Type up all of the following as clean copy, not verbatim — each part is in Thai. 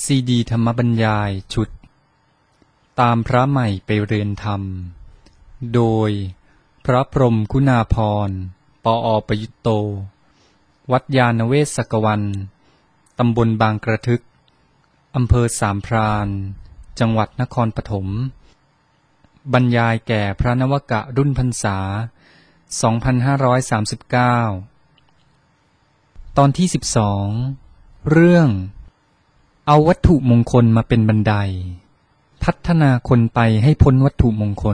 ซีดีธรรมบรรยายชุดตามพระใหม่ไปเรียนธรรมโดยพระพรหมคุณาภรณ์ ปอ.ประยุตโต วัดยานเวศกวัน ตำบลบางกระทึก อำเภอสามพราน จังหวัดนครปฐม บรรยายแก่พระนวกะรุ่นพรรษา 2539 ตอนที่ 12 เรื่องเอาวัตถุมงคลมาเป็นบันไดพัฒนาคนไปให้พ้นวัตถุมงคล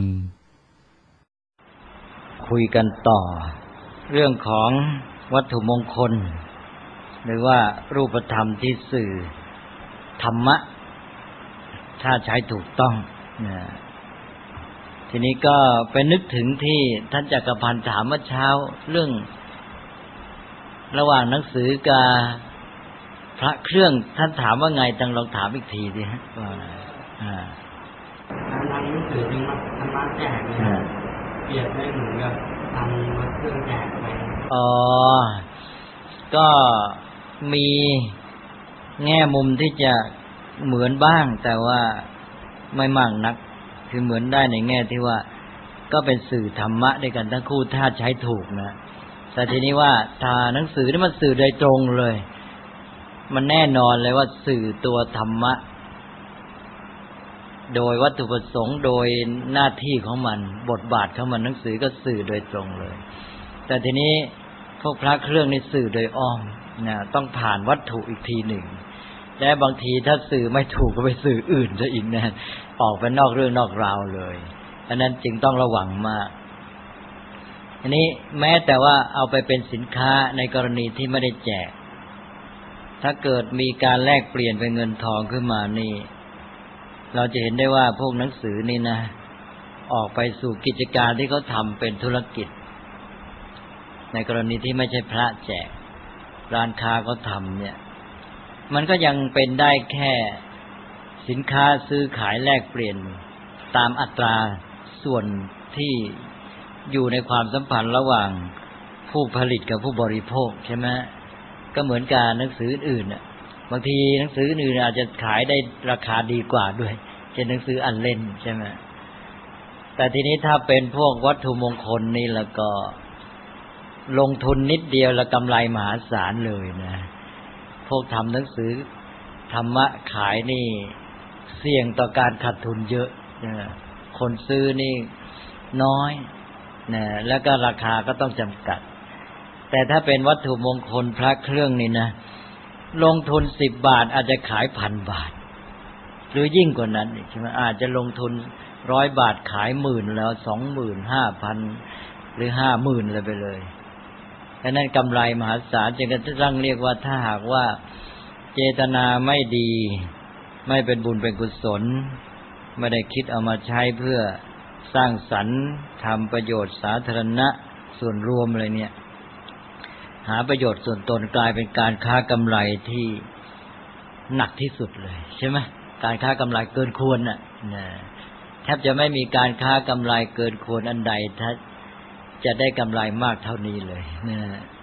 คุยกันต่อเรื่องของวัตถุมงคลหรือว่ารูปธรรมที่สื่อธรรมะถ้าใช้ถูกต้องนะทีนี้ก็ไปนึกถึงที่ท่านจักรพันธ์ถามเมื่อเช้าเรื่องระหว่างหนังสือกับพระเครื่องท่านถามว่าไงต้องลองถามอีกทีดิฮะว่าหนังสือเป็นธรรมะแจกเนี่ยเปรียบได้เหมือนกับทำวัดเครื่องแจกไปก็มีแง่มุมที่จะเหมือนบ้างแต่ว่าไม่มากนักคือเหมือนได้ในแง่ที่ว่าก็เป็นสื่อธรรมะด้วยกันทั้งคู่ถ้าใช้ถูกนะแต่ทีนี้ว่าถ้าหนังสือนี่มันสื่อโดยตรงเลยมันแน่นอนเลยว่าสื่อตัวธรรมะโดยวัตถุประสงค์โดยหน้าที่ของมันบทบาทของมันหนังสือก็สื่อโดยตรงเลยแต่ทีนี้พวกพระเครื่องนี่สื่อโดยอ้อมนะต้องผ่านวัตถุอีกทีหนึ่งและบางทีถ้าสื่อไม่ถูกก็ไปสื่ออื่นซะอีกนะออกไปนอกเรื่องนอกราวเลยอันนั้นจึงต้องระวังมากอันนี้แม้แต่ว่าเอาไปเป็นสินค้าในกรณีที่ไม่ได้แจกถ้าเกิดมีการแลกเปลี่ยนเป็นเงินทองขึ้นมานี่เราจะเห็นได้ว่าพวกหนังสือนี่นะออกไปสู่กิจการที่เขาทำเป็นธุรกิจในกรณีที่ไม่ใช่พระแจกร้านค้าเขาทำเนี่ยมันก็ยังเป็นได้แค่สินค้าซื้อขายแลกเปลี่ยนตามอัตราส่วนที่อยู่ในความสัมพันธ์ระหว่างผู้ผลิตกับผู้บริโภคใช่ไหมก็เหมือนกับหนังสืออื่นบางทีหนังสืออื่นอาจจะขายได้ราคาดีกว่าด้วยเช่นหนังสืออันเล่นใช่ไหมแต่ทีนี้ถ้าเป็นพวกวัตถุมงคลนี่แล้วก็ลงทุนนิดเดียวแล้วกำไรมหาศาลเลยนะพวกทำหนังสือธรรมะขายนี่เสี่ยงต่อการขาดทุนเยอะนะคนซื้อนี่น้อยนะแล้วก็ราคาก็ต้องจำกัดแต่ถ้าเป็นวัตถุมงคลพระเครื่องนี่นะลงทุน10 บาทอาจจะขาย1,000 บาทหรือยิ่งกว่านั้นใช่ไหมอาจจะลงทุน100 บาทขาย10,000แล้ว 25,000 หรือ 50,000เลยไปเลยดังนั้นกำไรมหาศาลจึงจะต้องเรียกว่าถ้าหากว่าเจตนาไม่ดีไม่เป็นบุญเป็นกุศลไม่ได้คิดเอามาใช้เพื่อสร้างสรรค์ทำประโยชน์สาธารณะส่วนรวมอะไรเนี่ยหาประโยชน์ส่วนตนกลายเป็นการค้ากำไรที่หนักที่สุดเลยใช่ไหมการค้ากำไรเกินควรน่ะแทบจะไม่มีการค้ากำไรเกินควรอันใดถ้าจะได้กำไรมากเท่านี้เลยนะ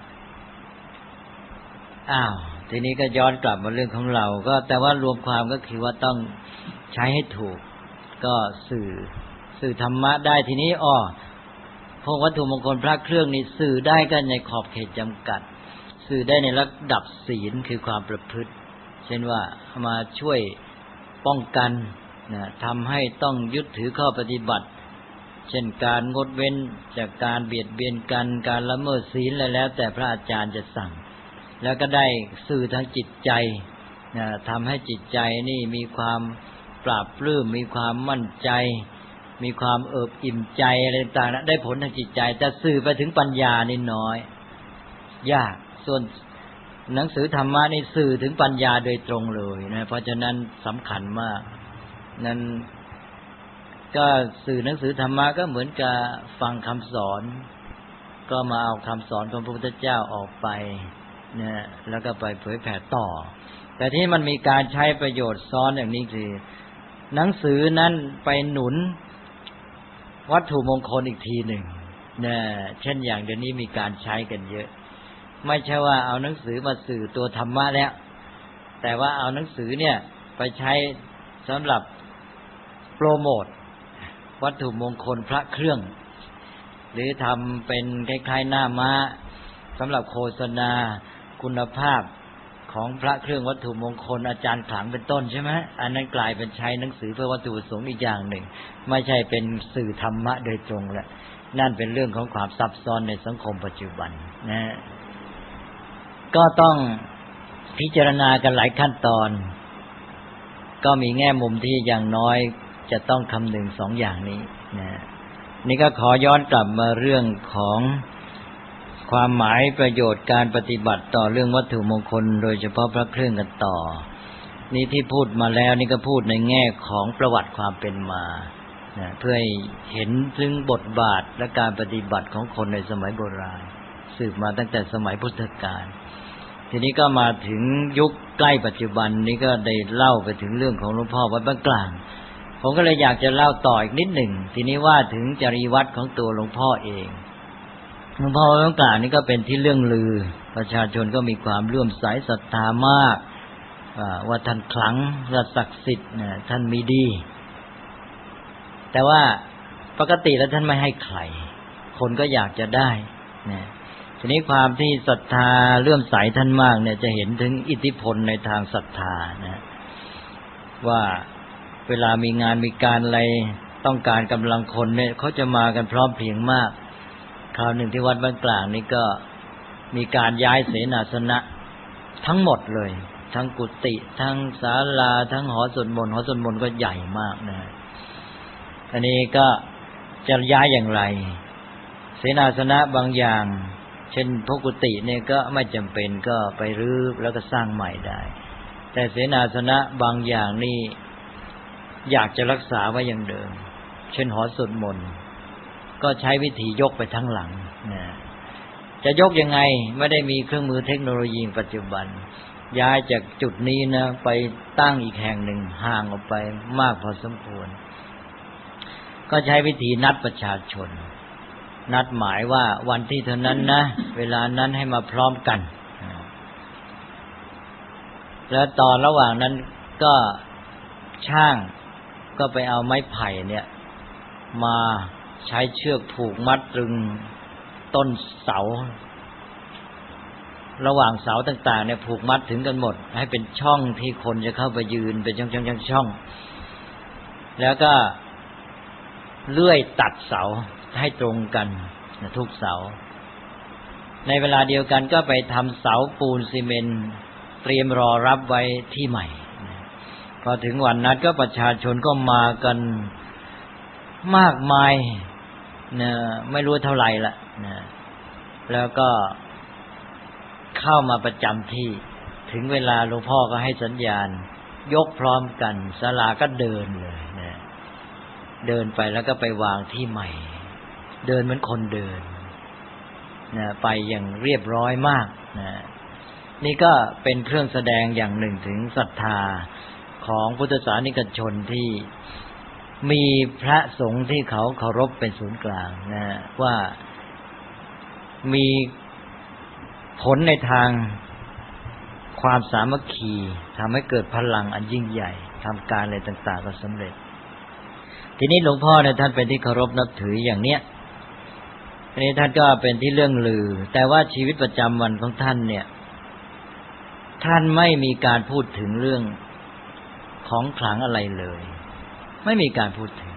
ทีนี้ก็ย้อนกลับมาเรื่องของเราก็แต่ว่ารวมความก็คือว่าต้องใช้ให้ถูกก็สื่อธรรมะได้ทีนี้พวกวัตถุมงคลพระเครื่องนี่สื่อได้กันในขอบเขตจำกัดสื่อได้ในระดับศีลคือความประพฤติเช่นว่ามาช่วยป้องกันทำให้ต้องยึดถือข้อปฏิบัติเช่นการงดเว้นจากการเบียดเบียนกันการละเมิดศีลแล้วแต่พระอาจารย์จะสั่งแล้วก็ได้สื่อทางจิตใจทำให้จิตใจนี่มีความปราบปลื้มมีความมั่นใจมีความเอิบอิ่มใจอะไรต่างๆได้ผลทางจิตใจแต่สื่อไปถึงปัญญานี่น้อยยากส่วนหนังสือธรรมะนี่สื่อถึงปัญญาโดยตรงเลยนะเพราะฉะนั้นสำคัญมากนั้นก็สื่อหนังสือธรรมะก็เหมือนกับฟังคำสอนก็มาเอาคำสอนของพระพุทธเจ้าออกไปนะแล้วก็ไปเผยแผ่ต่อแต่ที่มันมีการใช้ประโยชน์ซ้อนอย่างนี้คือหนังสือนั้นไปหนุนวัตถุมงคลอีกทีหนึ่งนะเช่นอย่างเดี๋ยวนี้มีการใช้กันเยอะไม่ใช่ว่าเอาหนังสือมาสื่อตัวธรรมะแล้วแต่ว่าเอาหนังสือเนี่ยไปใช้สำหรับโปรโมทวัตถุมงคลพระเครื่องหรือทำเป็นคล้ายๆหน้าม้าสำหรับโฆษณาคุณภาพของพระเครื่องวัตถุมงคลอาจารย์ขลังเป็นต้นใช่ไหมอันนั้นกลายเป็นใช้หนังสือเพื่อวัตถุประสงค์อีกอย่างหนึ่งไม่ใช่เป็นสื่อธรรมะโดยตรงแล้วนั่นเป็นเรื่องของความซับซ้อนในสังคมปัจจุบันนะก็ต้องพิจารณากันหลายขั้นตอนก็มีแง่มุมที่อย่างน้อยจะต้องคำนึง2อย่างนี้นะนี่ก็ขอย้อนกลับมาเรื่องของความหมายประโยชน์การปฏิบัติต่อเรื่องวัตถุมงคลโดยเฉพาะพระเครื่องกันต่อนี่ที่พูดมาแล้วนี่ก็พูดในแง่ของประวัติความเป็นมานะเพื่อให้เห็นถึงบทบาทและการปฏิบัติของคนในสมัยโบราณสืบมาตั้งแต่สมัยพุทธกาลทีนี้ก็มาถึงยุคใกล้ปัจจุบันนี้ก็ได้เล่าไปถึงเรื่องของหลวงพ่อวัดบ้านกลางผมก็เลยอยากจะเล่าต่ออีกนิดหนึ่งทีนี้ว่าถึงจริยวัตรของตัวหลวงพ่อเองหลวงพ่อวัดบ้านกลางนี่ก็เป็นที่เรื่องลือประชาชนก็มีความเลื่อมใสศรัทธามากว่าท่านขลังและศักดิ์สิทธิ์ท่านมีดีแต่ว่าปกติแล้วท่านไม่ให้ใครคนก็อยากจะได้นะทีนี้ความที่ศรัทธาเลื่อมใสท่านมากเนี่ยจะเห็นถึงอิทธิพลในทางศรัทธานะว่าเวลามีงานมีการอะไรต้องการกำลังคนเนี่ยเขาจะมากันพร้อมเพรียงมากคราวหนึ่งที่วัดบ้านกลางนี่ก็มีการย้ายเสนาสนะทั้งหมดเลยทั้งกุฏิทั้งศาลาทั้งหอสวดมนต์หอสวดมนต์ก็ใหญ่มากนะอันนี้ก็จะย้ายอย่างไรเสนาสนะบางอย่างเช่นพวกกุฏิเนี่ยก็ไม่จำเป็นก็ไปรื้อแล้วก็สร้างใหม่ได้แต่เสนาสนะบางอย่างนี่อยากจะรักษาไว้อย่างเดิมเช่นหอสวดมนต์ก็ใช้วิธียกไปทั้งหลังนะจะยกยังไงไม่ได้มีเครื่องมือเทคโนโลยีปัจจุบันย้ายจากจุดนี้นะไปตั้งอีกแห่งหนึ่งห่างออกไปมากพอสมควรก็ใช้วิธีนัดประชาชนนัดหมายว่าวันที่เท่านั้นนะเวลานั้นให้มาพร้อมกันแล้วตอนระหว่างนั้นก็ช่างก็ไปเอาไม้ไผ่เนี่ยมาใช้เชือกผูกมัดตรึงต้นเสาระหว่างเสาต่างๆเนี่ยผูกมัดถึงกันหมดให้เป็นช่องที่คนจะเข้าไปยืนเป็นช่องแล้วก็เลื่อยตัดเสาให้ตรงกันทุกเสาในเวลาเดียวกันก็ไปทำเสาปูนซีเมนต์เตรียมรอรับไว้ที่ใหม่พอถึงวันนัดก็ประชาชนก็มากันมากมายนะไม่รู้เท่าไหร่ละนะแล้วก็เข้ามาประจำที่ถึงเวลาหลวงพ่อก็ให้สัญญาณยกพร้อมกันศาลาก็เดินเลยนะเดินไปแล้วก็ไปวางที่ใหม่เดินเหมือนคนเดินนะไปอย่างเรียบร้อยมากนะนี่ก็เป็นเครื่องแสดงอย่างหนึ่งถึงศรัทธาของพุทธศาสนิกชนที่มีพระสงฆ์ที่เขาเคารพเป็นศูนย์กลางนะว่ามีผลในทางความสามัคคีทำให้เกิดพลังอันยิ่งใหญ่ทำการอะไรต่างๆก็สำเร็จทีนี้หลวงพ่อเนี่ยท่านเป็นที่เคารพนับถืออย่างเนี้ยทีนี้ท่านก็เป็นที่เรื่องลือแต่ว่าชีวิตประจำวันของท่านเนี่ยท่านไม่มีการพูดถึงเรื่องของขลังอะไรเลยไม่มีการพูดถึง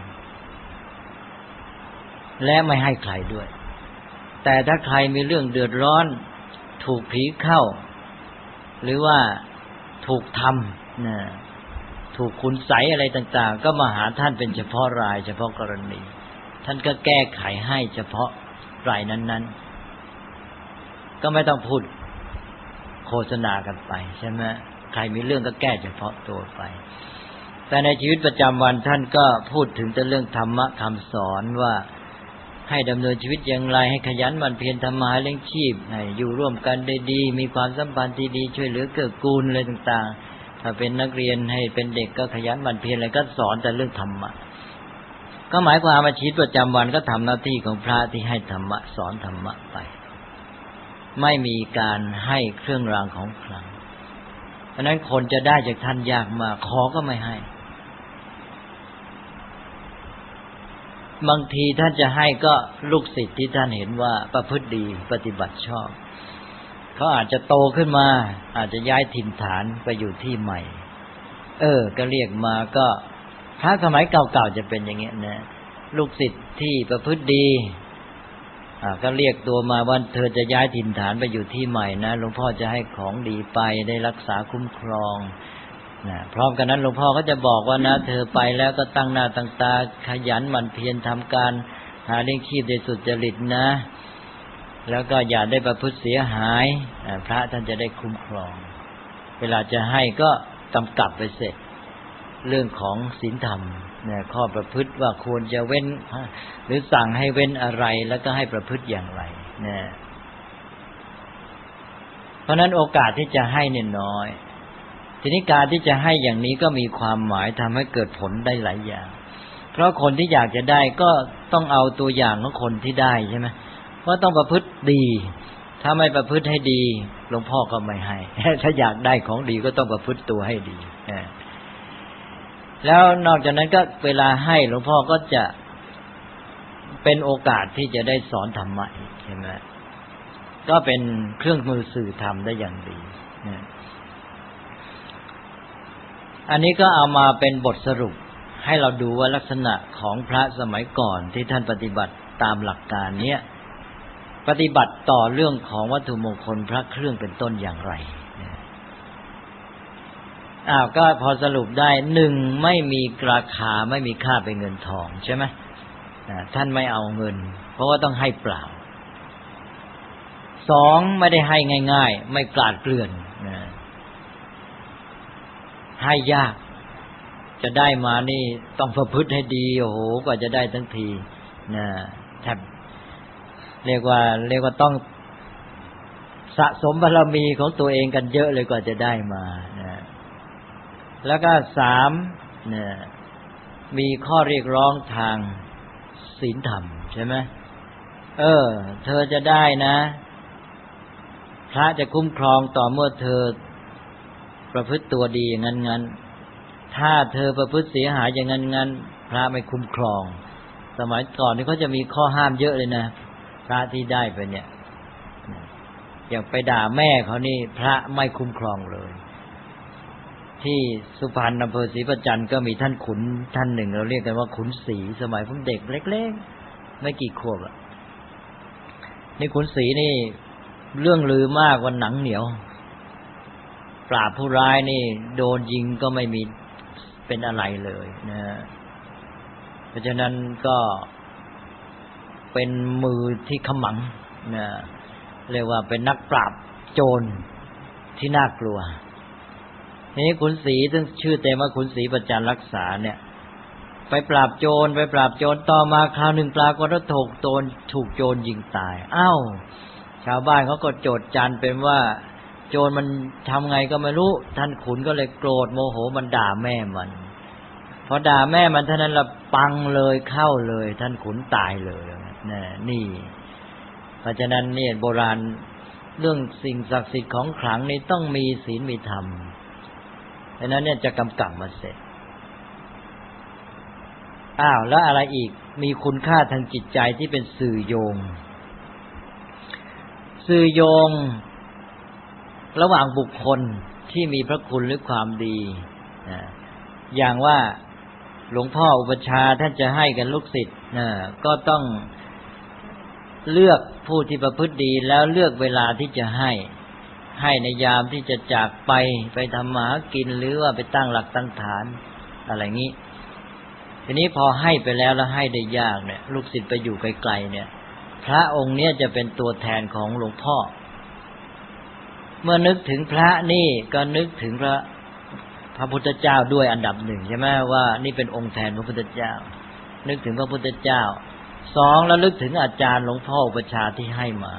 และไม่ให้ใครด้วยแต่ถ้าใครมีเรื่องเดือดร้อนถูกผีเข้าหรือว่าถูกทำนะถูกคุณไสอะไรต่างๆก็มาหาท่านเป็นเฉพาะรายเฉพาะกรณีท่านก็แก้ไขให้เฉพาะรายนั้นๆก็ไม่ต้องพูดโฆษณากันไปใช่ไหมใครมีเรื่องก็แก้เฉพาะตัวไปแต่ในชีวิตประจำวันท่านก็พูดถึงแต่เรื่องธรรมะคำสอนว่าให้ดำเนินชีวิตอย่างไรให้ขยันหมั่นเพียรทำมาหาเลี้ยงชีพให้อยู่ร่วมกันได้ดีมีความสัมพันธ์ที่ดีช่วยเหลือเกื้อกูลอะไรต่างๆถ้าเป็นนักเรียนให้เป็นเด็กก็ขยันหมั่นเพียรอะไรก็สอนแต่เรื่องธรรมะก็หมายความว่าชีวิตประจำวันก็ทำหน้าที่ของพระที่ให้ธรรมะสอนธรรมะไปไม่มีการให้เครื่องรางของขลังเพราะนั้นคนจะได้จากท่านยากมากขอก็ไม่ให้บางทีท่านจะให้ก็ลูกศิษย์ที่ท่านเห็นว่าประพฤติดีปฏิบัติชอบเขาอาจจะโตขึ้นมาอาจจะย้ายถิ่นฐานไปอยู่ที่ใหม่ก็เรียกมาก็ถ้าสมัยเก่าๆจะเป็นอย่างเงี้ยนะลูกศิษย์ที่ประพฤติดีก็เรียกตัวมาว่าเธอจะย้ายถิ่นฐานไปอยู่ที่ใหม่นะหลวงพ่อจะให้ของดีไปได้รักษาคุ้มครองนะพร้อมกันนั้นหลวงพ่อก็จะบอกว่านะเธอไปแล้วก็ตั้งหน้าตั้งตาขยันหมั่นเพียรทำการหาเลี้ยงชีพโดยสุจริตนะแล้วก็อย่าได้ประพฤติเสียหายพระท่านจะได้คุ้มครองเวลาจะให้ก็กำกับไปเสร็จเรื่องของศีลธรรมเนี่ยข้อประพฤติว่าควรจะเว้นหรือสั่งให้เว้นอะไรแล้วก็ให้ประพฤติอย่างไรเนี่ยเพราะนั้นโอกาสที่จะให้เนี่ยน้อยทีนี้การที่จะให้อย่างนี้ก็มีความหมายทำให้เกิดผลได้หลายอย่างเพราะคนที่อยากจะได้ก็ต้องเอาตัวอย่างของคนที่ได้ใช่ไหมว่าต้องประพฤติดีถ้าไม่ประพฤติให้ดีหลวงพ่อก็ไม่ให้ถ้าอยากได้ของดีก็ต้องประพฤติตัวให้ดีแล้วนอกจากนั้นก็เวลาให้หลวงพ่อก็จะเป็นโอกาสที่จะได้สอนธรรมะใช่ไหมก็เป็นเครื่องมือสื่อธรรมได้อย่างดีอันนี้ก็เอามาเป็นบทสรุปให้เราดูว่าลักษณะของพระสมัยก่อนที่ท่านปฏิบัติตามหลักการเนี้ยปฏิบัติต่อเรื่องของวัตถุมงคลพระเครื่องเป็นต้นอย่างไรก็พอสรุปได้หนึ่งไม่มีราคาไม่มีค่าเป็นเงินทองใช่ไหมท่านไม่เอาเงินเพราะว่าต้องให้เปล่าสองไม่ได้ให้ง่ายๆไม่กลาดเกลื่อนให้ยากจะได้มานี่ต้องประพฤติให้ดีโอ้โหกว่าจะได้ทั้งทีแทบเรียกว่าต้องสะสมบารมีของตัวเองกันเยอะเลยกว่าจะได้มาแล้วก็สามมีข้อเรียกร้องทางศีลธรรมใช่ไหมเธอจะได้นะพระจะคุ้มครองต่อเมื่อเธอประพฤติตัวดีอย่างนั้นถ้าเธอประพฤติเสียหายอย่างนั้นพระไม่คุ้มครองสมัยก่อนนี่เขาจะมีข้อห้ามเยอะเลยนะพระที่ได้ไปเนี่ยอย่างไปด่าแม่เขานี่พระไม่คุ้มครองเลยที่สุพรรณอำเภอศรีประจันทร์ก็มีท่านขุนท่านหนึ่งเราเรียกกันว่าขุนศรีสมัยผมเด็กเล็กๆไม่กี่ขวบนี่ขุนศรีนี่เรื่องลือมากว่าหนังเหนียวปราบผู้ร้ายนี่โดนยิงก็ไม่มีเป็นอะไรเลยนะเพราะฉะนั้นก็เป็นมือที่ขมังนะเรียกว่าเป็นนักปราบโจรที่น่ากลัวทีนี้ขุนศรีซึ่งชื่อเต็มว่าขุนศรีประจันรักษาเนี่ยไปปราบโจรต่อมาคราวหนึ่งปรากฏว่าถูกโจรยิงตายชาวบ้านเขาก็โจษจันเป็นว่าโจรมันทำไงก็ไม่รู้ท่านขุนก็เลยโกรธโมโหมันด่าแม่มันพอด่าแม่มันเท่านั้นละปังเลยเข้าเลยท่านขุนตายเลยนี่เพราะฉะนั้นเนี่ยโบราณเรื่องสิ่งศักดิ์สิทธิ์ของขลังนี่ต้องมีศีลมีธรรมดังนั้นเนี่ยจะกำกับมาเสร็จแล้วอะไรอีกมีคุณค่าทางจิตใจที่เป็นสื่อโยงระหว่างบุคคลที่มีพระคุณหรือความดีอย่างว่าหลวงพ่ออุปัชฌาย์ท่านจะให้กันลูกศิษย์ก็ต้องเลือกผู้ที่ประพฤติดีแล้วเลือกเวลาที่จะให้ในยามที่จะจากไปทำมาหากินหรือว่าไปตั้งหลักตั้งฐานอะไรงี้ทีนี้พอให้ไปแล้วให้ได้ยากเนี่ยลูกศิษย์ไปอยู่ไกลๆเนี่ยพระองค์เนี้ยจะเป็นตัวแทนของหลวงพ่อเมื่อนึกถึงพระนี่ก็นึกถึงพระพุทธเจ้าด้วยอันดับหนึ่งใช่ไหมว่านี่เป็นองค์แทนพระพุทธเจ้านึกถึงพระพุทธเจ้าสองแล้วลึกถึงอาจารย์หลวงพ่ออุปัชฌาย์ที่ให้มา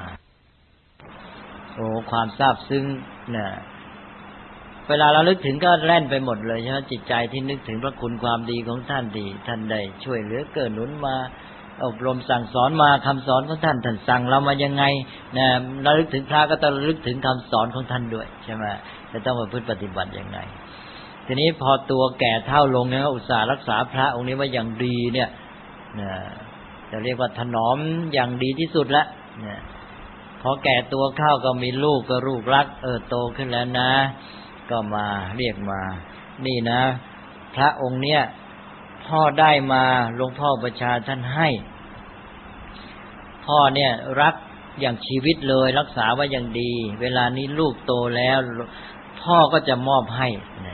ความซาบซึ้งเนี่ยเวลาเราลึกถึงก็แล่นไปหมดเลยใช่ไหมจิตใจที่นึกถึงพระคุณความดีของท่านได้ช่วยเหลือเกื้อหนุนมาอบรมสั่งสอนมาคำสอนของท่านสั่งเรามายังไงนะระลึกถึงพระก็ต้องระลึกถึงคำสอนของท่านด้วยใช่ไหมจะต้องประพฤติปฏิบัติยังไงทีนี้พอตัวแก่เฒ่าลงเนี่ยอุตส่าห์รักษาพระองค์นี้ไว้อย่างดีเนี่ยจะเรียกว่าถนอมอย่างดีที่สุดละเนี่ยพอแก่ตัวเข้าก็มีลูกก็ลูกรักโตขึ้นแล้วนะก็มาเรียกมานี่นะพระองค์เนี่ยพ่อได้มาหลวงพ่อประชาท่านให้พ่อเนี่ยรักอย่างชีวิตเลยรักษาไว้อย่างดีเวลานี้ลูกโตแล้วพ่อก็จะมอบให้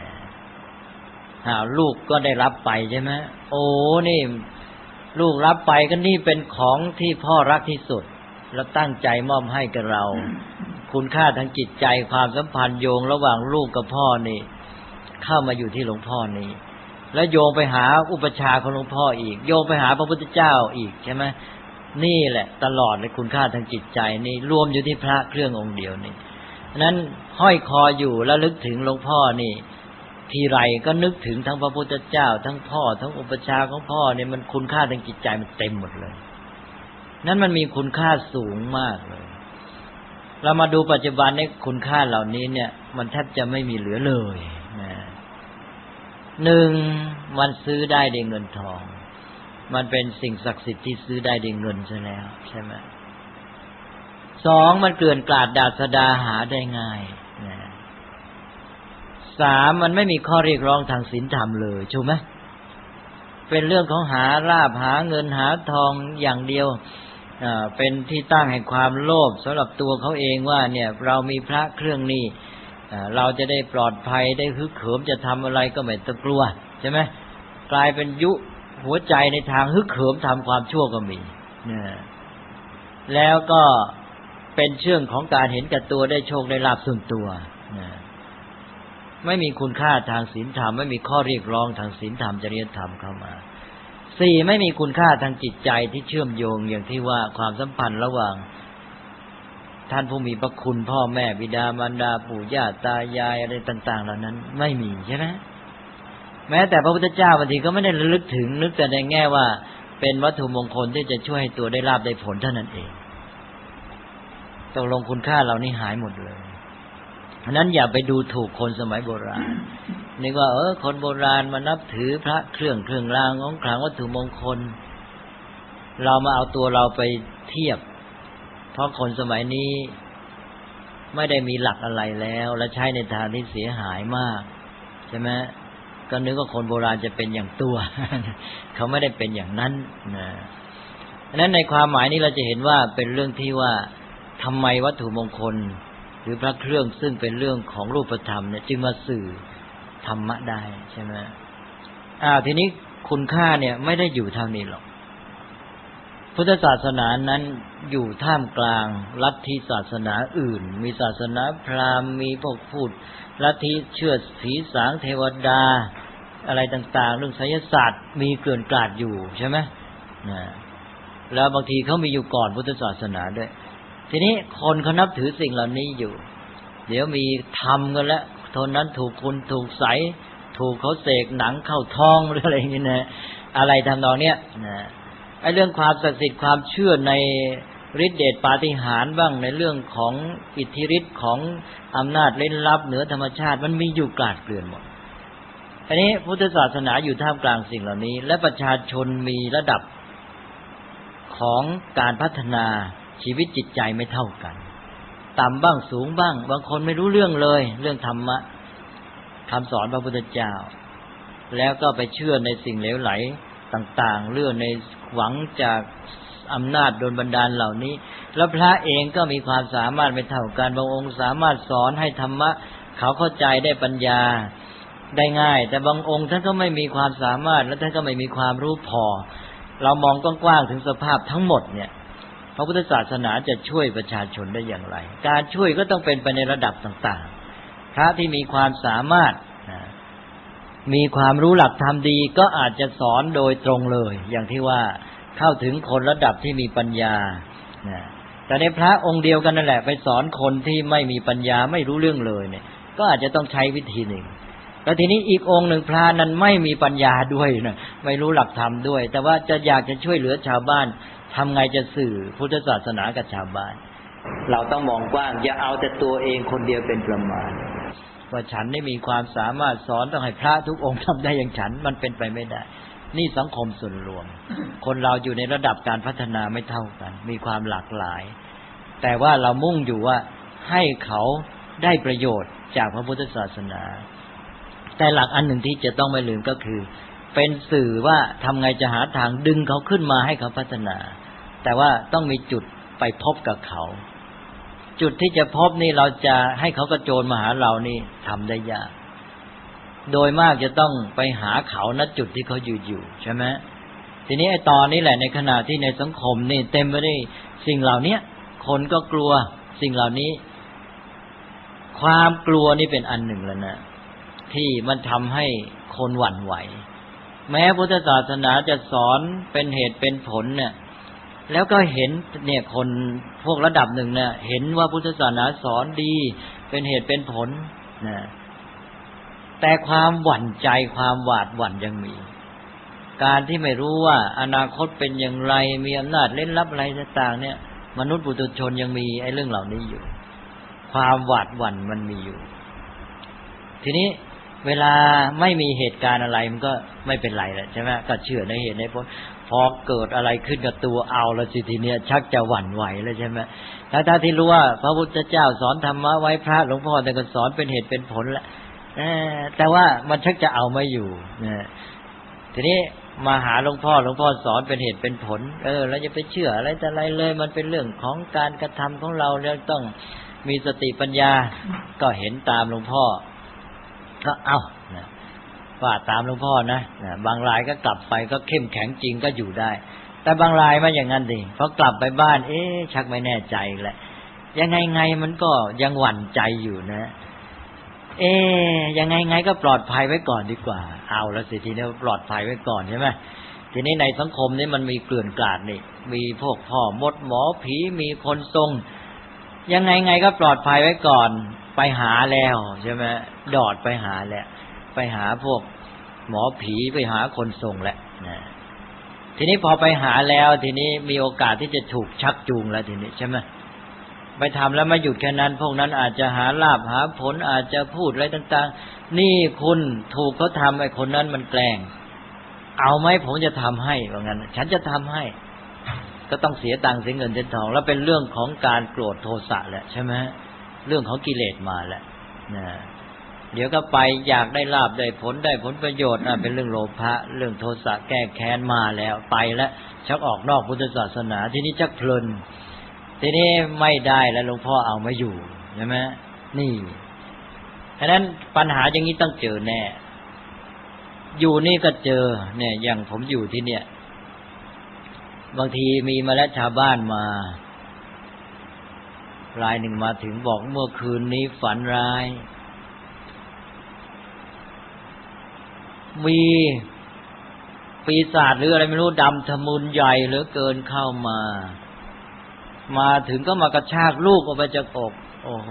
ลูกก็ได้รับไปใช่ไหมโอ้นี่ลูกรับไปก็นี่เป็นของที่พ่อรักที่สุดแล้วตั้งใจมอบให้กับเราคุณค่าทางจิตใจความสัมพันธ์โยงระหว่างลูกกับพ่อนี่เข้ามาอยู่ที่หลวงพ่อนี่แล้วโยงไปหาอุปชฌาย์ของหลวงพ่ออีกโยงไปหาพระพุทธเจ้าอีกใช่ไหมนี่แหละตลอดเลยคุณค่าทางจิตใจนี่รวมอยู่ที่พระเครื่ององค์เดียวนี่นั้นห้อยคออยู่แล้วลึกถึงหลวงพ่อนี่ทีไรก็นึกถึงทั้งพระพุทธเจ้าทั้งพ่อทั้งอุปชฌาย์ของพ่อเนี่ยมันคุณค่าทางจิตใจมันเต็มหมดเลยนั้นมันมีคุณค่าสูงมากเลยเรามาดูปัจจุบันในคุณค่าเหล่านี้เนี่ยมันแทบจะไม่มีเหลือเลยนะหนึ่งมันซื้อได้ด้วยเงินทองมันเป็นสิ่งศักดิ์สิทธิ์ที่ซื้อได้ด้วยเงินซะแล้วใช่ไหมสองมันเกลื่อนกลาดดาษดาหาได้ง่ายนะสามมันไม่มีข้อเรียกร้องทางศีลธรรมเลยถูกไหมเป็นเรื่องของหาลาภหาเงินหาทองอย่างเดียวเป็นที่ตั้งแห่งความโลภสำหรับตัวเขาเองว่าเนี่ยเรามีพระเครื่องนี้เราจะได้ปลอดภัยได้ฮึกเหิมจะทำอะไรก็ไม่ต้องกลัวใช่ไหมกลายเป็นยุหัวใจในทางฮึกเหิมทำความชั่วก็มีแล้วก็เป็นเชื่องของการเห็นแก่ตัวได้โชคได้ลาภส่วนตัวไม่มีคุณค่าทางศีลธรรมไม่มีข้อเรียกร้องทางศีลธรรมจริยธรรมเข้ามาสี่ไม่มีคุณค่าทางจิตใจที่เชื่อมโยงอย่างที่ว่าความสัมพันธ์ระหว่างท่านผู้มีพระคุณพ่อแม่บิดามารดาปู่ย่าตายายอะไรต่างๆเหล่านั้นไม่มีใช่ไหมแม้แต่พระพุทธเจ้าบางทีก็ไม่ได้ระลึกถึงนึกแต่ในแง่ว่าเป็นวัตถุมงคลที่จะช่วยให้ตัวได้ลาภได้ผลเท่านั้นเองตกลงคุณค่าเหล่านี้หายหมดเลยเพราะนั้นอย่าไปดูถูกคนสมัยโบราณนึกว่าคนโบราณมานับถือพระเครื่องรางของขลังวัตถุมงคลเรามาเอาตัวเราไปเทียบเพราะคนสมัยนี้ไม่ได้มีหลักอะไรแล้วและใช้ในทางที่เสียหายมากใช่ไหมก็นึกว่าคนโบราณจะเป็นอย่างตัว เขาไม่ได้เป็นอย่างนั้นนะดังนั้นในความหมายนี้เราจะเห็นว่าเป็นเรื่องที่ว่าทำไมวัตถุมงคลหรือพระเครื่องซึ่งเป็นเรื่องของรูปธรรมเนี่ยจึงมาสื่อธรรมะได้ใช่ไหมทีนี้คุณค่าเนี่ยไม่ได้อยู่เท่านี้หรอกพุทธศาสนานั้นอยู่ท่ามกลางลัทธิศาสนาอื่นมีศาสนาพราหมณ์มีพวกพูดลัทธิเชื่อผีสางเทวดาอะไรต่างๆเรื่องไสยศาสตร์มีเกลื่อนกลาดอยู่ใช่ไหมแล้วบางทีเขามีอยู่ก่อนพุทธศาสนาด้วยทีนี้คนเขานับถือสิ่งเหล่านี้อยู่เดี๋ยวมีทำกันแล้วทนนั้นถูกคุณถูกใสถูกเขาเสกหนังเข้าท้องหรืออะไรอย่างนี้นะอะไรทำนองเนี้ยนะไอ้เรื่องความศักดิ์สิทธิ์ความเชื่อในฤทธิเดชปาฏิหาริย์บ้างในเรื่องของอิทธิฤทธิ์ของอำนาจเร้นลับเหนือธรรมชาติมันมีอยู่กลาดเกลื่อนหมดอันนี้พุทธศาสนาอยู่ท่ามกลางสิ่งเหล่านี้และประชาชนมีระดับของการพัฒนาชีวิตจิตใจไม่เท่ากันต่ำบ้างสูงบ้างบางคนไม่รู้เรื่องเลยเรื่องธรรมะคำสอนพระพุทธเจ้าแล้วก็ไปเชื่อในสิ่งเหลวไหลต่างๆเรื่องในหวังจากอำนาจโดนบันดาลเหล่านี้แล้วพระเองก็มีความสามารถไม่เท่ากันบางองค์สามารถสอนให้ธรรมะเขาเข้าใจได้ปัญญาได้ง่ายแต่บางองค์ท่านก็ไม่มีความสามารถและท่านก็ไม่มีความรู้พอเรามองกว้างๆถึงสภาพทั้งหมดเนี่ยพระพุทธศาสนาจะช่วยประชาชนได้อย่างไรการช่วยก็ต้องเป็นไปในระดับต่างๆพระที่มีความสามารถมีความรู้หลักธรรมดีก็อาจจะสอนโดยตรงเลยอย่างที่ว่าเข้าถึงคนระดับที่มีปัญญาแต่ในพระองค์เดียวกันนั่นแหละไปสอนคนที่ไม่มีปัญญาไม่รู้เรื่องเลยเนี่ยก็อาจจะต้องใช้วิธีหนึ่งแล้วทีนี้อีกองค์หนึ่งพระนั้นไม่มีปัญญาด้วยนะไม่รู้หลักธรรมด้วยแต่ว่าจะอยากจะช่วยเหลือชาวบ้านทำไงจะสื่อพุทธศาสนากับชาวบ้านเราต้องมองกว้างอย่าเอาแต่ตัวเองคนเดียวเป็นประมาณว่าฉันได้มีความสามารถสอนต้องให้พระทุกองค์ทำได้อย่างฉันมันเป็นไปไม่ได้นี่สังคมส่วนรวมคนเราอยู่ในระดับการพัฒนาไม่เท่ากันมีความหลากหลายแต่ว่าเรามุ่งอยู่ว่าให้เขาได้ประโยชน์จากพระพุทธศาสนาแต่หลักอันหนึ่งที่จะต้องไม่ลืมก็คือเป็นสื่อว่าทำไงจะหาทางดึงเขาขึ้นมาให้เขาพัฒนาแต่ว่าต้องมีจุดไปพบกับเขาจุดที่จะพบนี่เราจะให้เขากระโจนมาหาเรานี่ทำได้ยากโดยมากจะต้องไปหาเขาณจุดที่เขาอยู่ใช่ไหมทีนี้ไอ้ตอนนี้แหละในขณะที่ในสังคมนี่เต็มไปด้วยสิ่งเหล่านี้คนก็กลัวสิ่งเหล่านี้ความกลัวนี่เป็นอันหนึ่งแล้วนะที่มันทำให้คนหวั่นไหวแม้พุทธศาสนาจะสอนเป็นเหตุเป็นผลเนี่ยแล้วก็เห็นเนี่ยคนพวกระดับหนึ่งเนี่ยเห็นว่าพุทธศาสนาสอนดีเป็นเหตุเป็นผลนะแต่ความหวั่นใจความหวาดหวั่นยังมีการที่ไม่รู้ว่าอนาคตเป็นอย่างไรมีอำนาจเล่นลับอะไรต่างๆเนี่ยมนุษย์ปุถุชนยังมีไอ้เรื่องเหล่านี้อยู่ความหวาดหวั่นมันมีอยู่ทีนี้เวลาไม่มีเหตุการณ์อะไรมันก็ไม่เป็นไรแหละใช่ไหมก็เชื่อในเหตุในผลพอเกิดอะไรขึ้นกับตัวเอาละสิทีเนี้ยชักจะหวั่นไหวแล้วใช่ไหมถ้าที่รู้ว่าพระพุทธเจ้าสอนธรรมะไว้พระหลวงพ่อแต่ก็สอนเป็นเหตุเป็นผลแล้วแต่ว่ามันชักจะเอาไม่อยู่ทีนี้มาหาหลวงพ่อสอนเป็นเหตุเป็นผลเราจะไปเชื่ออะไรแต่อะไรเลยมันเป็นเรื่องของการกระทำของเราแล้วต้องมีสติปัญญาก็เห็นตามหลวงพ่อก็เอาว่าตามหลวงพ่อนะบางรายก็กลับไปก็เข้มแข็งจริงก็อยู่ได้แต่บางรายไม่อย่างนั้นดิพอกลับไปบ้านชักไม่แน่ใจแหละยังไงมันก็ยังหวั่นใจอยู่นะยังไงก็ปลอดภัยไว้ก่อนดีกว่าเอาละสิทีนี้ปลอดภัยไว้ก่อนใช่ไหมทีนี้ในสังคมนี้มันมีเกลื่อนกลาดนี่มีพวกพ่อมดหมอผีมีคนทรงยังไงก็ปลอดภัยไว้ก่อนไปหาแล้วใช่ไหมดอดไปหาแหละไปหาพวกหมอผีไปหาคนทรงแหละนะทีนี้พอไปหาแล้วทีนี้มีโอกาสที่จะถูกชักจูงแล้วทีนี้ใช่ไหมไปทำแล้วไม่หยุดแค่นั้นพวกนั้นอาจจะหาลาภหาผลอาจจะพูดอะไรต่างๆนี่คุณถูกเขาทำไอ้คนนั้นมันแกล้งเอาไหมผมจะทำให้ว่างั้นฉันจะทำให้ก็ต้องเสียตังค์เสียเงินเสียทองแล้วเป็นเรื่องของการโกรธโทสะแหละใช่ไหมเรื่องของกิเลสมาแหละนะเดี๋ยวก็ไปอยากได้ลาภได้ผลประโยชน์เป็นเรื่องโลภะเรื่องโทสะแก้แค้นมาแล้วไปแล้วชักออกนอกพุทธศาสนาทีนี้ชักเพลินทีนี้ไม่ได้แล้วหลวงพ่อเอาไม่อยู่ใช่ไหมนี่ฉะนั้นปัญหาอย่างนี้ต้องเจอแน่อยู่นี่ก็เจอเนี่ยอย่างผมอยู่ที่เนี่ยบางทีมีมาแล้วชาวบ้านมารายหนึ่งมาถึงบอกเมื่อคืนนี้ฝันร้ายมีปีศาจหรืออะไรไม่รู้ดำทะมึนใหญ่เหลือเกินเข้ามาถึงก็มากระชากลูกออกไปจากอกโอ้โห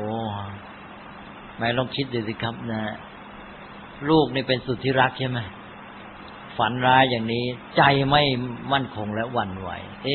ไม่ลองคิดดูสิครับนะลูกนี่เป็นสุดที่รักใช่ไหมฝันร้ายอย่างนี้ใจไม่มั่นคงและหวั่นไหว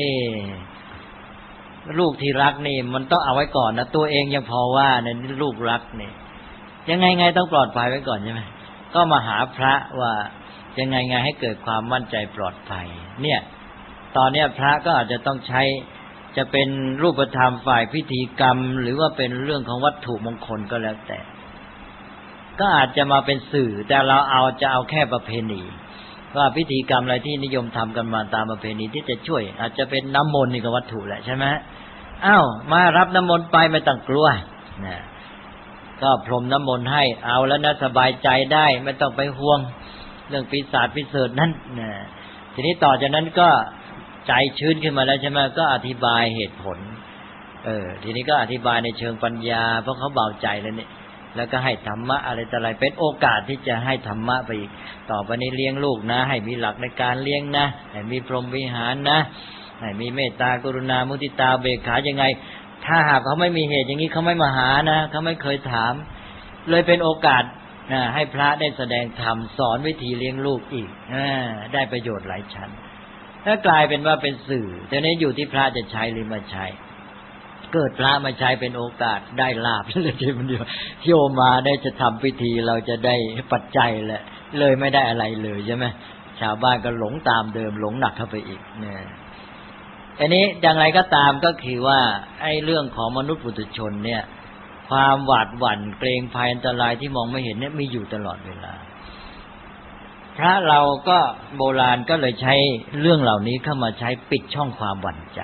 ลูกที่รักนี่มันต้องเอาไว้ก่อนนะตัวเองยังพอว่าเนี่ยลูกรักนี่ยังไงต้องปลอดภัยไว้ก่อนใช่ไหมก็มาหาพระว่ายังไงให้เกิดความมั่นใจปลอดภัยเนี่ยตอนนี้พระก็อาจจะต้องใช้จะเป็นรูปธรรมฝ่ายพิธีกรรมหรือว่าเป็นเรื่องของวัตถุมงคลก็แล้วแต่ก็อาจจะมาเป็นสื่อแต่เราจะเอาแค่ประเพณีว่าพิธีกรรมอะไรที่นิยมทำกันมาตามประเพณีที่จะช่วยอาจจะเป็นน้ำมนต์นี่ก็วัตถุแหละใช่ไหมมารับน้ำมนต์ไปไม่ต้องกลัวนะก็พรมน้ำมนต์ให้เอาแล้วนะสบายใจได้ไม่ต้องไปห่วงเรื่องปีศาจพิเศษนั้นนะทีนี้ต่อจากนั้นก็ใจชื้นขึ้นมาแล้วใช่ไหมก็อธิบายเหตุผลทีนี้ก็อธิบายในเชิงปัญญาเพราะเขาเบาใจแล้วเนี่ยแล้วก็ให้ธรรมะอะไรต่ออะไรเป็นโอกาสที่จะให้ธรรมะไปอีกต่อไปนี้เลี้ยงลูกนะให้มีหลักในการเลี้ยงนะให้มีพรหมวิหารนะให้มีเมตตากรุณามุทิตาเบกขายังไงถ้าหากเขาไม่มีเหตุอย่างนี้เขาไม่มาหานะเขาไม่เคยถามเลยเป็นโอกาสให้พระได้แสดงธรรมสอนวิธีเลี้ยงลูกอีกได้ประโยชน์หลายชั้นถ้ากลายเป็นว่าเป็นสื่อแต่นี้อยู่ที่พระจะใช้หรือไม่ใช้เกิดพระมาใช้เป็นโอกาสได้ลาภเลยทีเดียวโยมมาได้จะทำพิธีเราจะได้ปัจจัยแหละเลยไม่ได้อะไรเลยใช่ไหมชาวบ้านก็หลงตามเดิมหลงหนักเข้าไปอีกเนี่ยอันนี้อย่างไรก็ตามก็คือว่าไอ้เรื่องของมนุษย์ปุถุชนเนี่ยความหวาดหวั่นเกรงภัยอันตรายที่มองไม่เห็นเนี่ยมีอยู่ตลอดเวลาพระเราก็โบราณก็เลยใช้เรื่องเหล่านี้เข้ามาใช้ปิดช่องความหวั่นใจ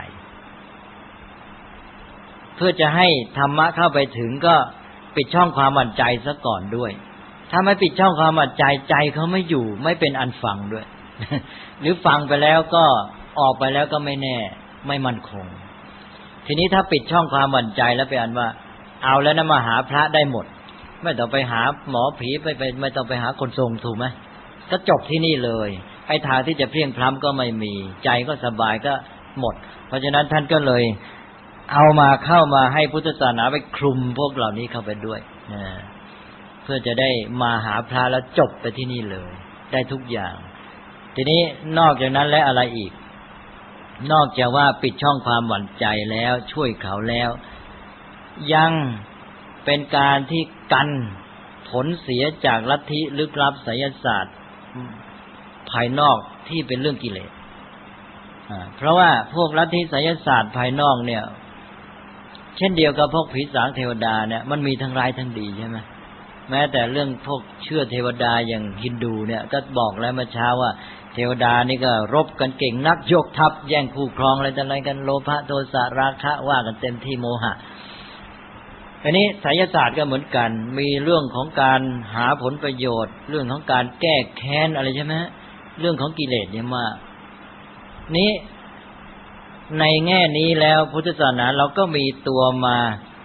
เพื่อจะให้ธรรมะเข้าไปถึงก็ปิดช่องความหวั่นใจซะก่อนด้วยถ้าไม่ปิดช่องความหวั่นใจใจเขาไม่อยู่ไม่เป็นอันฟังด้วย หรือฟังไปแล้วก็ออกไปแล้วก็ไม่แน่ไม่มั่นคงทีนี้ถ้าปิดช่องความหวั่นใจแล้วเป็นอันว่าเอาแล้วนะมาหาพระได้หมดไม่ต้องไปหาหมอผีไปไม่ต้องไปหาคนทรงถูกไหมก็จบที่นี่เลยไอ้ทางที่จะเพลียงพล้ำก็ไม่มีใจก็สบายก็หมดเพราะฉะนั้นท่านก็เลยเอามาเข้ามาให้พุทธศาสนาไปคลุมพวกเหล่านี้เข้าไปด้วยเพื่อจะได้มาหาพระแล้วจบไปที่นี่เลยได้ทุกอย่างทีนี้นอกจากนั้นแล้วอะไรอีกนอกจากว่าปิดช่องความหวั่นใจแล้วช่วยเขาแล้วยังเป็นการที่กันผลเสียจากลัทธิลึกลับไสยศาสตร์ภายนอกที่เป็นเรื่องกิเลสเพราะว่าพวกลัทธิไสยศาสตร์ภายนอกเนี่ยเช่นเดียวกับพวกผีสางเทวดาเนี่ยมันมีทั้งร้ายทั้งดีใช่ไหมแม้แต่เรื่องพวกเชื่อเทวดาอย่างฮินดูเนี่ยก็บอกแล้วเมื่อเช้าว่าเทวดานี่ก็รบกันเก่งนักยกทัพแย่งคู่ครองอะไรต่ออะไรกันโลภะโทสะราคะว่ากันเต็มที่โมหะอันนี้ไสยศาสตร์ก็เหมือนกันมีเรื่องของการหาผลประโยชน์เรื่องของการแก้แค้นอะไรใช่ไหมเรื่องของกิเลสเนี่ยมานี้ในแง่นี้แล้วพุทธศาสนาเราก็มีตัวมา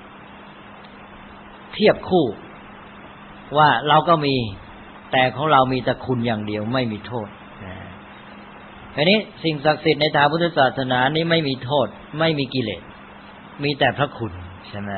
เทียบคู่ว่าเราก็มีแต่ของเรามีแต่คุณอย่างเดียวไม่มีโทษอันนี้สิ่งศักดิ์สิทธิ์ในทางพุทธศาสนานี้ไม่มีโทษไม่มีกิเลสมีแต่พระคุณใช่ไหม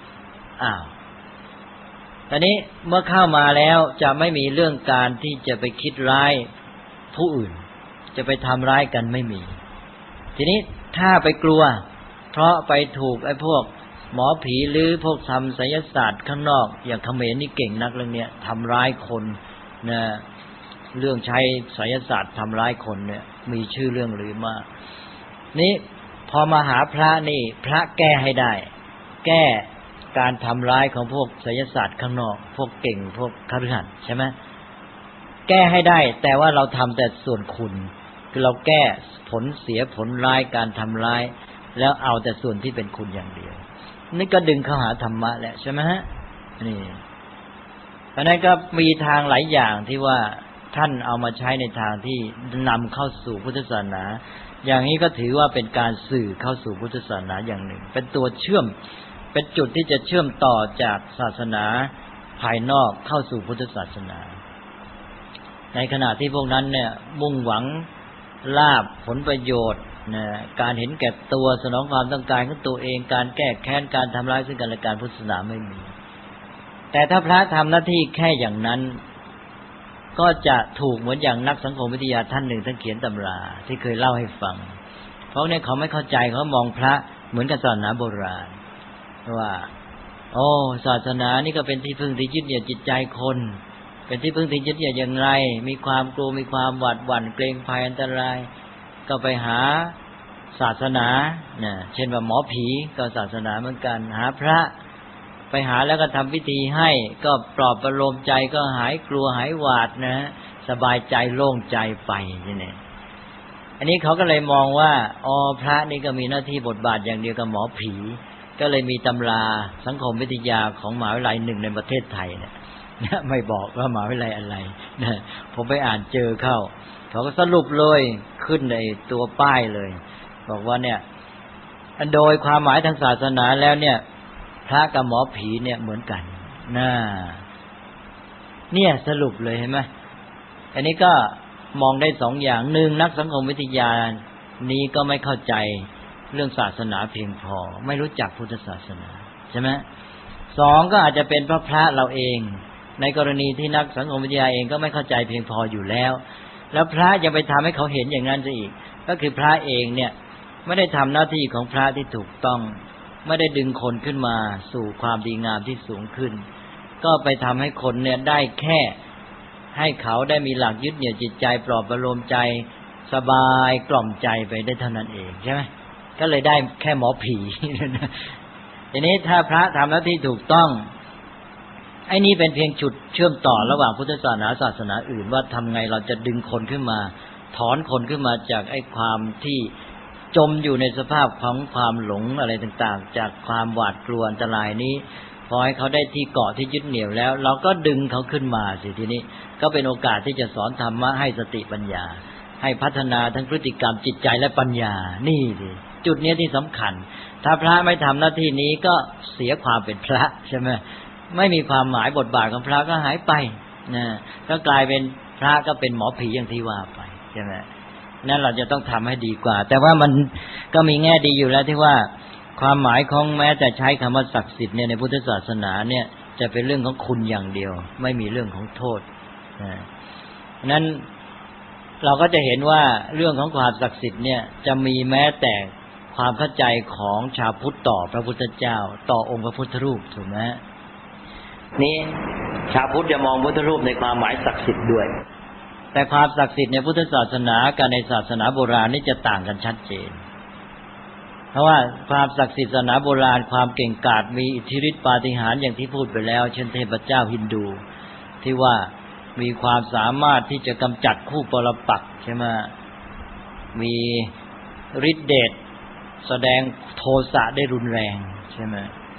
ตอนนี้เมื่อเข้ามาแล้วจะไม่มีเรื่องการที่จะไปคิดร้ายผู้อื่นจะไปทำร้ายกันไม่มีทีนี้ถ้าไปกลัวเพราะไปถูกไอ้พวกหมอผีหรือพวกทำไสยศาสตร์ข้างนอกอย่างเขมรนี่เก่งนักเรื่องนี้ทำร้ายคนนะเรื่องใช้ไสยศาสตร์ทำร้ายคนเนี่ยมีชื่อเรื่องลือมากนี่พอมาหาพระนี่พระแก้ให้ได้แก้การทำร้ายของพวกไสยศาสตร์ข้างนอกพวกเก่งพวกคฤหัสถ์ใช่ไหมแก้ให้ได้แต่ว่าเราทำแต่ส่วนคุณคือเราแก้ผลเสียผลร้ายการทำร้ายแล้วเอาแต่ส่วนที่เป็นคุณอย่างเดียวนี่ก็ดึงเข้าหาธรรมะแหละใช่ไหมฮะนี่เพราะนั้นก็มีทางหลายอย่างที่ว่าท่านเอามาใช้ในทางที่นำเข้าสู่พุทธศาสนาอย่างนี้ก็ถือว่าเป็นการสื่อเข้าสู่พุทธศาสนาอย่างหนึ่งเป็นตัวเชื่อมเป็นจุดที่จะเชื่อมต่อจากศาสนาภายนอกเข้าสู่พุทธศาสนาในขณะที่พวกนั้นเนี่ยมุ่งหวังลาภผลประโยชน์การเห็นแก่ตัวสนองความต้องการของตัวเองการแก้แค้นการทำร้ายซึ่งกันและกันพุทธศาสนาไม่มีแต่ถ้าพระทำหน้าที่แค่อย่างนั้นก็จะถูกเหมือนอย่างนักสังคมวิทยาท่านหนึ่งท่านเขียนตำราที่เคยเล่าให้ฟังเพราะเนี่ยเขาไม่เข้าใจเขามองพระเหมือนกับศาสนาโบราณว่าโอ้ศาสนานี่ก็เป็นที่พึ่งที่ยึดเหนี่ยวจิตใจคนเป็นที่พึ่งที่ยึดเหนี่ยวอย่างไรมีความกลัวมีความหวาดหวั่นเกรงภัยอันตรายก็ไปหาศาสนาเนี่ยเช่นว่าหมอผีก็ศาสนาเหมือนกันหาพระไปหาแล้วก็ทำพิธีให้ก็ปลอบประโลมใจก็หายกลัวหายหวาดนะสบายใจโล่งใจไปนี่อันนี้เขาก็เลยมองว่าอ๋อพระนี่ก็มีหน้าที่บทบาทอย่างเดียวกับหมอผีก็เลยมีตำราสังคมวิทยาของมหาวิทยาลัยหนึ่งในประเทศไทยเนี่ยไม่บอกว่ามหาวิทยาลัยอะไรนะผมไปอ่านเจอเข้าเขาก็สรุปเลยขึ้นในตัวป้ายเลยบอกว่าเนี่ยโดยความหมายทางศาสนาแล้วเนี่ยพระกับหมอผีเนี่ยเหมือนกันเนี่ยสรุปเลยเห็นไหมอันนี้ก็มองได้สองอย่างหนึ่งนักสังคมวิทยานี้ก็ไม่เข้าใจเรื่องศาสนาเพียงพอไม่รู้จักพุทธศาสนาใช่ไหมสองก็อาจจะเป็นพระเราเองในกรณีที่นักสังคมวิทยาเองก็ไม่เข้าใจเพียงพออยู่แล้วแล้วพระยังไปทำให้เขาเห็นอย่างนั้นซะอีกก็คือพระเองเนี่ยไม่ได้ทำหน้าที่ของพระที่ถูกต้องไม่ได้ดึงคนขึ้นมาสู่ความดีงามที่สูงขึ้นก็ไปทำให้คนเนี่ยได้แค่ให้เขาได้มีหลักยึดเหนี่ยวจิตใจปลอบประโลมใจสบายกล่อมใจไปได้เท่านั้นเองใช่ไหมก็เลยได้แค่หมอผีทีนี้ถ้าพระทำหน้าที่ถูกต้องไอ้นี่เป็นเพียงจุดเชื่อมต่อระหว่างพุทธศาสนาศาสนาอื่นว่าทำไงเราจะดึงคนขึ้นมาถอนคนขึ้นมาจากไอ้ความที่จมอยู่ในสภาพของความหลงอะไรต่างๆจากความหวาดกลัวอันตรายนี้พอให้เขาได้ที่เกาะที่ยึดเหนี่ยวแล้วเราก็ดึงเขาขึ้นมาสิทีนี้ก็เป็นโอกาสที่จะสอนธรรมะให้สติปัญญาให้พัฒนาทั้งพฤติกรรมจิตใจและปัญญานี่ดิจุดนี้ที่สำคัญถ้าพระไม่ทำหน้าที่นี้ก็เสียความเป็นพระใช่ไหมไม่มีความหมายบทบาทของพระก็หายไปนะก็กลายเป็นพระก็เป็นหมอผีอย่างที่ว่าไปใช่ไหมนั่นเราจะต้องทำให้ดีกว่าแต่ว่ามันก็มีแง่ดีอยู่แล้วที่ว่าความหมายของแม้แต่ใช้คำว่าศักดิ์สิทธิ์เนี่ยในพุทธศาสนาเนี่ยจะเป็นเรื่องของคุณอย่างเดียวไม่มีเรื่องของโทษนั้นเราก็จะเห็นว่าเรื่องของความศักดิ์สิทธิ์เนี่ยจะมีแม้แต่ความเข้าใจของชาวพุทธต่อพระพุทธเจ้าต่อองค์พระพุทธรูปถูกไหมนี่ชาวพุทธจะมองพุทธรูปในความหมายศักดิ์สิทธิ์ด้วยแต่ความศักดิ์สิทธิ์ในพุทธศาสนากับในศาสนาโบราณนี่จะต่างกันชัดเจนเพราะว่าความศักดิ์สิทธิ์ศาสนาโบราณความเก่งกาจมีอิทธิฤทธิปาฏิหาริย์อย่างที่พูดไปแล้วเช่นเทพเจ้าฮินดูที่ว่ามีความสามารถที่จะกำจัดคู่ปรปักษ์ใช่ไหมมีฤทธิเดชแสดงโทสะได้รุนแรงใช่ไหม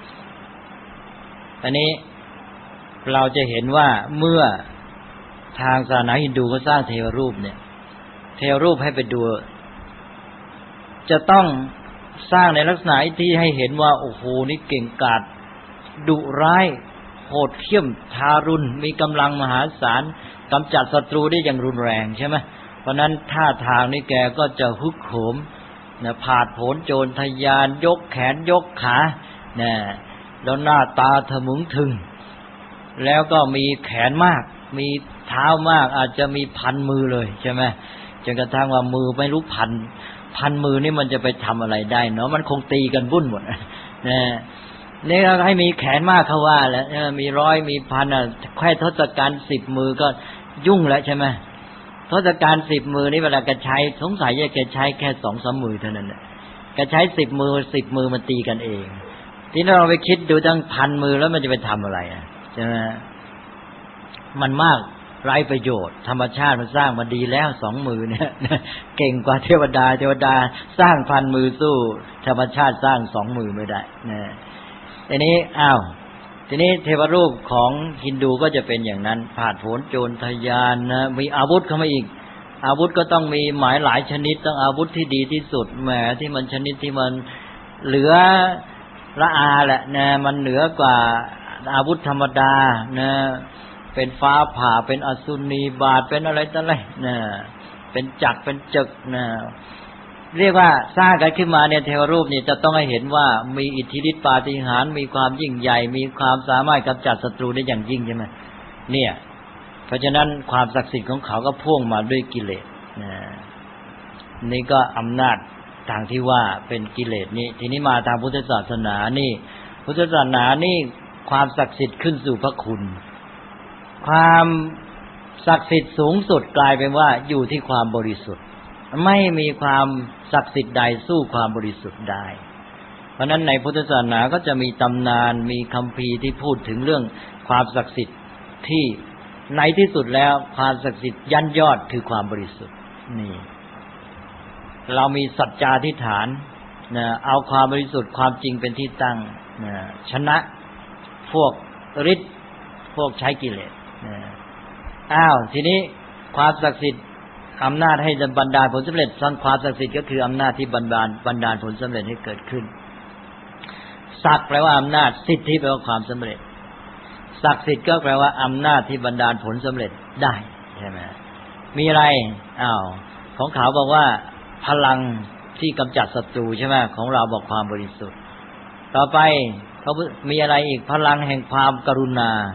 อันนี้เราจะเห็นว่าเมื่อทางศาสนาฮินดูก็สร้างเทวรูปเนี่ยเทวรูปให้ไปดูจะต้องสร้างในลักษณะที่ให้เห็นว่าโอ้โหนี่เก่งกาจดุร้ายโหดเหี้ยมทารุณมีกำลังมหาศาลกำจัดศัตรูได้อย่างรุนแรงใช่ไหมเพราะนั้นท่าทางนี่แกก็จะฮึกเหิมนะผาดโผนโจรทะยานยกแขนยกขานะแล้วหน้าตาทะมึงถึงแล้วก็มีแขนมากมีเท้ามากอาจจะมีพันมือเลยใช่ไหมจนกระทั่งว่ามือไม่รู้พันมือนี่มันจะไปทำอะไรได้เนาะมันคงตีกันวุ่นหมดนะนี่เราให้มีแขนมากเขาว่าแล้วมีร้อยมีพันอ่ะแค่ทศกัณฐ์10 มือก็ยุ่งแล้วใช่ไหมทศกัณฐ์10 มือนี่เวลาแกใช้สงสัยจะแกใช้แค่2-3 มือเท่านั้นน่ะแกใช้10 มือ10 มือมันตีกันเองทีนี้เราไปคิดดูตั้งพันมือแล้วมันจะไปทำอะไรอ่ะใช่ไหมมันมากไร้ประโยชน์ธรรมชาติมันสร้างมาดีแล้ว2 มือเนี่ยเก่งกว่าเทวดาสร้างพันมือสู้ธรรมชาติสร้าง2 มือไม่ได้นะทีนี้ทีนี้เทวรูปของฮินดูก็จะเป็นอย่างนั้นผาดโผนโจรทะยานนะมีอาวุธเข้ามาอีกอาวุธก็ต้องมีหมายหลายชนิดต้องอาวุธที่ดีที่สุดแหมที่มันชนิดที่มันเหลือละอาแหละนะมันเหนือกว่าอาวุธธรรมดานะเป็นฟ้าผ่าเป็นอสุนีบาทเป็นอะไรต่ออะไรนะเป็นจักรเป็นจึกนะเรียกว่าสร้างกันขึ้นมาเนี่ยเทวรูปนี่จะต้องให้เห็นว่ามีอิทธิฤทธิปาฏิหาริย์มีความยิ่งใหญ่มีความสามารถกำจัดศัตรูได้อย่างยิ่งใช่ไหมเนี่ยเพราะฉะนั้นความศักดิ์สิทธิ์ของเขาก็พ่วงมาด้วยกิเลสนี่ก็อำนาจทางที่ว่าเป็นกิเลสนี้ทีนี้มาทางพุทธศาสนานี่พุทธศาสนานี่ความศักดิ์สิทธิ์ขึ้นสู่พระคุณความศักดิ์สิทธิ์สูงสุดกลายเป็นว่าอยู่ที่ความบริสุทธิ์ไม่มีความศักดิ์สิทธิ์ใดสู้ความบริสุทธิ์ได้เพราะฉะนั้นในพุทธศาสนาก็จะมีตำนานมีคัมภีร์ที่พูดถึงเรื่องความศักดิ์สิทธิ์ที่ในที่สุดแล้วความศักดิ์สิทธิ์ยันยอดคือความบริสุทธิ์นี่เรามีสัจจาธิษฐานนะเอาความบริสุทธิ์ความจริงเป็นที่ตั้งนะชนะพวกฤทธิ์พวกใช้กิเลสทีนี้ความศักดิ์สิทธิ์อำนาจให้บันดาลผลสำเร็จสร้างความศักดิ์สิทธิ์ก็คืออำนาจที่บันดาลผลสำเร็จให้เกิดขึ้นศักดิ์แปลว่าอำนาจสิทธิแปลว่าความสำเร็จศักดิ์สิทธิ์ก็แปลว่าอำนาจที่บันดาลผลสำเร็จได้ใช่ไหมมีอะไรของเขาบอกว่าพลังที่กำจัดศัตรูใช่ไหมของเราบอกความบริสุทธิ์ต่อไปเขามีอะไรอีกพลังแห่งความกรุณา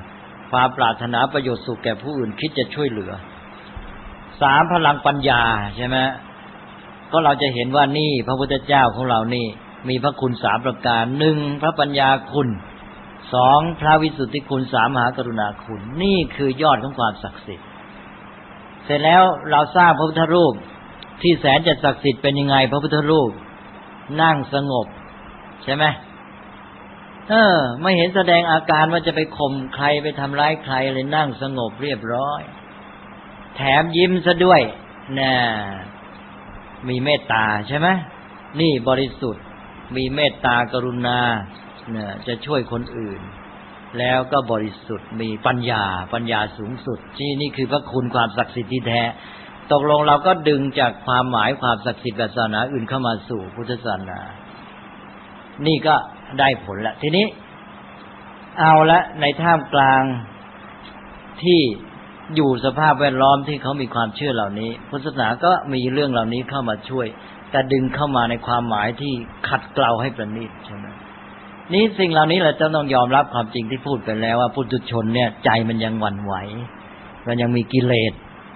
ความปรารถนาประโยชน์สุขแก่ผู้อื่นคิดจะช่วยเหลือ3พลังปัญญาใช่ไหมก็เราจะเห็นว่านี่พระพุทธเจ้าของเรานี่มีพระคุณ3ประการ1พระปัญญาคุณ2พระวิสุทธิคุณ3มหากรุณาคุณนี่คือยอดของความศักดิ์สิทธิ์เสร็จแล้วเราสร้างพระพุทธรูปที่แสนจะศักดิ์สิทธิ์เป็นยังไงพระพุทธรูปนั่งสงบใช่ไหมไม่เห็นแสดงอาการว่าจะไปข่มใครไปทำร้ายใครเลยนั่งสงบเรียบร้อยแถมยิ้มซะด้วยน่ะมีเมตตาใช่ไหมนี่บริสุทธิ์มีเมตตากรุณาเนี่ยจะช่วยคนอื่นแล้วก็บริสุทธิ์มีปัญญาสูงสุดนี่คือพระคุณความศักดิ์สิทธิ์ที่แท้ตกลงเราก็ดึงจากความหมายความศักดิ์สิทธิ์แบบศาสนาอื่นเข้ามาสู่พุทธศาสนานี่ก็ได้ผลละทีนี้เอาละในท่ามกลางที่อยู่สภาพแวดล้อมที่เขามีความเชื่อเหล่านี้พุทธศาสนาก็มีเรื่องเหล่านี้เข้ามาช่วยแต่ดึงเข้ามาในความหมายที่ขัดเกลาให้ประณีตใช่ไหมนี่สิ่งเหล่านี้เราจะต้องยอมรับความจริงที่พูดไปแล้วว่าปุถุชนเนี่ยใจมันยังหวั่นไหวมันยังมีกิเลส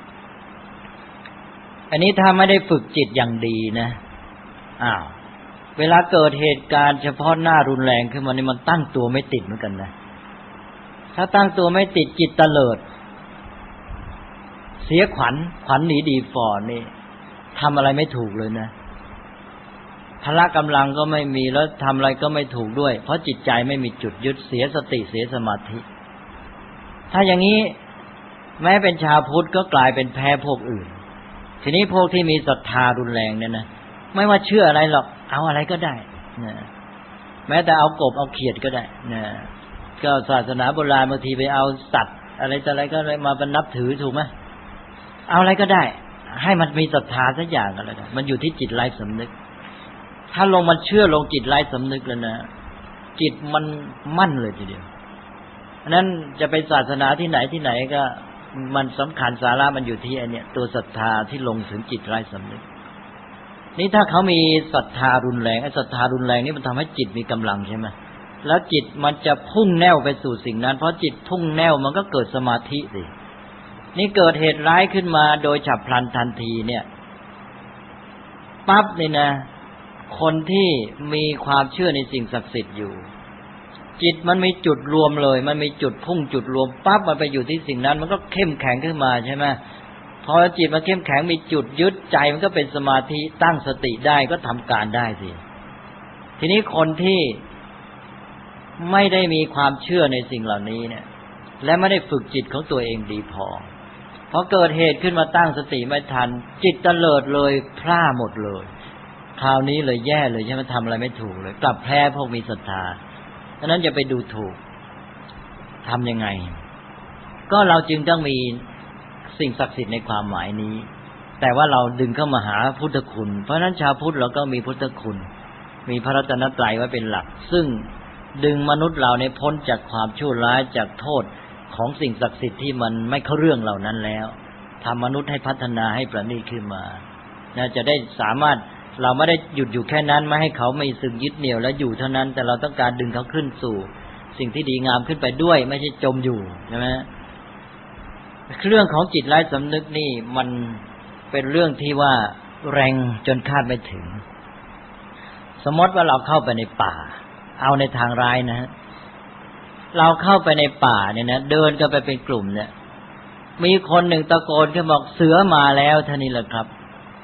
อันนี้ถ้าไม่ได้ฝึกจิตอย่างดีนะเวลาเกิดเหตุการณ์เฉพาะหน้ารุนแรงขึ้นมานี่มันตั้งตัวไม่ติดเหมือนกันนะถ้าตั้งตัวไม่ติดจิตเตลิดเสียขวัญหนีดีฝ่อนี่ทำอะไรไม่ถูกเลยนะพละกำลังก็ไม่มีแล้วทำอะไรก็ไม่ถูกด้วยเพราะจิตใจไม่มีจุดยึดเสียสติเสียสมาธิถ้าอย่างนี้แม้เป็นชาวพุทธก็กลายเป็นแพ้พวกอื่นทีนี้พวกที่มีศรัทธารุนแรงเนี่ยนะไม่ว่าเชื่ออะไรหรอกเอาอะไรก็ได้นะแม้แต่เอากบเอาเขียดก็ได้นะก็ศาสนาโบราณบางทีไปเอาสัตว์อะไรต่ออะไรก็เลยมาบรรนับถือถูกไหมเอาอะไรก็ได้ให้มันมีศรัทธาสักอย่างก็แล้วกันมันอยู่ที่จิตไร้สำนึกถ้าลงมันเชื่อลงจิตไร้สำนึกแล้วนะจิตมันมั่นเลยทีเดียวฉะนั้นจะไปศาสนาที่ไหนก็มันสำคัญสาระมันอยู่ที่ไอ้เนี่ยตัวศรัทธาที่ลงถึงจิตไร้สำนึกนี่ถ้าเขามีศรัทธารุนแรงไอ้ศรัทธารุนแรงนี่มันทำให้จิตมีกำลังใช่ไหมแล้วจิตมันจะพุ่งแน่วไปสู่สิ่งนั้นเพราะจิตพุ่งแน่วมันก็เกิดสมาธิสินี่เกิดเหตุร้ายขึ้นมาโดยฉับพลันทันทีเนี่ยปั๊บนี่นะคนที่มีความเชื่อในสิ่งศักดิ์สิทธิ์อยู่จิตมันมีจุดรวมเลยมันมีจุดพุ่งจุดรวมปั๊บมันไปอยู่ที่สิ่งนั้นมันก็เข้มแข็งขึ้นมาใช่ไหมพอจิตมันเข้มแข็งมีจุดยึดใจมันก็เป็นสมาธิตั้งสติได้ก็ทำการได้สิทีนี้คนที่ไม่ได้มีความเชื่อในสิ่งเหล่านี้เนี่ยและไม่ได้ฝึกจิตของตัวเองดีพอเกิดเหตุขึ้นมาตั้งสติไม่ทันจิตเตลิดเลยพลาดหมดเลยคราวนี้เลยแย่เลยใช่ไหมทำอะไรไม่ถูกเลยกลับแพ้พวกมีศรัทธาฉะนั้นอย่าไปดูถูกทำยังไงก็เราจึงต้องมีสิ่งศักดิ์สิทธิ์ในความหมายนี้แต่ว่าเราดึงเข้ามาหาพุทธคุณเพราะฉะนั้นชาวพุทธเราก็มีพุทธคุณมีพระรัตนตรัยไว้เป็นหลักซึ่งดึงมนุษย์เราในพ้นจากความชั่วร้ายจากโทษของสิ่งศักดิ์สิทธิ์ที่มันไม่เข้าเรื่องเหล่านั้นแล้วทำมนุษย์ให้พัฒนาให้ประณีตขึ้นมาจะได้สามารถเราไม่ได้หยุดอยู่แค่นั้นไม่ให้เขาไม่สึกยึดเหนี่ยวและอยู่เท่านั้นแต่เราต้องการดึงเขาขึ้นสู่สิ่งที่ดีงามขึ้นไปด้วยไม่ใช่จมอยู่ใช่ไหมเรื่องของจิตไร้สำนึกนี่มันเป็นเรื่องที่ว่าแรงจนคาดไม่ถึงสมมติว่าเราเข้าไปในป่าเอาในทางร้ายนะเราเข้าไปในป่าเนี่ยนะเดินกันไปเป็นกลุ่มเนี่ยมีคนหนึ่งตะโกนขึ้นบอกเสือมาแล้วเท่านี้แหละครับ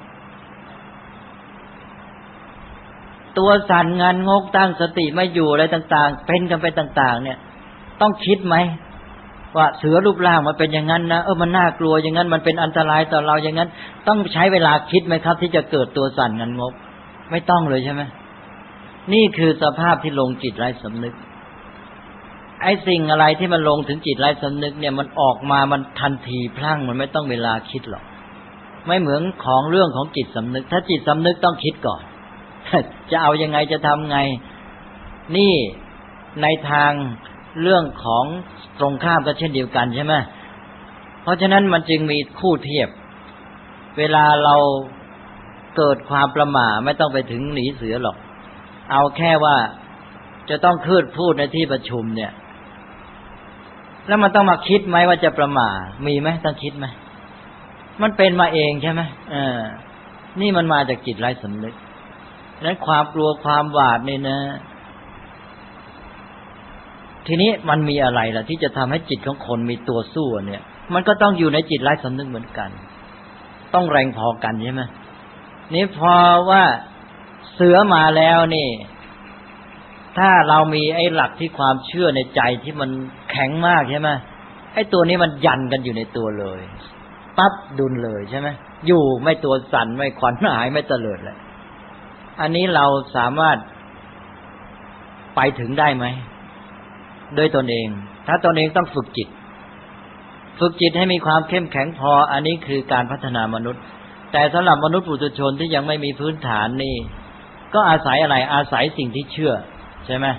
ตัวสั่นงานงกตั้งสติไม่อยู่อะไรต่างๆเป็นกันไปต่างๆเนี่ยต้องคิดไหมว่าเสือรูปร่างมันเป็นอย่างนั้นนะมันน่ากลัวอย่างนั้นมันเป็นอันตรายต่อเราอย่างนั้นต้องใช้เวลาคิดไหมครับที่จะเกิดตัวสั่นงานงกไม่ต้องเลยใช่ไหมนี่คือสภาพที่ลงจิตไร้สำนึกไอ้สิ่งอะไรที่มันลงถึงจิตไร้สำนึกเนี่ยมันออกมามันทันทีพลั่งมันไม่ต้องเวลาคิดหรอกไม่เหมือนของเรื่องของจิตสำนึกถ้าจิตสำนึกต้องคิดก่อนจะเอายังไงจะทำไงนี่ในทางเรื่องของตรงข้ามก็เช่นเดียวกันใช่ไหมเพราะฉะนั้นมันจึงมีคู่เทียบเวลาเราเกิดความประหม่าไม่ต้องไปถึงหนีเสือหรอกเอาแค่ว่าจะต้องพูดในที่ประชุมเนี่ยแล้วมันต้องมาคิดไหมว่าจะประมาทมีไหมต้องคิดไหมมันเป็นมาเองใช่ไหมนี่มันมาจากจิตไร้สำนึกนั้นความกลัวความหวาดนี่นะทีนี้มันมีอะไรล่ะที่จะทำให้จิตของคนมีตัวสู้เนี่ยมันก็ต้องอยู่ในจิตไร้สำนึกเหมือนกันต้องแรงพอกันใช่ไหมนี่พอว่าเสือมาแล้วนี่ถ้าเรามีไอ้หลักที่ความเชื่อในใจที่มันแข็งมากใช่ไหมไอ้ตัวนี้มันยันกันอยู่ในตัวเลยปั๊บดุลเลยใช่ไหมอยู่ไม่ตัวสั่นไม่ขวัญหายไม่เตลิดเลยอันนี้เราสามารถไปถึงได้ไหมโดยตนเองถ้าตนเองต้องฝึกจิตให้มีความเข้มแข็งพออันนี้คือการพัฒนามนุษย์แต่สำหรับมนุษย์ปุถุชนที่ยังไม่มีพื้นฐานนี่ก็อาศัยอะไรอาศัยสิ่งที่เชื่อใช่ไหม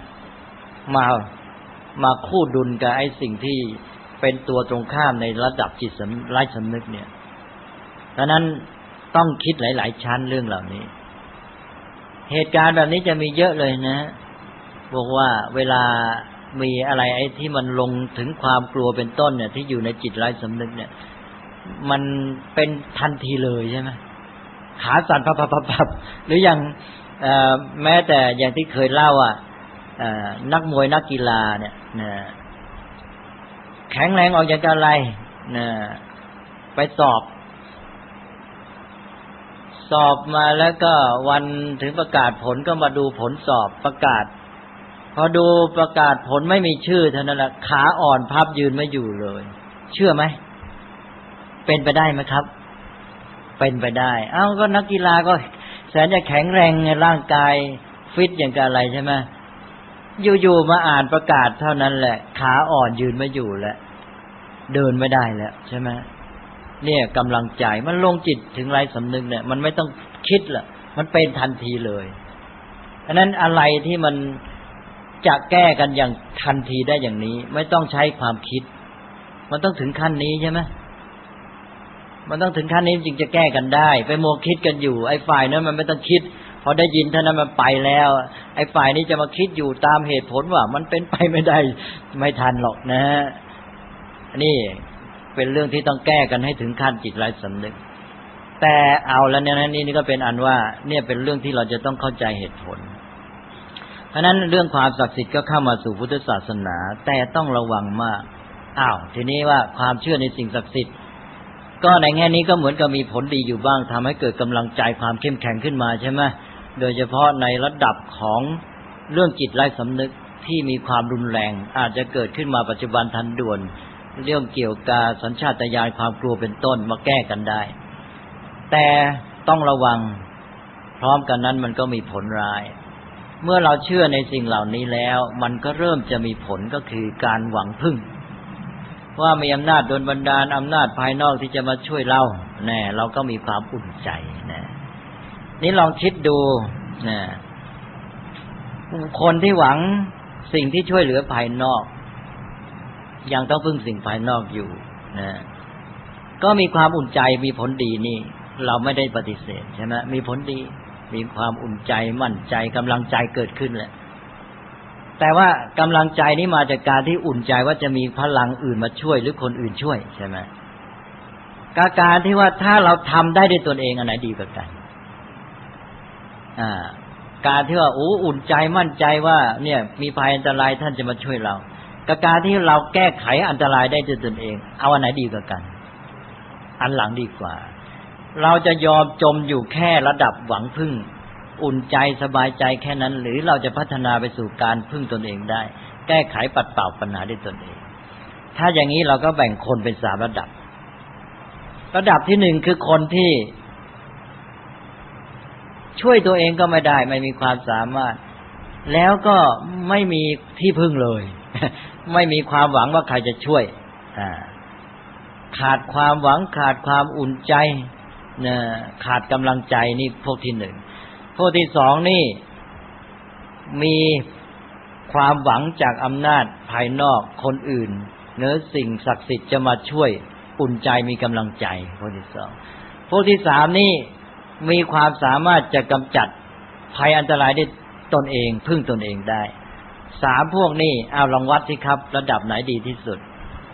มาคู่ดุลกับไอ้สิ่งที่เป็นตัวตรงข้ามในระดับจิตไร้สำนึกเนี่ยดังนั้นต้องคิดหลายๆชั้นเรื่องเหล่านี้เหตุการณ์แบบนี้จะมีเยอะเลยนะบอกว่าเวลามีอะไรไอ้ที่มันลงถึงความกลัวเป็นต้นเนี่ยที่อยู่ในจิตไร้สำนึกเนี่ยมันเป็นทันทีเลยใช่ไหมขาสั่นพับๆหรืออย่างแม้แต่อย่างที่เคยเล่านักมวยนักกีฬาเนี่ยแข็งแรงออกจากอะไรไปสอบมาแล้วก็วันถึงประกาศผลก็มาดูผลสอบประกาศพอดูประกาศผลไม่มีชื่อเท่านั้นแหละขาอ่อนพับยืนไม่อยู่เลยเชื่อไหมเป็นไปได้ไหมครับเป็นไปได้ก็นักกีฬาก็แสนจะแข็งแรงในร่างกายฟิตอย่างกับอะไรใช่ไหมอยู่ๆมาอ่านประกาศเท่านั้นแหละขาอ่อนยืนไม่อยู่แล้วเดินไม่ได้แล้วใช่ไหมเนี่ยกำลังใจมันลงจิตถึงไร้สำนึกเนี่ยมันไม่ต้องคิดละมันเป็นทันทีเลยอันนั้นอะไรที่มันจะแก้กันอย่างทันทีได้อย่างนี้ไม่ต้องใช้ความคิดมันต้องถึงขั้นนี้ใช่ไหมมันต้องถึงขั้นนี้จึงจะแก้กันได้ไปมัวคิดกันอยู่ไอ้ฝ่ายนั้นมันไม่ต้องคิดพอได้ยินเท่านั้นมันไปแล้วไอ้ฝ่ายนี้จะมาคิดอยู่ตามเหตุผลว่ามันเป็นไปไม่ได้ไม่ทันหรอกนะนี่เป็นเรื่องที่ต้องแก้กันให้ถึงขั้นจิตไร้สำนึกแต่เอาแล้วเนี่ยนี่ก็เป็นอันว่าเนี่ยเป็นเรื่องที่เราจะต้องเข้าใจเหตุผลเพราะนั้นเรื่องความศักดิ์สิทธิ์ก็เข้ามาสู่พุทธศาสนาแต่ต้องระวังมากทีนี้ว่าความเชื่อในสิ่งศักดิ์สิทธิ์ก็ในแง่นี้ก็เหมือนกับมีผลดีอยู่บ้างทำให้เกิดกำลังใจความเข้มแข็งขึ้นมาใช่ไหมโดยเฉพาะในระดับของเรื่องจิตไร้สำนึกที่มีความรุนแรงอาจจะเกิดขึ้นมาปัจจุบันทันด่วนเรื่องเกี่ยวกับสัญชาตญาณความกลัวเป็นต้นมาแก้กันได้แต่ต้องระวังพร้อมกันนั้นมันก็มีผลร้ายเมื่อเราเชื่อในสิ่งเหล่านี้แล้วมันก็เริ่มจะมีผลก็คือการหวังพึ่งว่ามีอำนาจโดนบันดาลอำนาจภายนอกที่จะมาช่วยเราเราก็มีความอุ่นใจนี่ลองคิดดูคนที่หวังสิ่งที่ช่วยเหลือภายนอกยังต้องพึ่งสิ่งภายนอกอยู่ก็มีความอุ่นใจมีผลดีนี่เราไม่ได้ปฏิเสธใช่ไหมมีผลดีมีความอุ่นใจมั่นใจกำลังใจเกิดขึ้นแหละแต่ว่ากำลังใจนี้มาจากการที่อุ่นใจว่าจะมีพลังอื่นมาช่วยหรือคนอื่นช่วยใช่ไหมการที่ว่าถ้าเราทำได้ด้วยตนเองอันไหนดีกว่ากันการที่ว่าอุ่นใจมั่นใจว่าเนี่ยมีภัยอันตรายท่านจะมาช่วยเรากับการที่เราแก้ไขอันตรายได้ด้วยตนเองเอาอันไหนดีกว่ากันอันหลังดีกว่าเราจะยอมจมอยู่แค่ระดับหวังพึ่งอุ่นใจสบายใจแค่นั้นหรือเราจะพัฒนาไปสู่การพึ่งตนเองได้แก้ไขปัดเป่าปัญหาด้วยตนเองถ้าอย่างนี้เราก็แบ่งคนเป็น3ระดับที่1คือคนที่ช่วยตัวเองก็ไม่ได้ไม่มีความสามารถแล้วก็ไม่มีที่พึ่งเลยไม่มีความหวังว่าใครจะช่วยขาดความหวังขาดความอุ่นใจขาดกำลังใจนี่พวกที่1พวกที่2นี่มีความหวังจากอำนาจภายนอกคนอื่นเนื้อสิ่งศักดิ์สิทธิ์จะมาช่วยอุ่นใจมีกำลังใจพวกที่2พวกที่3นี่มีความสามารถจะกำจัดภัยอันตรายได้ตนเองพึ่งตนเองได้3พวกนี้เอาลองวัดสิครับระดับไหนดีที่สุด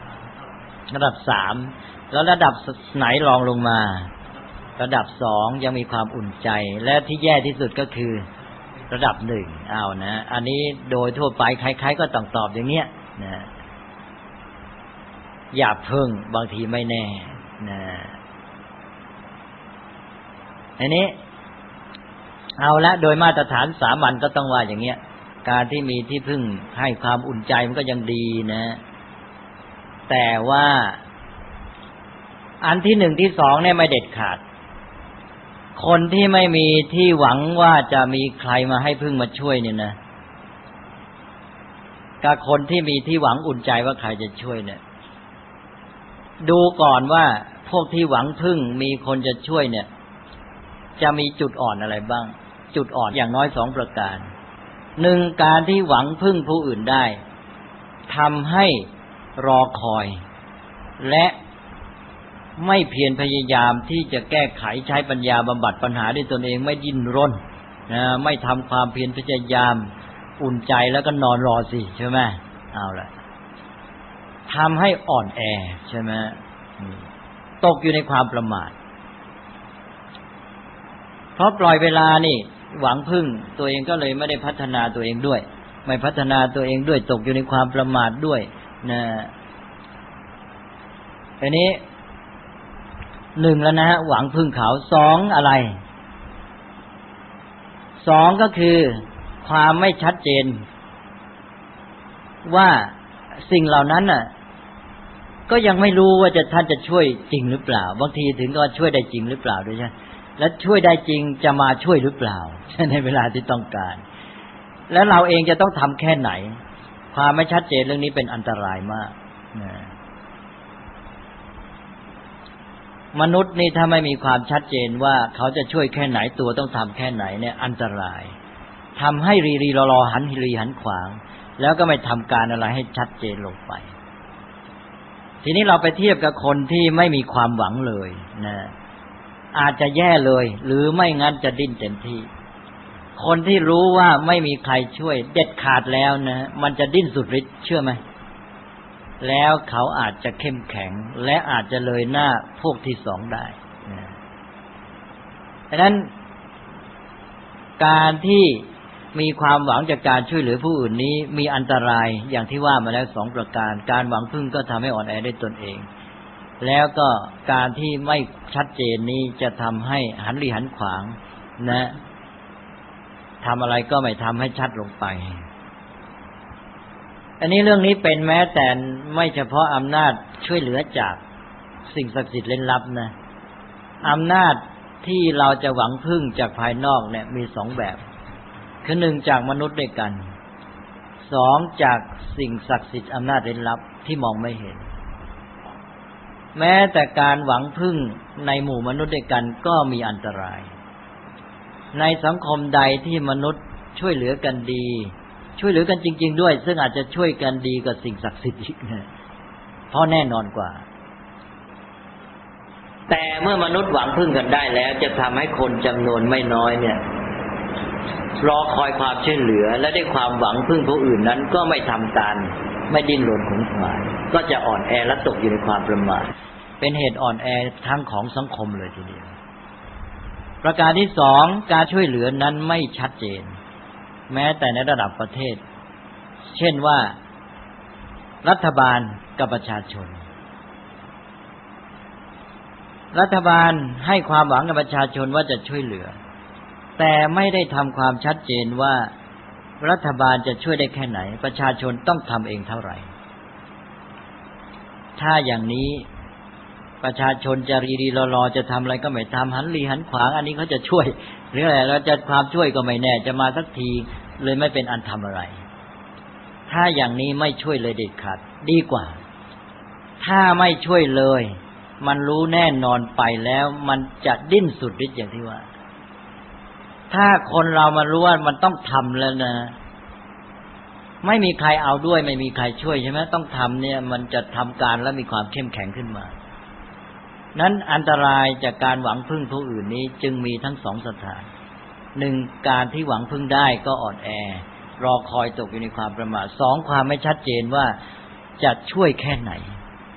ระดับสามแล้วระดับไหนรองลงมาระดับสองยังมีความอุ่นใจและที่แย่ที่สุดก็คือระดับหนึ่งเอานะอันนี้โดยทั่วไปใครๆก็ต้องตอบอย่างเงี้ยนะอย่าเพิ่งบางทีไม่แน่นะอันนี้เอาละโดยมาตรฐานสามัญก็ต้องว่าอย่างเงี้ยการที่มีที่พึ่งให้ความอุ่นใจมันก็ยังดีนะแต่ว่าอันที่หนึ่งที่สองเนี่ยไม่เด็ดขาดคนที่ไม่มีที่หวังว่าจะมีใครมาให้พึ่งมาช่วยเนี่ยนะกับคนที่มีที่หวังอุ่นใจว่าใครจะช่วยเนี่ยดูก่อนว่าพวกที่หวังพึ่งมีคนจะช่วยเนี่ยจะมีจุดอ่อนอะไรบ้างจุดอ่อนอย่างน้อย2ประการหนึ่งการที่หวังพึ่งผู้อื่นได้ทำให้รอคอยและไม่เพียรพยายามที่จะแก้ไขใช้ปัญญาบำบัดปัญหาด้วยตนเองไม่ดิ้นรนนะไม่ทำความเพียรพยายามอุ่นใจแล้วก็นอนรอสิใช่ไหมเอาล่ะทำให้อ่อนแอใช่ไหมตกอยู่ในความประมาทเพราะปล่อยเวลานี่หวังพึ่งตัวเองก็เลยไม่ได้พัฒนาตัวเองด้วยไม่พัฒนาตัวเองด้วยตกอยู่ในความประมาทด้วยนะอันนี้หนึ่งแล้วนะฮะหวังพึ่งเขาสองอะไรสองก็คือความไม่ชัดเจนว่าสิ่งเหล่านั้นน่ะก็ยังไม่รู้ว่าท่านจะช่วยจริงหรือเปล่าบางทีถึงก็ช่วยได้จริงหรือเปล่าด้วยใช่และช่วยได้จริงจะมาช่วยหรือเปล่าในเวลาที่ต้องการแล้วเราเองจะต้องทำแค่ไหนความไม่ชัดเจนเรื่องนี้เป็นอันตรายมากนะมนุษย์นี่ถ้าไม่มีความชัดเจนว่าเขาจะช่วยแค่ไหนตัวต้องทำแค่ไหนเนี่ยอันตรายทำให้รีรอหันหันขวางแล้วก็ไม่ทำการอะไรให้ชัดเจนลงไปทีนี้เราไปเทียบกับคนที่ไม่มีความหวังเลยนะอาจจะแย่เลยหรือไม่งั้นจะดิ้นเต็มที่คนที่รู้ว่าไม่มีใครช่วยเด็ดขาดแล้วนะมันจะดิ้นสุดฤทธิ์เชื่อไหมแล้วเขาอาจจะเข้มแข็งและอาจจะเลยหน้าพวกที่สองได้นะดังนั้นการที่มีความหวังจากการช่วยเหลือผู้อื่นนี้มีอันตรายอย่างที่ว่ามาแล้ว2ประการการหวังพึ่งก็ทำให้อ่อนแอได้ตนเองแล้วก็การที่ไม่ชัดเจนนี้จะทำให้หันหันขวางนะทำอะไรก็ไม่ทำให้ชัดลงไปอันนี้เรื่องนี้เป็นแม้แต่ไม่เฉพาะอำนาจช่วยเหลือจากสิ่งศักดิ์สิทธิ์เร้นลับนะอำนาจที่เราจะหวังพึ่งจากภายนอกเนี่ยมี2แบบคือ1จากมนุษย์ด้วยกัน2จากสิ่งศักดิ์สิทธิ์อำนาจเร้นลับที่มองไม่เห็นแม้แต่การหวังพึ่งในหมู่มนุษย์ด้วยกันก็มีอันตรายในสังคมใดที่มนุษย์ช่วยเหลือกันดีช่วยเหลือกันจริงๆด้วยซึ่งอาจจะช่วยกันดีกว่าสิ่งศักดิ์สิทธิ์อีกนะเพราะแน่นอนกว่าแต่เมื่อมนุษย์หวังพึ่งกันได้แล้วจะทำให้คนจำนวนไม่น้อยเนี่ยรอคอยความช่วยเหลือและด้วยความหวังพึ่งผู้อื่นนั้นก็ไม่ทำตามไม่ดิ้นรนขวนขวายก็จะอ่อนแอและตกอยู่ในความประมาทเป็นเหตุอ่อนแอทั้งของสังคมเลยทีเดียวประการที่2การช่วยเหลือนั้นไม่ชัดเจนแม้แต่ในระดับประเทศเช่นว่ารัฐบาลกับประชาชนรัฐบาลให้ความหวังกับประชาชนว่าจะช่วยเหลือแต่ไม่ได้ทำความชัดเจนว่ารัฐบาลจะช่วยได้แค่ไหนประชาชนต้องทำเองเท่าไหร่ถ้าอย่างนี้ประชาชนจะรีรอจะทำอะไรก็ไม่ทำหันหันขวางอันนี้เขาจะช่วยหรืออะไรเราจะความช่วยก็ไม่แน่จะมาสักทีเลยไม่เป็นอันทำอะไรถ้าอย่างนี้ไม่ช่วยเลยเด็ดขาดดีกว่าถ้าไม่ช่วยเลยมันรู้แน่นอนไปแล้วมันจะดิ้นสุดฤทธิ์อย่างที่ว่าถ้าคนเรามารู้ว่ามันต้องทำแล้วนะไม่มีใครเอาด้วยไม่มีใครช่วยใช่ไหมต้องทำเนี่ยมันจะทำการแล้วมีความเข้มแข็งขึ้นมานั้นอันตรายจากการหวังพึ่งผู้อื่นนี้จึงมีทั้ง2สถาน1การที่หวังพึ่งได้ก็อ่อนแอรอคอยตกอยู่ในความประมาท2ความไม่ชัดเจนว่าจะช่วยแค่ไหน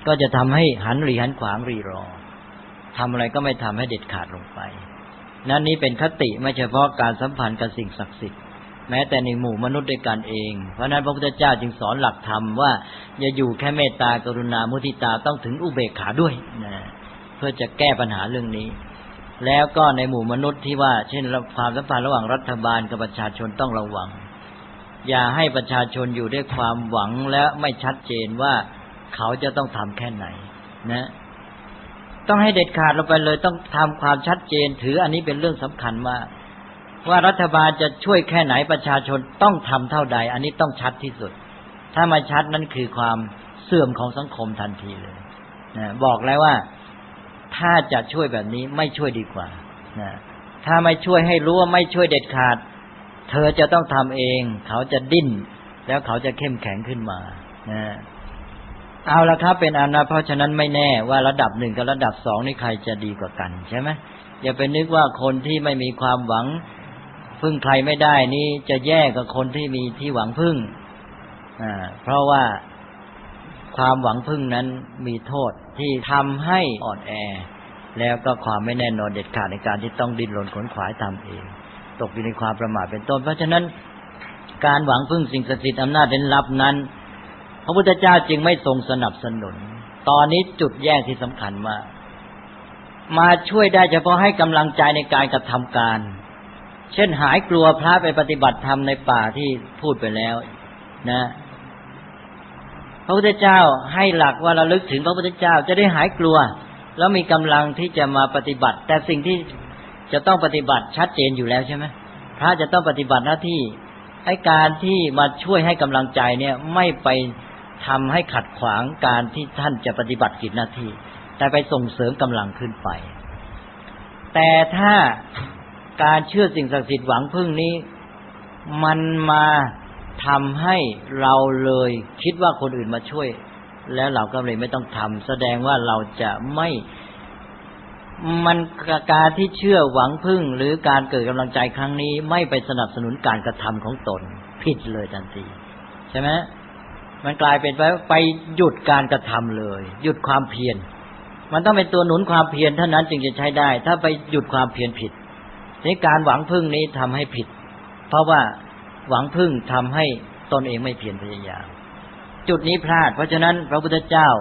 ก็จะทำให้หันหลีหันขวางรีรอทำอะไรก็ไม่ทำให้เด็ดขาดลงไปนั่นนี้เป็นคติไม่เฉพาะการสัมพันธ์กับสิ่งศักดิ์สิทธิ์แม้แต่ในหมู่มนุษย์ด้วยกันเองเพราะนั้นพระพุทธเจ้าจึงสอนหลักธรรมว่าอย่าอยู่แค่เมตตากรุณามุทิตาต้องถึงอุเบกขาด้วยนะเพื่อจะแก้ปัญหาเรื่องนี้แล้วก็ในหมู่มนุษย์ที่ว่าเช่นความสัมพันธ์ระหว่างรัฐบาลกับประชาชนต้องระวังอย่าให้ประชาชนอยู่ด้วยความหวังและไม่ชัดเจนว่าเขาจะต้องทำแค่ไหนนะต้องให้เด็ดขาดลงไปเลยต้องทำความชัดเจนถืออันนี้เป็นเรื่องสำคัญมากว่ารัฐบาลจะช่วยแค่ไหนประชาชนต้องทำเท่าใดอันนี้ต้องชัดที่สุดถ้าไม่ชัดนั่นคือความเสื่อมของสังคมทันทีเลยนะบอกแล้วว่าถ้าจะช่วยแบบนี้ไม่ช่วยดีกว่านะถ้าไม่ช่วยให้รู้ว่าไม่ช่วยเด็ดขาดเธอจะต้องทำเองเขาจะดิ้นแล้วเขาจะเข้มแข็งขึ้นมานะเอาละครับเป็นอันนะเพราะฉะนั้นไม่แน่ว่าระดับ1กับระดับ2นี่ใครจะดีกว่ากันใช่ไหมอย่าไปนึกว่าคนที่ไม่มีความหวังพึ่งใครไม่ได้นี่จะแย่กว่าคนที่มีที่หวังพึ่งเพราะว่าความหวังพึ่งนั้นมีโทษที่ทำให้อ่อนแอแล้วก็ความไม่แน่นอนเด็ดขาดในการที่ต้องดิ้นรนขนขวายทำเองตกอยู่ในความประมาทเป็นต้นเพราะฉะนั้นการหวังพึ่งสิ่งศักดิ์สิทธิ์อำนาจเร้นลับนั้นพระพุทธเจ้าจึงไม่ทรงสนับสนุนตอนนี้จุดแยกที่สำคัญมากมาช่วยได้เฉพาะให้กำลังใจในการกระทำการเช่นหายกลัวพระไปปฏิบัติธรรมในป่าที่พูดไปแล้วนะพระพุทธเจ้าให้หลักว่าระลึกถึงพระพุทธเจ้าจะได้หายกลัวแล้วมีกำลังที่จะมาปฏิบัติแต่สิ่งที่จะต้องปฏิบัติชัดเจนอยู่แล้วใช่ไหมพระจะต้องปฏิบัติหน้าที่ไอ้การที่มาช่วยให้กำลังใจเนี่ยไม่ไปทำให้ขัดขวางการที่ท่านจะปฏิบัติกิจหน้าที่แต่ไปส่งเสริมกำลังขึ้นไปแต่ถ้าการเชื่อสิ่งศักดิ์สิทธิ์หวังพึ่งนี้มันมาทำให้เราเลยคิดว่าคนอื่นมาช่วยแล้วเราก็เลยไม่ต้องทำแสดงว่าเราจะไม่มันการที่เชื่อหวังพึ่งหรือการเกิดกำลังใจครั้งนี้ไม่ไปสนับสนุนการกระทำของตนผิดเลยทันทีใช่ไหมมันกลายเป็นไปหยุดการกระทำเลยหยุดความเพียรมันต้องเป็นตัวหนุนความเพียรเท่านั้นจึงจะใช้ได้ถ้าไปหยุดความเพียรผิดนี่การหวังพึ่งนี้ทำให้ผิดเพราะว่าหวังพึ่งทำให้ตนเองไม่เพียรพยายามจุดนี้พลาดเพราะฉะนั้นพระพุทธเจ้า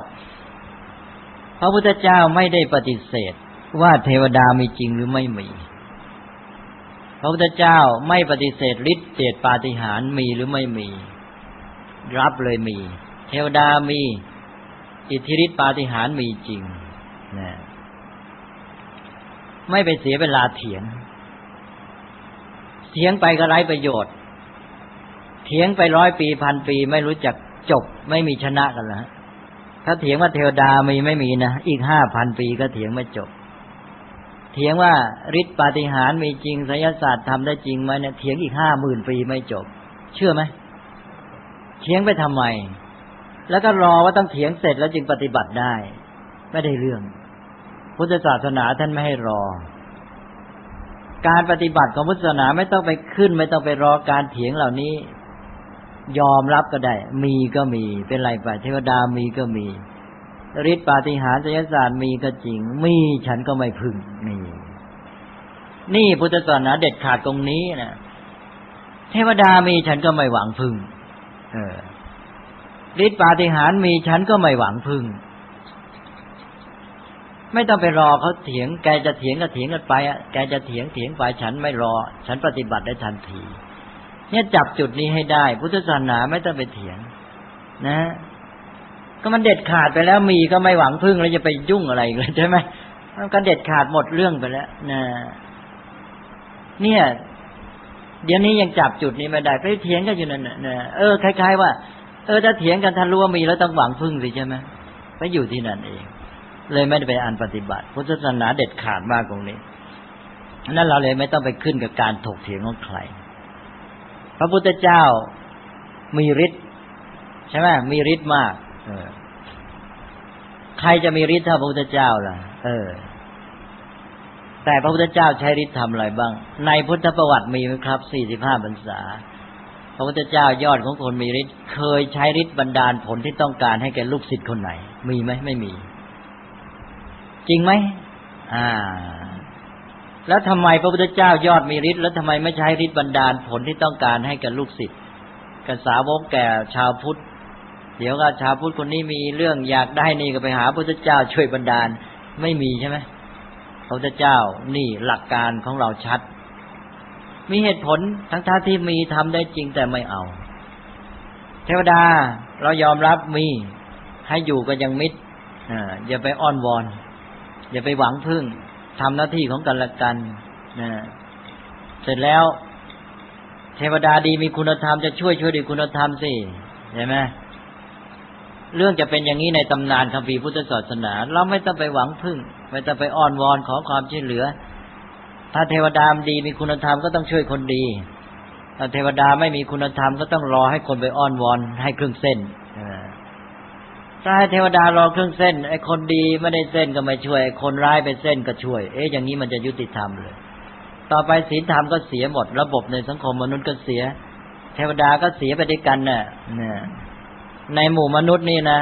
ไม่ได้ปฏิเสธว่าเทวดามีจริงหรือไม่มีพระพุทธเจ้าไม่ปฏิเสธฤทธิ์เดชปาฏิหาริย์มีหรือไม่มีรับเลยมีเทวดามีอิทธิฤทธิ์ปาฏิหาริย์มีจริงนะไม่ไปเสียเวลาเถียงไปก็ไร้ประโยชน์เถียงไป100 ปีพันปีไม่รู้จักจบไม่มีชนะกันแล้วถ้าเถียงว่าเทวดามีไม่มีนะอีก 5,000 ปีก็เถียงไม่จบเถียงว่าฤทธิ์ปาฏิหาริย์มีจริงไสยศาสตร์ทำได้จริงไหมเนี่ยเถียงอีก 50,000 ปีไม่จบเชื่อไหมเถียงไปทำไมแล้วก็รอว่าต้องเถียงเสร็จแล้วจึงปฏิบัติได้ไม่ได้เรื่องพุทธศาสนาท่านไม่ให้รอการปฏิบัติของพุทธศาสนาไม่ต้องไปขึ้นไม่ต้องไปรอการเถียงเหล่านี้ยอมรับก็ได้มีก็มีเป็นไรไปเทวดามีก็มีฤทธิ์ปาฏิหาริย์ไสยศาสตร์มีก็จริงมีฉันก็ไม่พึ่งนี่พุทธศาสนาเด็ดขาดตรงนี้นะเทวดามีฉันก็ไม่หวังพึ่งฤทธิ์ปาฏิหาริย์มีฉันก็ไม่หวังพึ่งไม่ต้องไปรอเขาเถียงแกจะเถียงก็เถียงกันไปแกจะเถียงไปฉันไม่รอฉันปฏิบัติได้ทันทีเนี่ยจับจุดนี้ให้ได้พุทธศาสนาไม่ต้องไปเถียงนะก็มันเด็ดขาดไปแล้วมีก็ไม่หวังพึ่งแล้วจะไปยุ่งอะไรเลยใช่ไหมมันก็เด็ดขาดหมดเรื่องไปแล้วนะเนี่ยเดี๋ยวนี้ยังจับจุดนี้ไม่ได้ไปเถียงกันอยู่นั่นน่ะคล้ายๆว่าถ้าเถียงกันท่านรู้ว่ามีแล้วต้องหวังพึ่งสิใช่ไหมไปอยู่ที่นั่นเองเลยไม่ได้ไปอันปฏิบัติพุทธศาสนาเด็ดขาดมากตรงนี้นั่นเราเลยไม่ต้องไปขึ้นกับการถกเถียงของใครพระพุทธเจ้ามีฤทธิ์ใช่ไหมมีฤทธิ์มากใครจะมีฤทธิ์เท่าพระพุทธเจ้าล่ะแต่พระพุทธเจ้าใช้ฤทธิ์ทำอะไรบ้างในพุทธประวัติมีไหมครับ45 พรรษาพระพุทธเจ้ายอดของคนมีฤทธิ์เคยใช้ฤทธิ์บันดาลผลที่ต้องการให้แก่ลูกศิษย์คนไหนมีไหมไม่มีจริงไหมแล้วทำไมพระพุทธเจ้ายอดมีฤทธิ์แล้วทำไมไม่ใช้ฤทธิ์บันดาลผลที่ต้องการให้กับลูกศิษย์กับสาวกแก่ชาวพุทธเดี๋ยวก็ชาวพุทธคนนี้มีเรื่องอยากได้นี่ก็ไปหาพระพุทธเจ้าช่วยบันดาลไม่มีใช่ไหมพระพุทธเจ้านี่หลักการของเราชัดมีเหตุผลทั้งที่มีทำได้จริงแต่ไม่เอาเทวดาเรายอมรับมีให้อยู่กันอย่างมิตรอย่าไปอ้อนวอนอย่าไปหวังพึ่งทำหน้าที่ของกันและกันเสร็จแล้วเทวดาดีมีคุณธรรมจะช่วยด้วยคุณธรรมสิเห็นไหมเรื่องจะเป็นอย่างนี้ในตำนานคัมภีร์พุทธศาสนาเราไม่ต้องไปหวังพึ่งไม่ต้องไปอ้อนวอนขอความช่วยเหลือถ้าเทวดาดีมีคุณธรรมก็ต้องช่วยคนดีถ้าเทวดาไม่มีคุณธรรมก็ต้องรอให้คนไปอ้อนวอนให้เครื่องเส้นถ้าให้เทวดารอเครื่องเส้นไอ้คนดีไม่ได้เส้นก็ไม่ช่วยคนร้ายไปเส้นก็ช่วยอย่างนี้มันจะยุติธรรมเลยต่อไปศีลธรรมก็เสียหมดระบบในสังคมมนุษย์ก็เสียเทวดาก็เสียไปด้วยกันน่ะในหมู่มนุษย์นี่นะ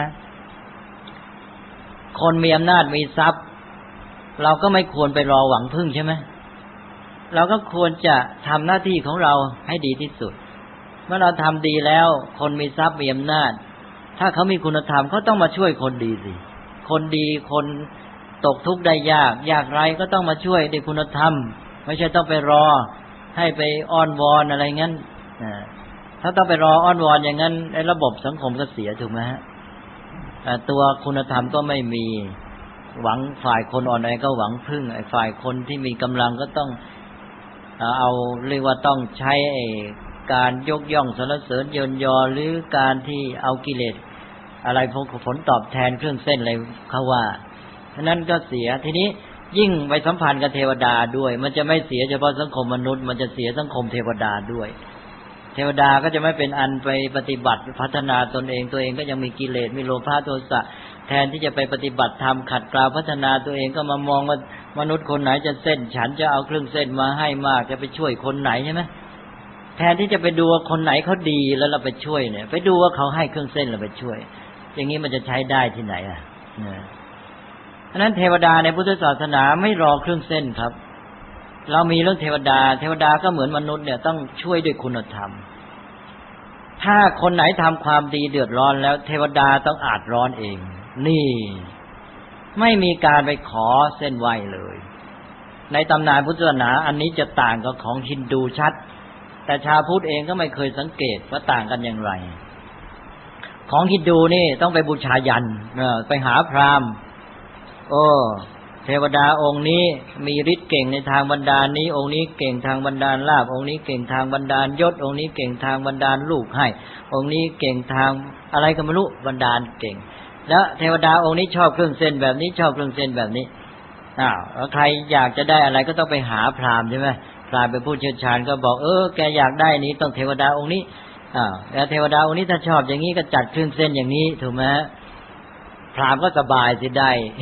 คนมีอำนาจมีทรัพย์เราก็ไม่ควรไปรอหวังพึ่งใช่ไหมเราก็ควรจะทำหน้าที่ของเราให้ดีที่สุดเมื่อเราทำดีแล้วคนมีทรัพย์มีอำนาจถ้าเขามีคุณธรรมเขาต้องมาช่วยคนดีสิคนดีคนตกทุกข์ได้ยากไร้ก็ต้องมาช่วยด้วยคุณธรรมไม่ใช่ต้องไปรอให้ไปอ้อนวอนอะไรงั้นถ้าต้องไปรออ้อนวอนอย่างนั้นไอ้ระบบสังคมก็เสียถูกไหมฮะตัวคุณธรรมก็ไม่มีหวังฝ่ายคนอ่อนแอก็หวังพึ่งไอ้ฝ่ายคนที่มีกำลังก็ต้องเอาเรียกว่าต้องใช้การยกย่องสรรเสริญเยินยอหรือการที่เอากิเลสอะไรผลตอบแทนเครื่องเส้นอะไรเขาว่าฉะนั้นก็เสียทีนี้ยิ่งไปสัมพันธ์กับเทวดาด้วยมันจะไม่เสียเฉพาะสังคมมนุษย์มันจะเสียสังคมเทวดาด้วยเทวดาก็จะไม่เป็นอันไปปฏิบัติพัฒนาตนเองตัวเองก็ยังมีกิเลสมีโลภะโทสะแทนที่จะไปปฏิบัติธรรมขัดเกลาพัฒนาตัวเองก็มามองว่ามนุษย์คนไหนจะเส้นฉันจะเอาเครื่องเส้นมาให้มากจะไปช่วยคนไหนใช่ไหมแทนที่จะไปดูว่าคนไหนเขาดีแล้วเราไปช่วยเนี่ยไปดูว่าเขาให้เครื่องเส้นเราไปช่วยอย่างนี้มันจะใช้ได้ที่ไหนเพราะนั้นเทวดาในพุทธศาสนาไม่รอเครื่องเส้นครับเรามีเรื่องเทวดาก็เหมือนมนุษย์เนี่ยต้องช่วยด้วยคุณธรรมถ้าคนไหนทำความดีเดือดร้อนแล้วเทวดาต้องอาจร้อนเองนี่ไม่มีการไปขอเส้นไหวเลยในตำนานพุทธศาสนาอันนี้จะต่างกับของฮินดูชัดแต่ชาวพุทธเองก็ไม่เคยสังเกตว่าต่างกันอย่างไรของฮินดูนี่ต้องไปบูชายันไปหาพราหมณ์เทวดาองค์นี้มีฤทธิ์เก่งในทางบันดาลนี้องค์นี้เก่งทางบันดาลลาภองค์นี้เก่งทางบันดาลยศองค์นี้เก่งทางบันดาลลูกให้องค์นี้เก่งทางอะไรก็ไม่รู้บันดาลเก่งแล้วเทวดาองค์นี้ชอบเครื่องเส้นแบบนี้ชอบเครื่องเส้นแบบนี้แล้วใครอยากจะได้อะไรก็ต้องไปหาพราหมณ์ใช่ไหมพราหมณ์เป็นผู้เชี่ยวชาญก็บอกแกอยากได้นี้ต้องเทวดาองค์นี้แล้วเทวดาองค์นี้ถ้าชอบอย่างนี้ก็จัดเครื่องเส้นอย่างนี้ถูกไหมพราหมณ์ก็สบายสิได้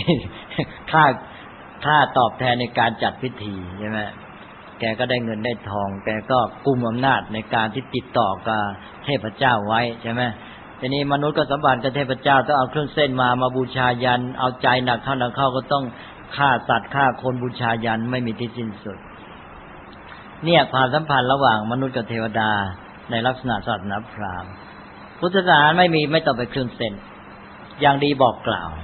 ค่าตอบแทนในการจัดพิธีใช่ไหมแกก็ได้เงินได้ทองแกก็กุมอำนาจในการที่ติดต่อกับเทพเจ้าไว้ใช่ไหมทีนี้มนุษย์ก็สัมพันธ์กับเทพเจ้าต้องเอาเครื่องเส้นมาบูชายันเอาใจหนักเข้าก็ต้องฆ่าสัตว์ฆ่าคนบูชายันไม่มีที่สิ้นสุดเนี่ยความสัมพันธ์ระหว่างมนุษย์กับเทวดาในลักษณะศาสนาพราหมณ์พุทธศาสนาไม่ต้องไปเครื่องเส้นอย่างดีบอกกล่าว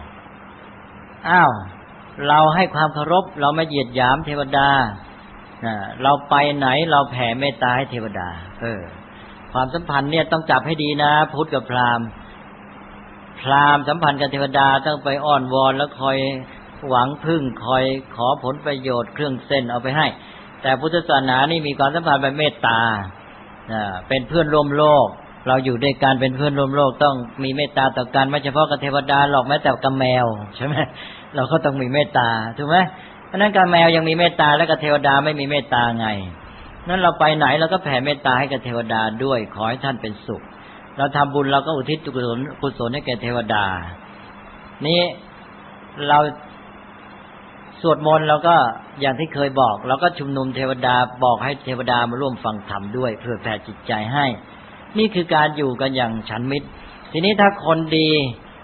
เราให้ความเคารพเราไม่เหยียดหยามเทวดาเราไปไหนเราแผ่เมตตาให้เทวดาความสัมพันธ์เนี่ยต้องจับให้ดีนะพุทธกับพราหมณ์สัมพันธ์กับเทวดาต้องไปอ้อนวอนแล้วคอยหวังพึ่งคอยขอผลประโยชน์เครื่องเส้นเอาไปให้แต่พุทธศาสนานี่มีความสัมพันธ์แบบเมตตาเป็นเพื่อนร่วมโลกเราอยู่ด้วยกันเป็นเพื่อนร่วมโลกต้องมีเมตตาต่อกันไม่เฉพาะกับเทวดาหรอกแม้แต่กับแมวใช่ไหมเราก็ต้องมีเมตตาถูกไหมเพราะนั้นกับแมวยังมีเมตตาแล้วกับเทวดาไม่มีเมตตาไงนั้นเราไปไหนเราก็แผ่เมตตาให้กับเทวดาด้วยขอให้ท่านเป็นสุขเราทำบุญเราก็อุทิศกุศลให้แก่เทวดานี่เราสวดมนต์เราก็อย่างที่เคยบอกเราก็ชุมนุมเทวดาบอกให้เทวดามาร่วมฟังธรรมด้วยเพื่อแผ่จิตใจให้นี่คือการอยู่กันอย่างฉันมิตรทีนี้ถ้าคนดี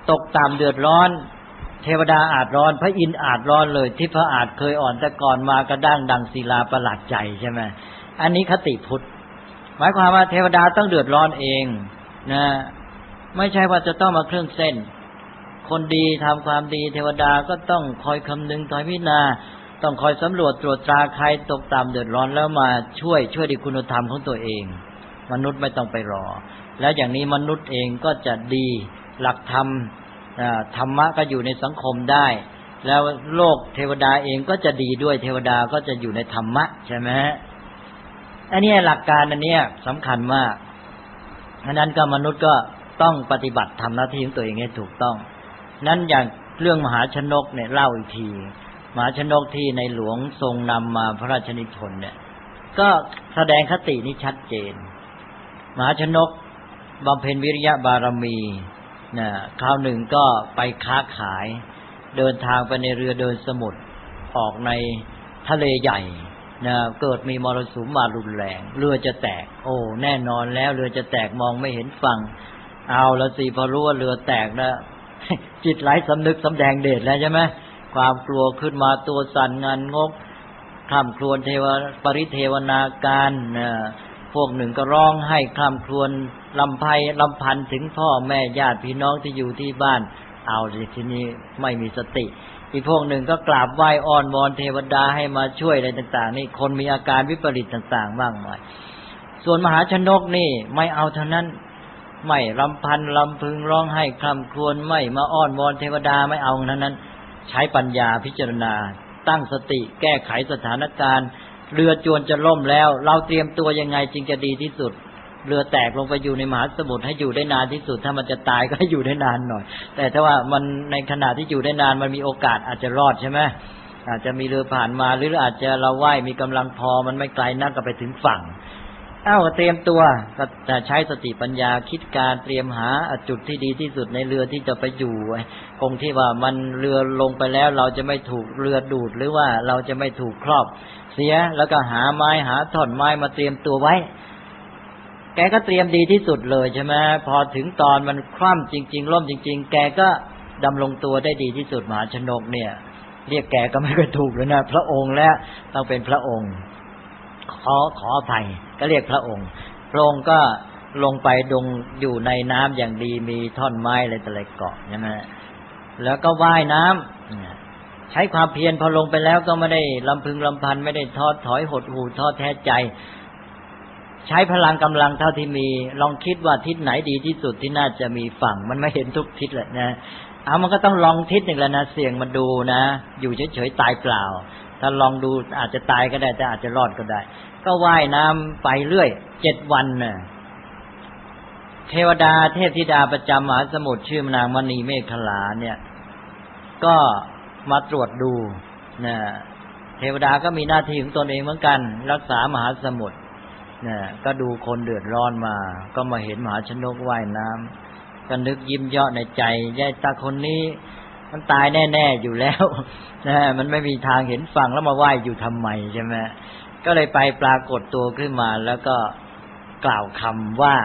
ตกต่ำเดือดร้อนเทวดาอาจร้อนพระอินทร์อาจร้อนเลยที่พระอาจเคยอ่อนแต่ก่อนมากระด้างดังศิลาประหลาดใจใช่ไหมอันนี้คติพุทธหมายความว่าเทวดาต้องเดือดร้อนเองนะไม่ใช่ว่าจะต้องมาเครื่องเส้นคนดีทำความดีเทวดาก็ต้องคอยคำนึงคอยพิจารณาต้องคอยสำรวจตรวจตราใครตกต่ำเดือดร้อนแล้วมาช่วยในคุณธรรมของตัวเองมนุษย์ไม่ต้องไปรอแล้วอย่างนี้มนุษย์เองก็จะดีหลักธรรมธรรมะก็อยู่ในสังคมได้แล้วโลกเทวดาเองก็จะดีด้วยเทวดาก็จะอยู่ในธรรมะใช่ไหมอันนี้หลักการอันนี้สำคัญมากฉะนั้นก็มนุษย์ก็ต้องปฏิบัติทำหน้าที่ของตัวเองให้ถูกต้องนั้นอย่างเรื่องมหาชนกเนี่ยเล่าอีกทีมหาชนกที่ในหลวงทรงนำมาพระราชนิพนธ์เนี่ยก็แสดงคตินี้ชัดเจนมหาชนกบำเพ็ญวิริยะบารมีนะคราวหนึ่งก็ไปค้าขายเดินทางไปในเรือเดินสมุทรออกในทะเลใหญ่นะเกิดมีมรสุมมารุนแรงเรือจะแตกโอ้แน่นอนแล้วเรือจะแตกมองไม่เห็นฝั่งเอาละสิพอรู้ว่าเรือแตกนะจิตไร้สำนึกสำแดงเดชแล้วใช่ไหมความกลัวขึ้นมาตัวสั่นงันงกคร่ำครวญปริเทวนาการพวกหนึ่งก็ร้องไห้คร่ำครวญลำพันถึงพ่อแม่ญาติพี่น้องที่อยู่ที่บ้านเอาสิทีนี้ไม่มีสติอีกพวกหนึ่งก็กราบไหว้อ้อนวอนเทวดาให้มาช่วยอะไรต่างๆนี่คนมีอาการวิปริตต่างๆมากมายส่วนมหาชนกนี่ไม่เอาเท่านั้นไม่รำพันลำพึงร้องไห้คร่ำครวญไม่มาอ้อนวอนเทวดาไม่เอานั้นใช้ปัญญาพิจารณาตั้งสติแก้ไขสถานการณ์เรือจวนจะล่มแล้วเราเตรียมตัวยังไงจึงจะดีที่สุดเรือแตกลงไปอยู่ในมหาสมุทรให้อยู่ได้นานที่สุดถ้ามันจะตายก็ให้อยู่ได้นานหน่อยแต่ถ้าว่ามันในขณะที่อยู่ได้นานมันมีโอกาสอาจจะรอดใช่ไหมอาจจะมีเรือผ่านมาหรืออาจจะเราว่ายมีกำลังพอมันไม่ไกลนักก็ไปถึงฝั่งเตรียมตัวก็จะใช้สติปัญญาคิดการเตรียมหาจุดที่ดีที่สุดในเรือที่จะไปอยู่คงที่ว่ามันเรือลงไปแล้วเราจะไม่ถูกเรือดูดหรือว่าเราจะไม่ถูกครอบเสียแล้วก็หาไม้หาท่อนไม้มาเตรียมตัวไว้แกก็เตรียมดีที่สุดเลยใช่ไหมพอถึงตอนมันคว่ำจริงๆล่มจริงๆแกก็ดำรงตัวได้ดีที่สุดมหาชนกเนี่ยเรียกแกก็ไม่ค่อยถูกเลยนะพระองค์แล้วต้องเป็นพระองค์ขออภัยก็เรียกพระองค์ก็ลงไปอยู่ในน้ำอย่างดีมีท่อนไม้อะไรต่ออะไรเกาะใช่ไหมแล้วก็ว่ายน้ำใช้ความเพียรพอลงไปแล้วก็ไม่ได้ลำพึงลำพันไม่ได้ท้อถอยหดหู่ท้อแท้ใจใช้พลังกำลังเท่าที่มีลองคิดว่าทิศไหนดีที่สุดที่น่าจะมีฝั่งมันไม่เห็นทุกทิศแหละนะมันก็ต้องลองทิศหนึ่งแล้วนะเสี่ยงมาดูนะอยู่เฉยๆตายเปล่าถ้าลองดูอาจจะตายก็ได้แต่อาจจะรอดก็ได้ก็ว่ายน้ำไปเรื่อย7 วันน่ะเทวดาเทพธิดาประจำมหาสมุทรชื่อนางมณีเมขลาเนี่ยก็มาตรวจดูนะเทวดาก็มีหน้าที่ของตนเองเหมือนกันรักษามหาสมุทรก็ดูคนเดือดร้อนมาก็มาเห็นมหาชนกว่ายน้ำก็นึกยิ้มเยาะในใจยายตาคนนี้มันตายแน่ๆอยู่แล้วมันไม่มีทางเห็นฝั่งแล้วมาว่ายอยู่ทำไมใช่ไหมก็เลยไปปรากฏตัวขึ้นมาแล้วก็กล่าวคำว่า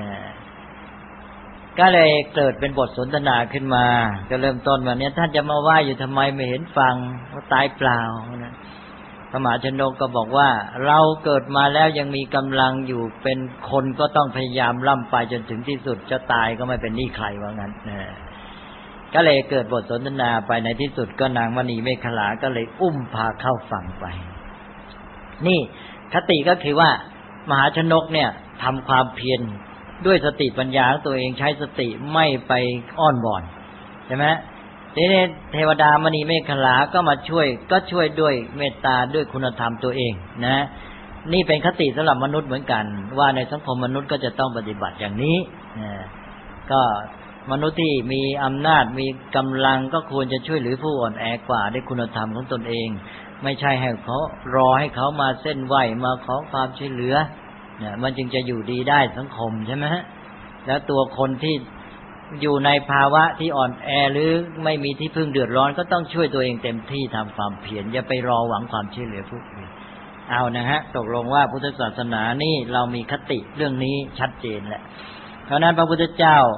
ก็เลยเกิดเป็นบทสนทนาขึ้นมาก็เริ่มต้นว่าเนี่ยท่านจะมาว่ายอยู่ทำไมไม่เห็นฝั่งว่าตายเปล่านะพระมหาชนกก็บอกว่าเราเกิดมาแล้วยังมีกำลังอยู่เป็นคนก็ต้องพยายามล่ำไปจนถึงที่สุดจะตายก็ไม่เป็นหนี้ใครว่างั้นก็เลยเกิดบทสนทนาไปในที่สุดก็นางมณีเมขลาก็เลยอุ้มพาเข้าฝั่งไปนี่คติก็คือว่ามหาชนกเนี่ยทำความเพียรด้วยสติปัญญาของตัวเองใช้สติไม่ไปอ้อนวอนใช่ไหมทีนี้เทวดามณีเมขลาก็มาช่วยด้วยเมตตาด้วยคุณธรรมตัวเองนะนี่เป็นคติสำหรับมนุษย์เหมือนกันว่าในสังคมมนุษย์ก็จะต้องปฏิบัติอย่างนี้ก็มนุษย์ที่มีอำนาจมีกำลังก็ควรจะช่วยเหลือผู้อ่อนแอกว่าด้วยคุณธรรมของตนเองไม่ใช่ให้เขารอให้เขามาเส้นไหวมาขอความช่วยเหลือเนี่ยมันจึงจะอยู่ดีได้สังคมใช่ไหมฮะแล้วตัวคนที่อยู่ในภาวะที่อ่อนแอหรือไม่มีที่พึ่งเดือดร้อนก็ต้องช่วยตัวเองเต็มที่ทำความเพียรอย่าไปรอหวังความช่วยเหลือผู้อื่นเอานะฮะตกลงว่าพุทธศาสนานี่เรามีคติเรื่องนี้ชัดเจนแหละเพราะนั้นพระพุทธเจ้า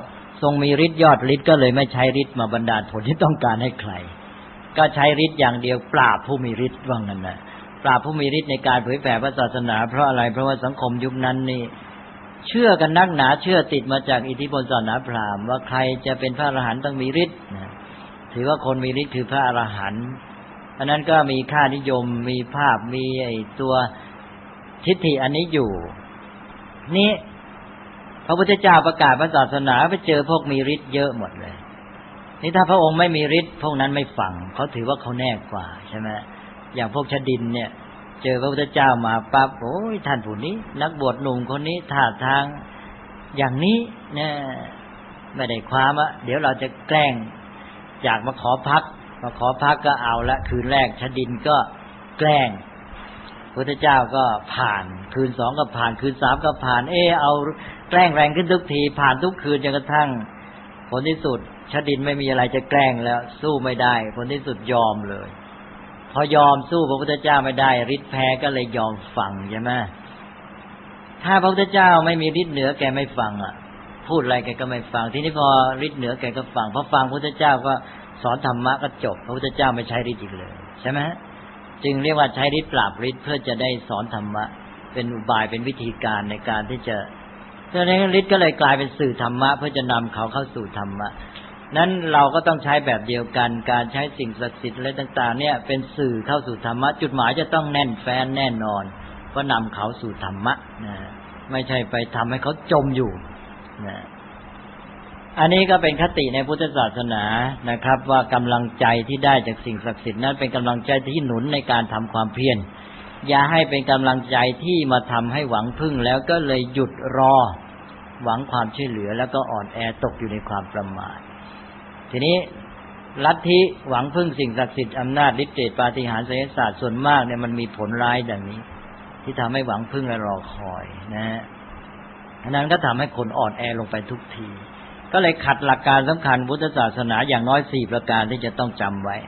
ทรงมีฤทธิ์ยอดฤทธิ์ก็เลยไม่ใช้ฤทธิ์มาบันดาลผลที่ต้องการให้ใครก็ใช้ฤทธิ์อย่างเดียวปราบผู้มีฤทธิ์ว่างั้นนะปราบผู้มีฤทธิ์ในการเผยแผ่พระศาสนาเพราะอะไรเพราะว่าสังคมยุคนั้นนี่เชื่อกันนักหนาเชื่อติดมาจากอิทธิพลศาสนาพราหมณ์ว่าใครจะเป็นพระอรหันต์ต้องมีฤทธิ์ถือว่าคนมีฤทธิ์คือพระอรหันต์อันนั้นก็มีค่านิยมมีภาพมีไอ้ตัวทิฏฐิอันนี้อยู่นี่พระพุทธเจ้าประกาศพระศาสนาไปเจอพวกมีฤทธิ์เยอะหมดเลยนี่ถ้าพระองค์ไม่มีฤทธิ์พวกนั้นไม่ฟังเขาถือว่าเขาแน่กว่าใช่ไหมอย่างพวกชดินเนี่ยเจอพระพุทธเจ้ามาปั๊บโอ้ยท่านผู้นี้นักบวชหนุ่มคนนี้ท่าทางอย่างนี้เนี่ยไม่ได้ความอะเดี๋ยวเราจะแกล้งอยากมาขอพักก็เอาละคืนแรกชดินก็แกล้งพระพุทธเจ้าก็ผ่านคืน2ก็ผ่านคืน3ก็ผ่านเอาแกล้งแรงขึ้นทุกทีผ่านทุกคืนจนกระทั่งผลที่สุดชดินไม่มีอะไรจะแกล้งแล้วสู้ไม่ได้ผลที่สุดยอมเลยพอยอมสู้พระพุทธเจ้าไม่ได้ฤทธิ์แพ้ก็เลยยอมฟังใช่ไหมถ้าพระพุทธเจ้าไม่มีฤทธิ์เหนือแกไม่ฟังอ่ะพูดอะไรแกก็ไม่ฟังทีนี้พอฤทธิ์เหนือแกก็ฟังพอฟังพระพุทธเจ้าก็สอนธรรมะก็จบพระพุทธเจ้าไม่ใช้ฤทธิ์อีกเลยใช่ไหมจึงเรียกว่าใช้ฤทธิ์ปราบฤทธิ์เพื่อจะได้สอนธรรมะเป็นอุบายเป็นวิธีการในการที่จะเพราะฉะนั้นฤทธิ์ก็เลยกลายเป็นสื่อธรรมะเพื่อจะนำเขาเข้าสู่ธรรมะนั้นเราก็ต้องใช้แบบเดียวกันการใช้สิ่งศักดิ์สิทธิ์อะไรต่างๆเนี่ยเป็นสื่อเข้าสู่ธรรมะจุดหมายจะต้องแน่นแฟ้นแน่นอนก็นำเขาสู่ธรรมะนะไม่ใช่ไปทำให้เขาจมอยู่นะอันนี้ก็เป็นคติในพุทธศาสนานะครับว่ากำลังใจที่ได้จากสิ่งศักดิ์สิทธิ์นั้นเป็นกำลังใจที่หนุนในการทำความเพียรอย่าให้เป็นกำลังใจที่มาทำให้หวังพึ่งแล้วก็เลยหยุดรอหวังความช่วยเหลือแล้วก็อ่อนแอตกอยู่ในความประมาททีนี้ลัทธิหวังพึ่งสิ่งศักดิ์สิทธิ์อำนาจฤทธิ์เดชปาฏิหาริย์ไสยศาสตร์ส่วนมากเนี่ยมันมีผลร้ายดังนี้ที่ทำให้หวังพึ่งและรอคอยนะฮะอันนั้นก็ทำให้คนอ่อนแอลงไปทุกทีก็เลยขัดหลักการสำคัญพุทธศาสนาอย่างน้อย4ประการที่จะต้องจำไว้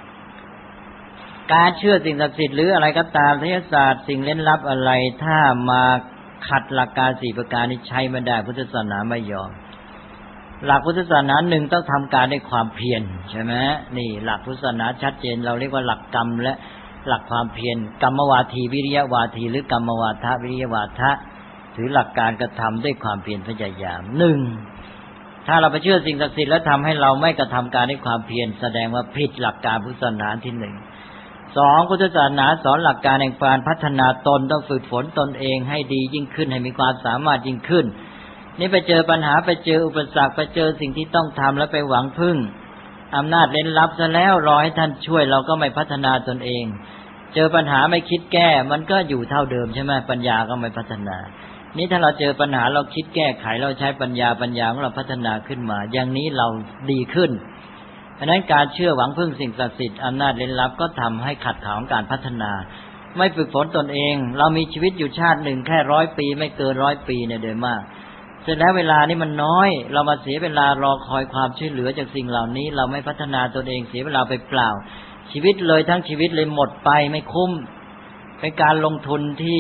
การเชื่อสิ่งศักดิ์สิทธิ์หรืออะไรก็ตามไสยศาสตร์สิ่งเร้นลับอะไรถ้ามาขัดหลักการ4ประการนี้ใช้ไม่ได้พุทธศาสนาไม่ยอมหลักพุทธศาสนา1ต้องทำการด้วยความเพียรใช่ไหมนี่หลักพุทธศาสนาชัดเจนเราเรียกว่าหลักกรรมและหลักความเพียรกรรมวาทีวิริยวาทีหรือกรรมวาทะวิริยวาทะถือหลักการกระทำด้วยความเพียรพยายาม1ถ้าเราไปเชื่อสิ่งศักดิ์สิทธิ์แล้วทำให้เราไม่กระทำการด้วยความเพียรแสดงว่าผิดหลักการพุทธศาสนาที่2พุทธศาสนาสอนหลักการแห่งการพัฒนาตนต้องฝึกฝนตนเองให้ดียิ่งขึ้นให้มีความสามารถยิ่งขึ้นนี่ไปเจอปัญหาไปเจออุปสรรคไปเจอสิ่งที่ต้องทำแล้วไปหวังพึ่งอำนาจเร้นลับซะแล้วรอให้ท่านช่วยเราก็ไม่พัฒนาตนเองเจอปัญหาไม่คิดแก้มันก็อยู่เท่าเดิมใช่ไหมปัญญาก็ไม่พัฒนานี่ถ้าเราเจอปัญหาเราคิดแก้ไขเราใช้ปัญญาของเราพัฒนาขึ้นมาอย่างนี้เราดีขึ้นเพราะนั้นการเชื่อหวังพึ่งสิ่งศักดิ์สิทธิ์อำนาจเร้นลับก็ทำให้ขัดขวางการพัฒนาไม่ฝึกฝนตนเองเรามีชีวิตอยู่ชาติหนึ่งแค่100 ปีไม่เกิน100 ปีเนี่ยโดยมากเสร็จแล้วเวลานี่มันน้อยเรามาเสียเวลารอคอยความช่วยเหลือจากสิ่งเหล่านี้เราไม่พัฒนาตนเองเสียเวลาไปเปล่าชีวิตเลยทั้งชีวิตเลยหมดไปไม่คุ้มเป็นการลงทุนที่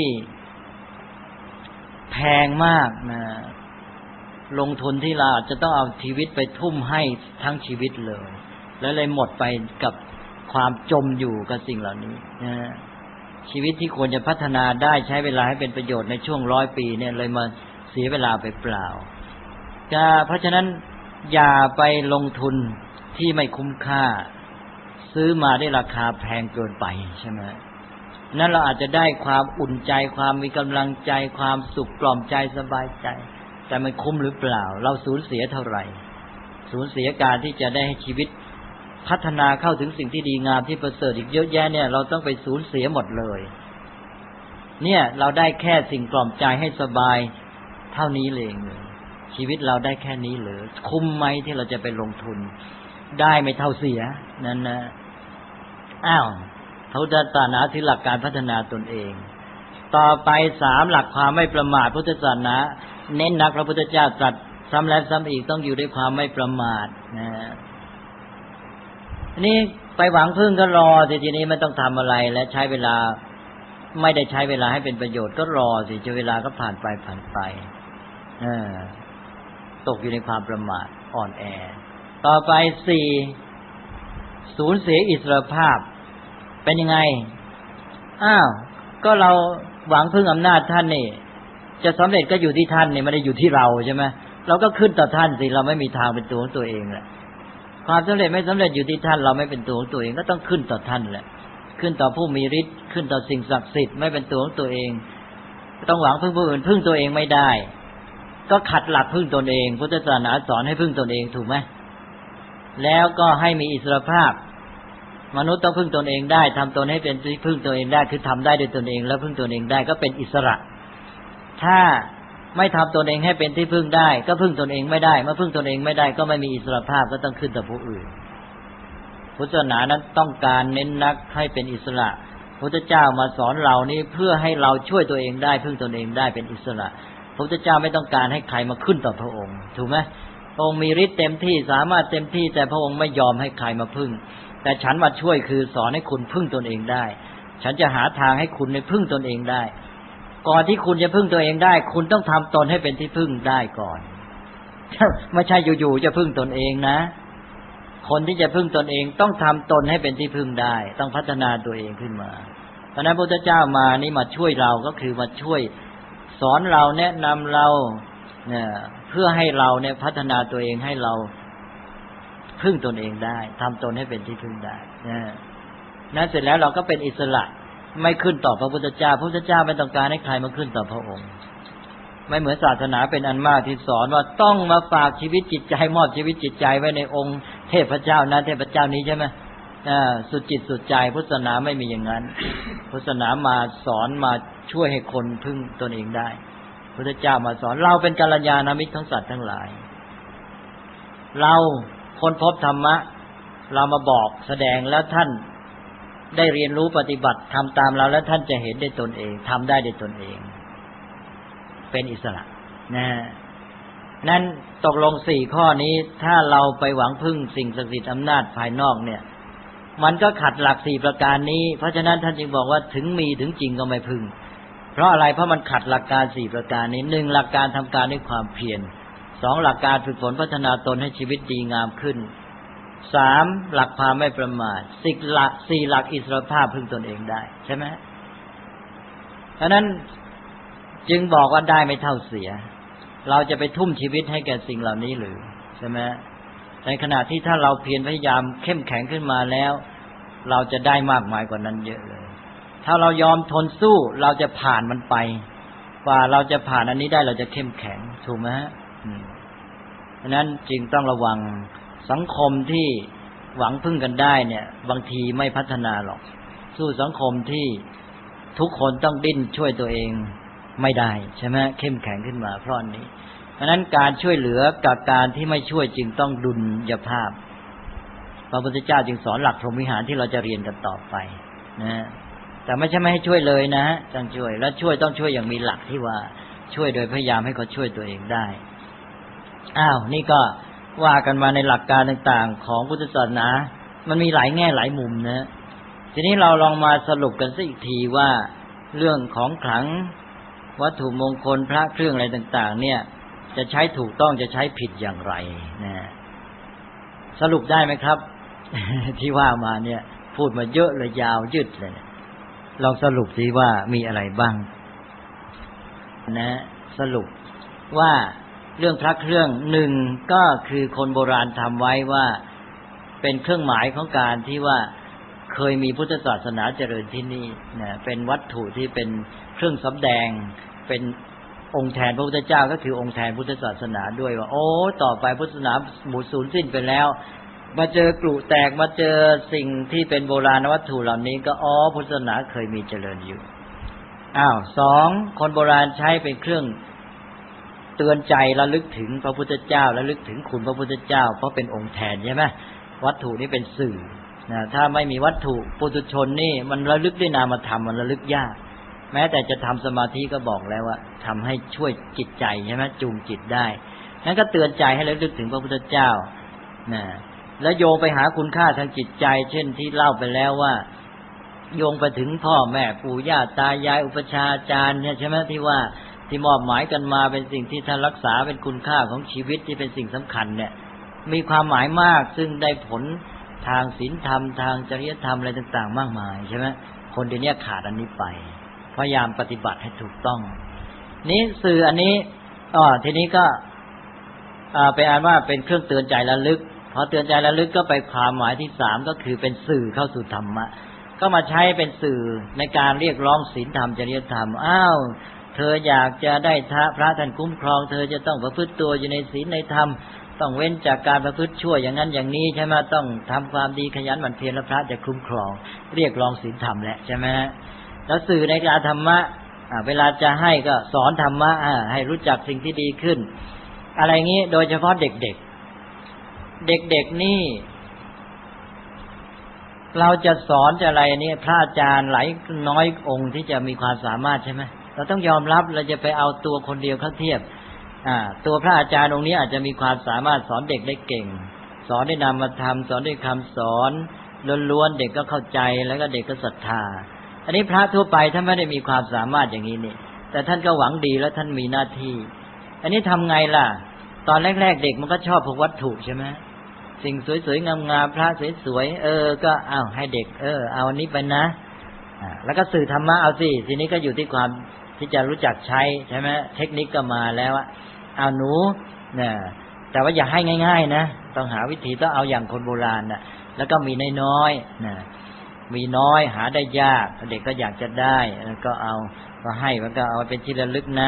แพงมากนะลงทุนที่เราจะต้องเอาชีวิตไปทุ่มให้ทั้งชีวิตเลยแล้วเลยหมดไปกับความจมอยู่กับสิ่งเหล่านี้นะชีวิตที่ควรจะพัฒนาได้ใช้เวลาให้เป็นประโยชน์ในช่วง100 ปีเนี่ยเลยมาเสียเวลาไปเปล่าเพราะฉะนั้นอย่าไปลงทุนที่ไม่คุ้มค่าซื้อมาได้ราคาแพงเกินไปใช่ไหมนั้นเราอาจจะได้ความอุ่นใจความมีกำลังใจความสุขปลอบใจสบายใจแต่มันคุ้มหรือเปล่าเราสูญเสียเท่าไหร่สูญเสียการที่จะได้ให้ชีวิตพัฒนาเข้าถึงสิ่งที่ดีงามที่ประเสริฐอีกเยอะแยะเนี่ยเราต้องไปสูญเสียหมดเลยเนี่ยเราได้แค่สิ่งปลอบใจให้สบายเท่านี้เลยชีวิตเราได้แค่นี้เหรอคุ้มไหมที่เราจะไปลงทุนได้ไม่เท่าเสียนั่นนะพุทธศาสนาถือหลักการพัฒนาตนเองต่อไป3หลักความไม่ประมาทพุทธศาสนาเน้นหนักพระพุทธเจ้าตรัสซ้ำแล้วซ้ำอีกต้องอยู่ด้วยความไม่ประมาทนะนี่ไปหวังพึ่งก็รอสิทีนี้ไม่ต้องทำอะไรและใช้เวลาไม่ได้ใช้เวลาให้เป็นประโยชน์ก็รอสิเวลาก็ผ่านไปตกอยู่ในความประมาทอ่อนแอต่อไปสี่สูญเสียอิสรภาพเป็นยังไงก็เราหวังพึ่งอำนาจท่านนี่จะสำเร็จก็อยู่ที่ท่านนี่ไม่ได้อยู่ที่เราใช่ไหมเราก็ขึ้นต่อท่านสิเราไม่มีทางเป็นตัวของตัวเองแหละความสำเร็จไม่สำเร็จอยู่ที่ท่านเราไม่เป็นตัวของตัวเองก็ต้องขึ้นต่อท่านแหละขึ้นต่อผู้มีฤทธิ์ขึ้นต่อสิ่งศักดิ์สิทธิ์ไม่เป็นตัวของตัวเองต้องหวังพึ่งผู้อื่นพึ่งตัวเองไม่ได้ก็ขัดหลักพึ่งตนเองพุทธศาสนาสอนให้พึ่งตนเองถูกไหมแล้วก็ให้มีอิสรภาพมนุษย์ต้องพึ่งตนเองได้ทำตนให้เป็นที่พึ่งตัวเองได้คือทำได้ด้วยตนเองแล้วพึ่งตนเองได้ก็เป็นอิสระถ้าไม่ทำตนเองให้เป็นที่พึ่งได้ก็พึ่งตนเองไม่ได้เมื่อพึ่งตนเองไม่ได้ก็ไม่มีอิสรภาพก็ต้องขึ้นต่อผู้อื่นพุทธศาสนานั้นต้องการเน้นนักให้เป็นอิสระพระพุทธเจ้ามาสอนเรานี้เพื่อให้เราช่วยตัวเองได้พึ่งตนเองได้เป็นอิสระพระพุทธเจ้าไม่ต้องการให้ใครมาขึ้นต่อพระองค์ถูกไหมพระองค์มีฤทธิ์เต็มที่สามารถเต็มที่แต่พระองค์ไม่ยอมให้ใครมาพึ่งแต่ฉันมาช่วยคือสอนให้คุณพึ่งตนเองได้ฉันจะหาทางให้คุณในพึ่งตนเองได้ก่อนที่คุณจะพึ่งตัวเองได้คุณต้องทำตนให้เป็นที่พึ่งได้ก่อนไม่ใช่อยู่ๆจะพึ่งตนเองนะคนที่จะพึ่งตนเองต้องทำตนให้เป็นที่พึ่งได้ต้องพัฒนาตัวเองขึ้นมาเพราะนั้นพระพุทธเจ้ามานี่มาช่วยเราก็คือมาช่วยสอนเราแนะนำเราเนี่ยเพื่อให้เราเนี่ยพัฒนาตัวเองให้เราพึ่งตนเองได้ทำตนให้เป็นที่พึ่งได้นั้นเสร็จแล้วเราก็เป็นอิสระไม่ขึ้นต่อพระพุทธเจ้าพระพุทธเจ้าไม่ต้องการให้ใครมาขึ้นต่อพระองค์ไม่เหมือนศาสนาเป็นอันมากที่สอนว่าต้องมาฝากชีวิตจิตใจมอบชีวิตจิตใจไว้ในองค์เทพเจ้านั้นเทพเจ้านี้ใช่ไหมสุดจิตสุดใจพุทธศาสนาไม่มีอย่างนั้นพุทธศาสนามาสอนมาช่วยให้คนพึ่งตนเองได้พุทธเจ้ามาสอนเราเป็นกัลยาณมิตรทั้งสัตว์ทั้งหลายเราค้นพบธรรมะเรามาบอกแสดงแล้วท่านได้เรียนรู้ปฏิบัติทำตามเราแล้วท่านจะเห็นได้ตนเองทำได้ด้วยตนเองเป็นอิสระนั้นตกลง4ข้อนี้ถ้าเราไปหวังพึ่งสิ่งศักดิ์สิทธิ์อำนาจภายนอกเนี่ยมันก็ขัดหลัก4ประการนี้เพราะฉะนั้นท่านจึงบอกว่าถึงมีถึงจริงก็ไม่พึ่งเพราะอะไรเพราะมันขัดหลักการ4ประการนี้1หลักการทำการด้วยความเพียร2หลักการฝึกฝนพัฒนาตนให้ชีวิตดีงามขึ้น3หลักความไม่ประมาท4หลักอิสรภาพพึ่งตนเองได้ใช่ไหมเพราะนั้นจึงบอกว่าได้ไม่เท่าเสียเราจะไปทุ่มชีวิตให้แก่สิ่งเหล่านี้หรือใช่ไหมในขณะที่ถ้าเราเพียรพยายามเข้มแข็งขึ้นมาแล้วเราจะได้มากมายกว่านั้นเยอะเลยถ้าเรายอมทนสู้เราจะผ่านมันไปกว่าเราจะผ่านอันนี้ได้เราจะเข้มแข็งถูกไหมเพราะนั้นจึงต้องระวังสังคมที่หวังพึ่งกันได้เนี่ยบางทีไม่พัฒนาหรอกสู้สังคมที่ทุกคนต้องดิ้นช่วยตัวเองไม่ได้ใช่ไหมเข้มแข็งขึ้นมาเพราะนี้เพราะนั้นการช่วยเหลือกับการที่ไม่ช่วยจึงต้องดุลยภาพพระพุทธเจ้าจึงสอนหลักพรหมวิหารที่เราจะเรียนกันต่อไปนะแต่ไม่ใช่ไม่ให้ช่วยเลยนะต้องช่วยและช่วยต้องช่วยอย่างมีหลักที่ว่าช่วยโดยพยายามให้เขาช่วยตัวเองได้นี่ก็ว่ากันมาในหลักการต่างๆของพุทธศาสนามันมีหลายแง่หลายมุมนะทีนี้เราลองมาสรุปกันสักอีกทีว่าเรื่องของขลังวัตถุมงคลพระเครื่องอะไรต่างๆเนี่ยจะใช้ถูกต้องจะใช้ผิดอย่างไรนะสรุปได้ไหมครับ ที่ว่ามาเนี่ยพูดมาเยอะเลยยาวยืดเลยลองสรุปสิว่ามีอะไรบ้างนะสรุปว่าเรื่องพระเครื่องหนึ่งก็คือคนโบราณทำไว้ว่าเป็นเครื่องหมายของการที่ว่าเคยมีพุทธศาสนาเจริญที่นี่นะเป็นวัตถุที่เป็นเครื่องสำแดงเป็นองค์แทนพระพุทธเจ้าก็คือองค์แทนพุทธศาสนาด้วยว่าต่อไปพุทธศาสนาหมดสูญสิ้นไปแล้วมาเจอกรุแตกมาเจอสิ่งที่เป็นโบราณวัตถุเหล่านี้ก็พุทธศาสนาเคยมีเจริญอยู่2คนโบราณใช้เป็นเครื่องเตือนใจระลึกถึงพระพุทธเจ้าระลึกถึงคุณพระพุทธเจ้าเพราะเป็นองค์แทนใช่ไหมวัตถุนี้เป็นสื่อนะถ้าไม่มีวัตถุปุถุชนนี่มันระลึกด้วยนามธรรมมันระลึกยากแม้แต่จะทำสมาธิก็บอกแล้วว่าทำให้ช่วยจิตใจใช่ไหมจูงจิตได้นั้นก็เตือนใจให้ระลึกถึงพระพุทธเจ้านะแล้วโยงไปหาคุณค่าทางจิตใจเช่นที่เล่าไปแล้วว่าโยงไปถึงพ่อแม่ปู่ย่าตายายอุปชาอาจารย์เนี่ยใช่ไหมที่ว่าที่มอบหมายกันมาเป็นสิ่งที่ท่านรักษาเป็นคุณค่าของชีวิตที่เป็นสิ่งสำคัญเนี่ยมีความหมายมากซึ่งได้ผลทางศีลธรรมทางจริยธรรมอะไรต่างๆมากมายใช่ไหมคนเดี๋ยวนี้ขาดอันนี้ไปพยายามปฏิบัติให้ถูกต้องนี้สื่ออันนี้ทีนี้ก็เป็นอันว่าเป็นเครื่องเตือนใจระลึกพอเตือนใจระลึกก็ไปความหมายที่3ก็คือเป็นสื่อเข้าสู่ธรรมะก็มาใช้เป็นสื่อในการเรียกร้องศีลธรรมจริยธรรมเธออยากจะได้พระท่านคุ้มครองเธอจะต้องประพฤติตัวอยู่ในศีลในธรรมต้องเว้นจากการประพฤติชั่วอย่างนั้นอย่างนี้ใช่ไหมต้องทำความดีขยันหมั่นเพียรแล้วพระจะคุ้มครองเรียกร้องศีลธรรมแหละใช่ไหมแล้วสื่อในการธรรมะเวลาจะให้ก็สอนธรรมะให้รู้จักสิ่งที่ดีขึ้นอะไรงี้โดยเฉพาะเด็กนี่เราจะสอนจะอะไรนี่พระอาจารย์หลายน้อยองค์ที่จะมีความสามารถใช่ไหมเราต้องยอมรับเราจะไปเอาตัวคนเดียวเข้าเทียบตัวพระอาจารย์องค์นี้อาจจะมีความสามารถสอนเด็กได้เก่งสอนได้นามธรรมสอนด้วยคำสอนล้วนๆเด็กก็เข้าใจแล้วก็เด็กก็ศรัทธาอันนี้พระทั่วไปท่านไม่ได้มีความสามารถอย่างนี้นี่แต่ท่านก็หวังดีแล้วท่านมีหน้าที่อันนี้ทำไงล่ะตอนแรกๆเด็กมันก็ชอบพวกวัตถุใช่ไหมสิ่งสวยๆงามๆพระสวยๆก็เอาให้เด็กเอาอันนี้ไปนะแล้วก็สื่อธรรมะเอาสิทีนี้ก็อยู่ที่ความที่จะรู้จักใช้ใช่ไหมเทคนิคก็มาแล้วเอาหนูเนี่ยแต่ว่าอย่าให้ง่ายๆนะต้องหาวิธีต้องเอาอย่างคนโบราณนะแล้วก็มีน้อยๆนะมีน้อยหาได้ยากเด็กก็อยากจะได้ก็เอาก็ให้มันก็เอาเป็นที่ระลึกนะ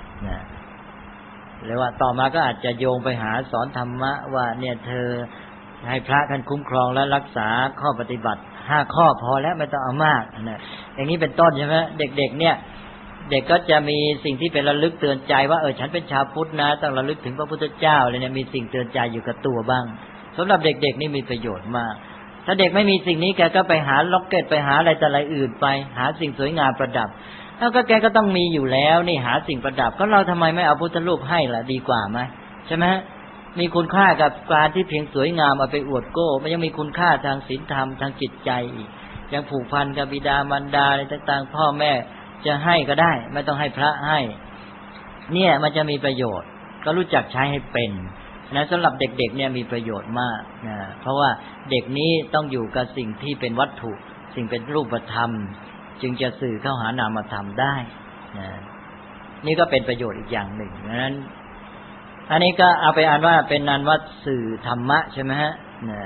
หรือว่าต่อมาก็อาจจะโยงไปหาสอนธรรมะว่าเนี่ยเธอให้พระท่านคุ้มครองและรักษาข้อปฏิบัติ5ข้อพอแล้วไม่ต้องเอามากนะอย่างนี้เป็นต้นใช่ไหมเด็กๆเนี่ยเด็กก็จะมีสิ่งที่เป็นระลึกเตือนใจว่าฉันเป็นชาวพุทธนะต้องระลึกถึงพระพุทธเจ้าเลยเนี่ยมีสิ่งเตือนใจอยู่กับตัวบ้างสำหรับเด็กๆนี่มีประโยชน์มากถ้าเด็กไม่มีสิ่งนี้แกก็ไปหาล็อกเก็ตไปหาอะไรแต่อะไรอื่นไปหาสิ่งสวยงามประดับแล้วก็แกก็ต้องมีอยู่แล้วนี่หาสิ่งประดับก็เราทำไมไม่เอาพุทธรูปให้ล่ะดีกว่าไหมใช่ไหมมีคุณค่ากับการที่เพียงสวยงามเอาไปอวดโก้มันยังมีคุณค่าทางศีลธรรมทางจิตใจอีกยังผูกพันกับบิดามารดาอะไรต่างๆพ่อแม่จะให้ก็ได้ไม่ต้องให้พระให้เนี่ยมันจะมีประโยชน์ก็รู้จักใช้ให้เป็นนะสำหรับเด็กๆเนี่ยมีประโยชน์มากนะเพราะว่าเด็กนี้ต้องอยู่กับสิ่งที่เป็นวัตถุสิ่งเป็นรูปธรรมจึงจะสื่อเข้าหานามธรรมได้นะนี่ก็เป็นประโยชน์อีกอย่างหนึ่งนั้นอันนี้ก็เอาไปอ่านว่าเป็นนันว่าสื่อธรรมะใช่ไหมฮะนะ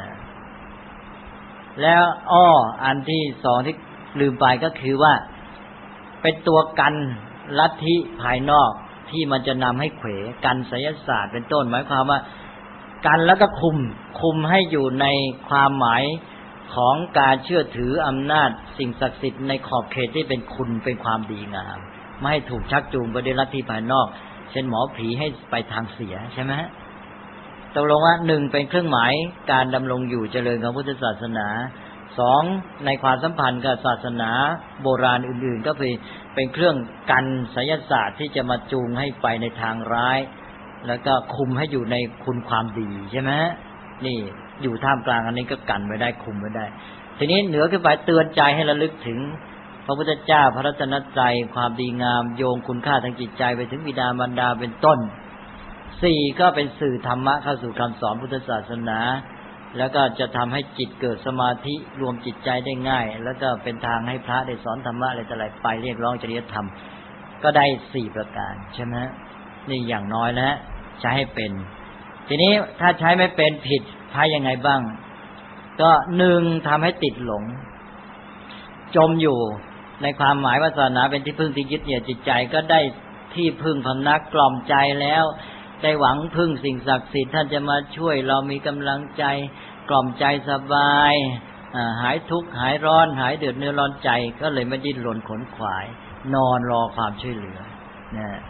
แล้วอันที่สองที่ลืมไปก็คือว่าเป็นตัวกันลัทธิภายนอกที่มันจะนำให้เขวกันไสยศาสตร์เป็นต้นหมายความว่ากันแล้วก็คุมให้อยู่ในความหมายของการเชื่อถืออำนาจสิ่งศักดิ์สิทธิ์ในขอบเขตที่เป็นคุณเป็นความดีงามไม่ให้ถูกชักจูงไปด้วยลัทธิภายนอกเช่นหมอผีให้ไปทางเสียใช่ไหมตกลงว่า1เป็นเครื่องหมายการดำรงอยู่เจริญของพุทธศาสนา2ในความสัมพันธ์กับศาสนาโบราณอื่นๆก็เป็นเครื่องกันไสยศาสตร์ที่จะมาจูงให้ไปในทางร้ายแล้วก็คุมให้อยู่ในคุณความดีใช่ไหมนี่อยู่ท่ามกลางอันนี้ก็กันไว้ได้คุมไว้ได้ทีนี้เหนือขึ้นไปเตือนใจให้ระลึกถึงพระพุทธเจ้าพระรัตนตรัยความดีงามโยงคุณค่าทางจิตใจไปถึงบิดามารดาเป็นต้น4ก็เป็นสื่อธรรมะเข้าสู่คำสอนพุทธศาสนาแล้วก็จะทำให้จิตเกิดสมาธิรวมจิตใจได้ง่ายแล้วก็เป็นทางให้พระได้สอนธรรมะอะไรต่ออะไรไปเรียกร้องจริยธรรมก็ได้4ประการใช่ไหมนี่อย่างน้อยนะใช้ให้เป็นทีนี้ถ้าใช้ไม่เป็นผิดใช้ยังไงบ้างก็1ทำให้ติดหลงจมอยู่ในความหมายว่าศาสนาเป็นที่พึ่งที่ยึดเหนี่ยวจิตใจก็ได้ที่พึ่งพำนักกล่อมใจแล้วได้หวังพึ่งสิ่งศักดิ์สิทธิ์ท่านจะมาช่วยเรามีกำลังใจกล่อมใจสบายหายทุกข์หายร้อนหายเดือดเนื้อร้อนใจก็เลยไม่ดิ้นรนขนขวายนอนรอความช่วยเหลือนะ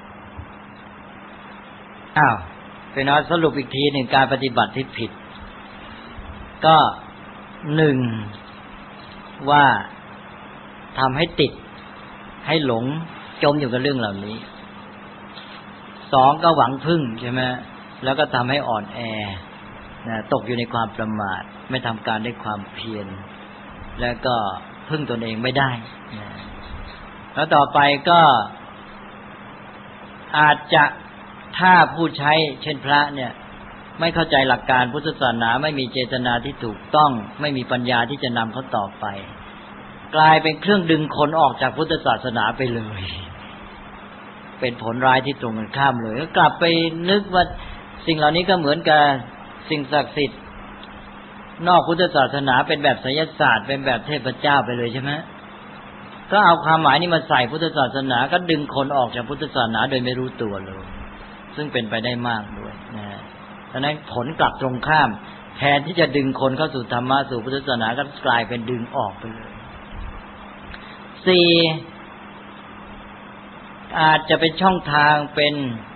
เป็นเอาสรุปอีกทีหนึ่งการปฏิบัติที่ผิดก็1ว่าทำให้ติดให้หลงจมอยู่กับเรื่องเหล่านี้2ก็หวังพึ่งใช่ไหมแล้วก็ทำให้อ่อนแอตกอยู่ในความประมาทไม่ทำการด้วยความเพียรแล้วก็พึ่งตนเองไม่ได้แล้วต่อไปก็อาจจะถ้าผู้ใช้เช่นพระเนี่ยไม่เข้าใจหลักการพุทธศาสนาไม่มีเจตนาที่ถูกต้องไม่มีปัญญาที่จะนำเขาต่อไปกลายเป็นเครื่องดึงคนออกจากพุทธศาสนาไปเลยเป็นผลร้ายที่ตรงกันข้ามเลยก็กลับไปนึกว่าสิ่งเหล่านี้ก็เหมือนกับสิ่งศักดิ์สิทธิ์นอกพุทธศาสนาเป็นแบบไสยศาสตร์เป็นแบบเทพเจ้าไปเลยใช่ไหมก็เอาความหมายนี้มาใส่พุทธศาสนาก็ดึงคนออกจากพุทธศาสนาโดยไม่รู้ตัวเลยซึ่งเป็นไปได้มากด้วยนะดังนั้นผลกลับตรงข้ามแทนที่จะดึงคนเข้าสู่ธรรมะสู่พุทธศาสนาก็กลายเป็นดึงออกไปเลย4อาจจะเป็นช่องทางเป็น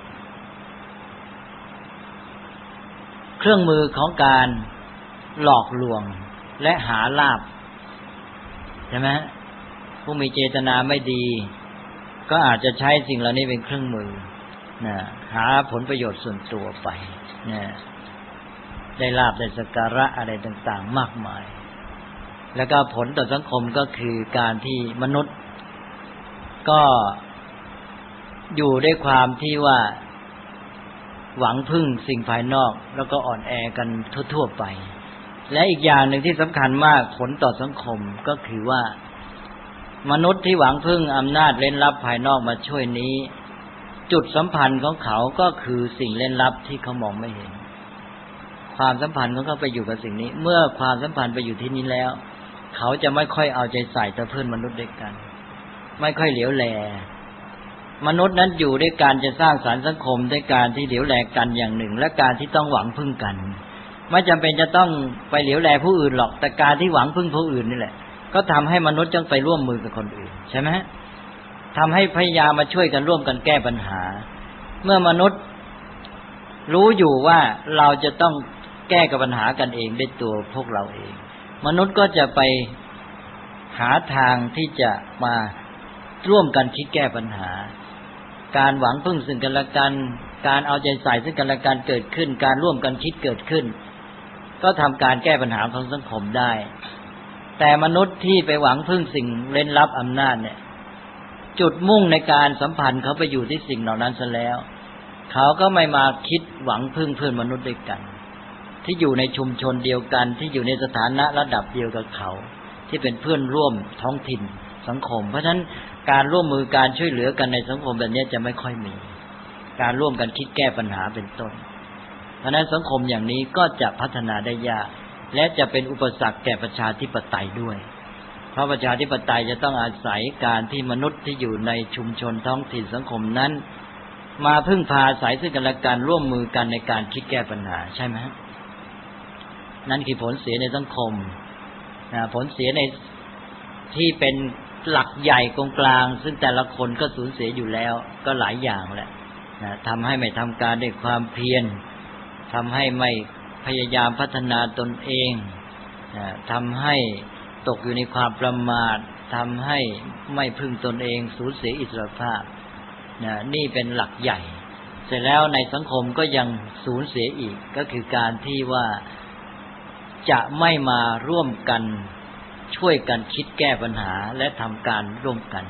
เครื่องมือของการหลอกลวงและหาลาภใช่ไหมผู้มีเจตนาไม่ดีก็อาจจะใช้สิ่งเหล่านี้เป็นเครื่องมือนะหาผลประโยชน์ส่วนตัวไปนะได้ลาภได้สักการะอะไรต่างๆมากมายแล้วก็ผลต่อสังคมก็คือการที่มนุษย์ก็อยู่ด้วยความที่ว่าหวังพึ่งสิ่งภายนอกแล้วก็อ่อนแอกันทั่วๆไปและอีกอย่างหนึ่งที่สำคัญมากผลต่อสังคมก็คือว่ามนุษย์ที่หวังพึ่งอำนาจเร้นลับภายนอกมาช่วยนี้จุดสัมพันธ์ของเขาก็คือสิ่งเร้นลับที่เขามองไม่เห็นความสัมพันธ์ของเขาไปอยู่กับสิ่งนี้เมื่อความสัมพันธ์ไปอยู่ที่นี้แล้วเขาจะไม่ค่อยเอาใจใส่ต่อเพื่อนมนุษย์ด้วยกันไม่ค่อยเหลียวแลมนุษย์นั้นอยู่ด้วยการจะสร้างสรรค์สังคมด้วยการที่เหลียวแลกันอย่างหนึ่งและการที่ต้องหวังพึ่งกันไม่จำเป็นจะต้องไปเหลียวแลผู้อื่นหรอกแต่การที่หวังพึ่งผู้อื่นนี่แหละก็ทำให้มนุษย์ต้องไปร่วมมือกับคนอื่นใช่ไหมทำให้พยายามมาช่วยกันร่วมกันแก้ปัญหาเมื่อมนุษย์รู้อยู่ว่าเราจะต้องแก้กับปัญหากันเองด้วยตัวพวกเราเองมนุษย์ก็จะไปหาทางที่จะมาร่วมกันคิดแก้ปัญหาการหวังพึ่งซึ่งกันและกันการเอาใจใส่ซึ่งกันและกันเกิดขึ้นการร่วมกันคิดเกิดขึ้นก็ทำการแก้ปัญหาของสังคมได้แต่มนุษย์ที่ไปหวังพึ่งสิ่งเร้นลับอำนาจเนี่ยจุดมุ่งในการสัมพันธ์เขาไปอยู่ที่สิ่งเหล่านั้นซะแล้วเขาก็ไม่มาคิดหวังพึ่งเพื่อนมนุษย์ด้วยกันที่อยู่ในชุมชนเดียวกันที่อยู่ในสถานะระดับเดียวกับเขาที่เป็นเพื่อนร่วมท้องถิ่นสังคมเพราะฉะนั้นการร่วมมือการช่วยเหลือกันในสังคมแบบนี้จะไม่ค่อยมีการร่วมกันคิดแก้ปัญหาเป็นต้นเพราะฉะนั้นสังคมอย่างนี้ก็จะพัฒนาได้ยากและจะเป็นอุปสรรคแก่ประชาธิปไตยด้วยเพราะประชาธิปไตยจะต้องอาศัยการที่มนุษย์ที่อยู่ในชุมชนท้องถิ่นสังคมนั้นมาพึ่งพาอาศัยซึ่งกันและกันร่วมมือกันในการคิดแก้ปัญหาใช่ไหมนั่นคือผลเสียในสังคมผลเสียในที่เป็นหลักใหญ่กลางซึ่งแต่ละคนก็สูญเสียอยู่แล้วก็หลายอย่างแหละทำให้ไม่ทำการด้วยความเพียรทำให้ไม่พยายามพัฒนาตนเองทำให้ตกอยู่ในความประมาททำให้ไม่พึ่งตนเองสูญเสียอิสรภาพนี่เป็นหลักใหญ่เสร็จแล้วในสังคมก็ยังสูญเสียอีกก็คือการที่ว่าจะไม่มาร่วมกันช่วยกันคิดแก้ปัญหาและทำการร่วมกัน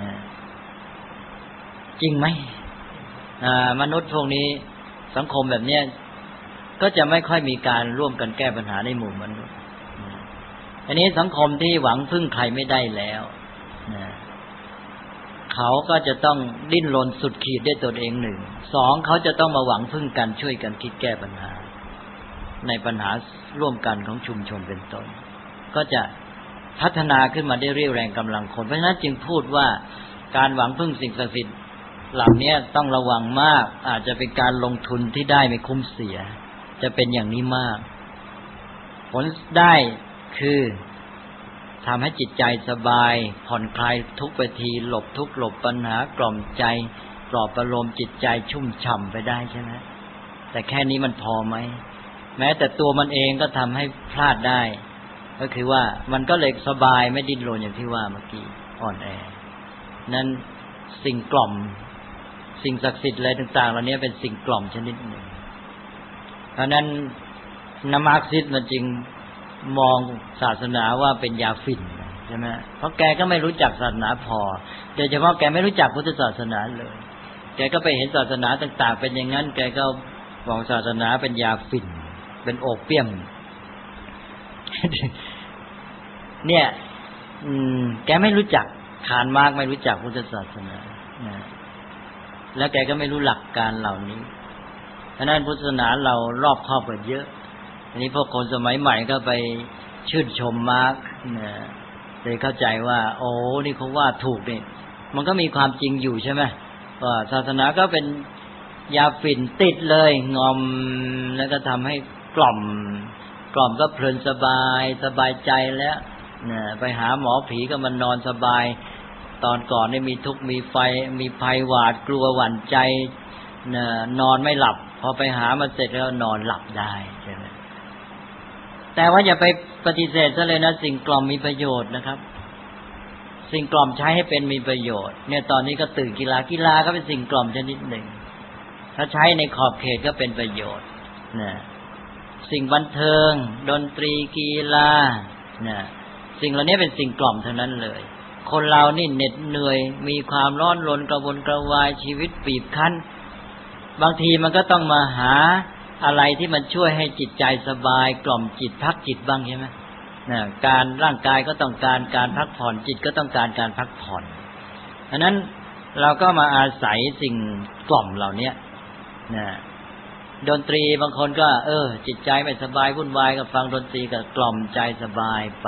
จริงไหมมนุษย์พวกนี้สังคมแบบนี้ก็จะไม่ค่อยมีการร่วมกันแก้ปัญหาในหมู่มนุษย์อันนี้สังคมที่หวังพึ่งใครไม่ได้แล้วเขาก็จะต้องดิ้นรนสุดขีดด้วยตนเองหนึ่งสองเขาจะต้องมาหวังพึ่งกันช่วยกันคิดแก้ปัญหาในปัญหาร่วมกันของชุมชนเป็นต้นก็จะพัฒนาขึ้นมาได้เรี่ยวแรงกำลังคนเพราะฉะนั้นจึงพูดว่าการหวังพึ่งสิ่งศักดิ์สิทธิ์เหล่านี้ต้องระวังมากอาจจะเป็นการลงทุนที่ได้ไม่คุ้มเสียจะเป็นอย่างนี้มากผลได้คือทำให้จิตใจสบายผ่อนคลายทุกข์ไปทีหลบทุกข์หลบปัญหากล่อมใจปลอบประโลมจิตใจชุ่มฉ่ำไปได้ใช่ไหมแต่แค่นี้มันพอไหมแม้แต่ตัวมันเองก็ทำให้พลาดได้ก็คือว่ามันก็เลยสบายไม่ดิ้นรนอย่างที่ว่าเมื่อกี้อ่อนแอนั้นสิ่งกล่อมสิ่งศักดิ์สิทธิ์อะไรต่างๆเหล่านี้เป็นสิ่งกล่อมชนิดหนึ่งเพราะนั้นมาร์กซิสต์มันจึงมองศาสนาว่าเป็นยาฝิ่นใช่ไหมเพราะแกก็ไม่รู้จักศาสนาพอโดยเฉพาะแกไม่รู้จักพุทธศาสนาเลยแกก็ไปเห็นศาสนาต่างๆเป็นอย่างนั้นแกก็บอกศาสนาเป็นยาฝิ่นเป็นโอเปียม เนี่ยแกไม่รู้จักคาร์ลมาร์กซ์ไม่รู้จักพุทธศาสนาแล้วแกก็ไม่รู้หลักการเหล่านี้เพราะนั้นพุทธศาสนาเรารอบครอบกว่าเยอะอันนี้พวกคนสมัยใหม่ก็ไปชื่นชมมาร์กซ์เลยเข้าใจว่าโอ้นี่เขาว่าถูกนี่มันก็มีความจริงอยู่ใช่ไหมว่าศาสนาก็เป็นยาฝิ่นติดเลยงอมแล้วก็ทำให้กล่อมก็เพลินสบายใจแล้วไปหาหมอผีก็มันนอนสบายตอนก่อนนี่มีทุกข์มีไฟมีภัยหวาดกลัวหวั่นใจนอนไม่หลับพอไปหามาเสร็จแล้วนอนหลับได้ใช่ไหมแต่ว่าอย่าไปปฏิเสธซะเลยนะสิ่งกล่อมมีประโยชน์นะครับสิ่งกล่อมใช้ให้เป็นมีประโยชน์เนี่ยตอนนี้ก็ตื่นกีฬาก็เป็นสิ่งกล่อมชนิดหนึ่งถ้าใช้ในขอบเขตก็เป็นประโยชน์สิ่งบันเทิงดนตรีกีฬาสิ่งเหล่านี้เป็นสิ่งกล่อมเท่านั้นเลยคนเรานี่เหน็ดเหนื่อยมีความร้อนรนกระวนกระวายชีวิตบีบคั้นบางทีมันก็ต้องมาหาอะไรที่มันช่วยให้จิตใจสบายกล่อมจิตพักจิตบ้างใช่ไหมการร่างกายก็ต้องการการพักผ่อนจิตก็ต้องการการพักผ่อนฉะนั้นเราก็มาอาศัยสิ่งกล่อมเหล่านี้ดนตรีบางคนก็จิตใจไม่สบายวุ่นวายก็ฟังดนตรีก็กล่อมใจสบายไป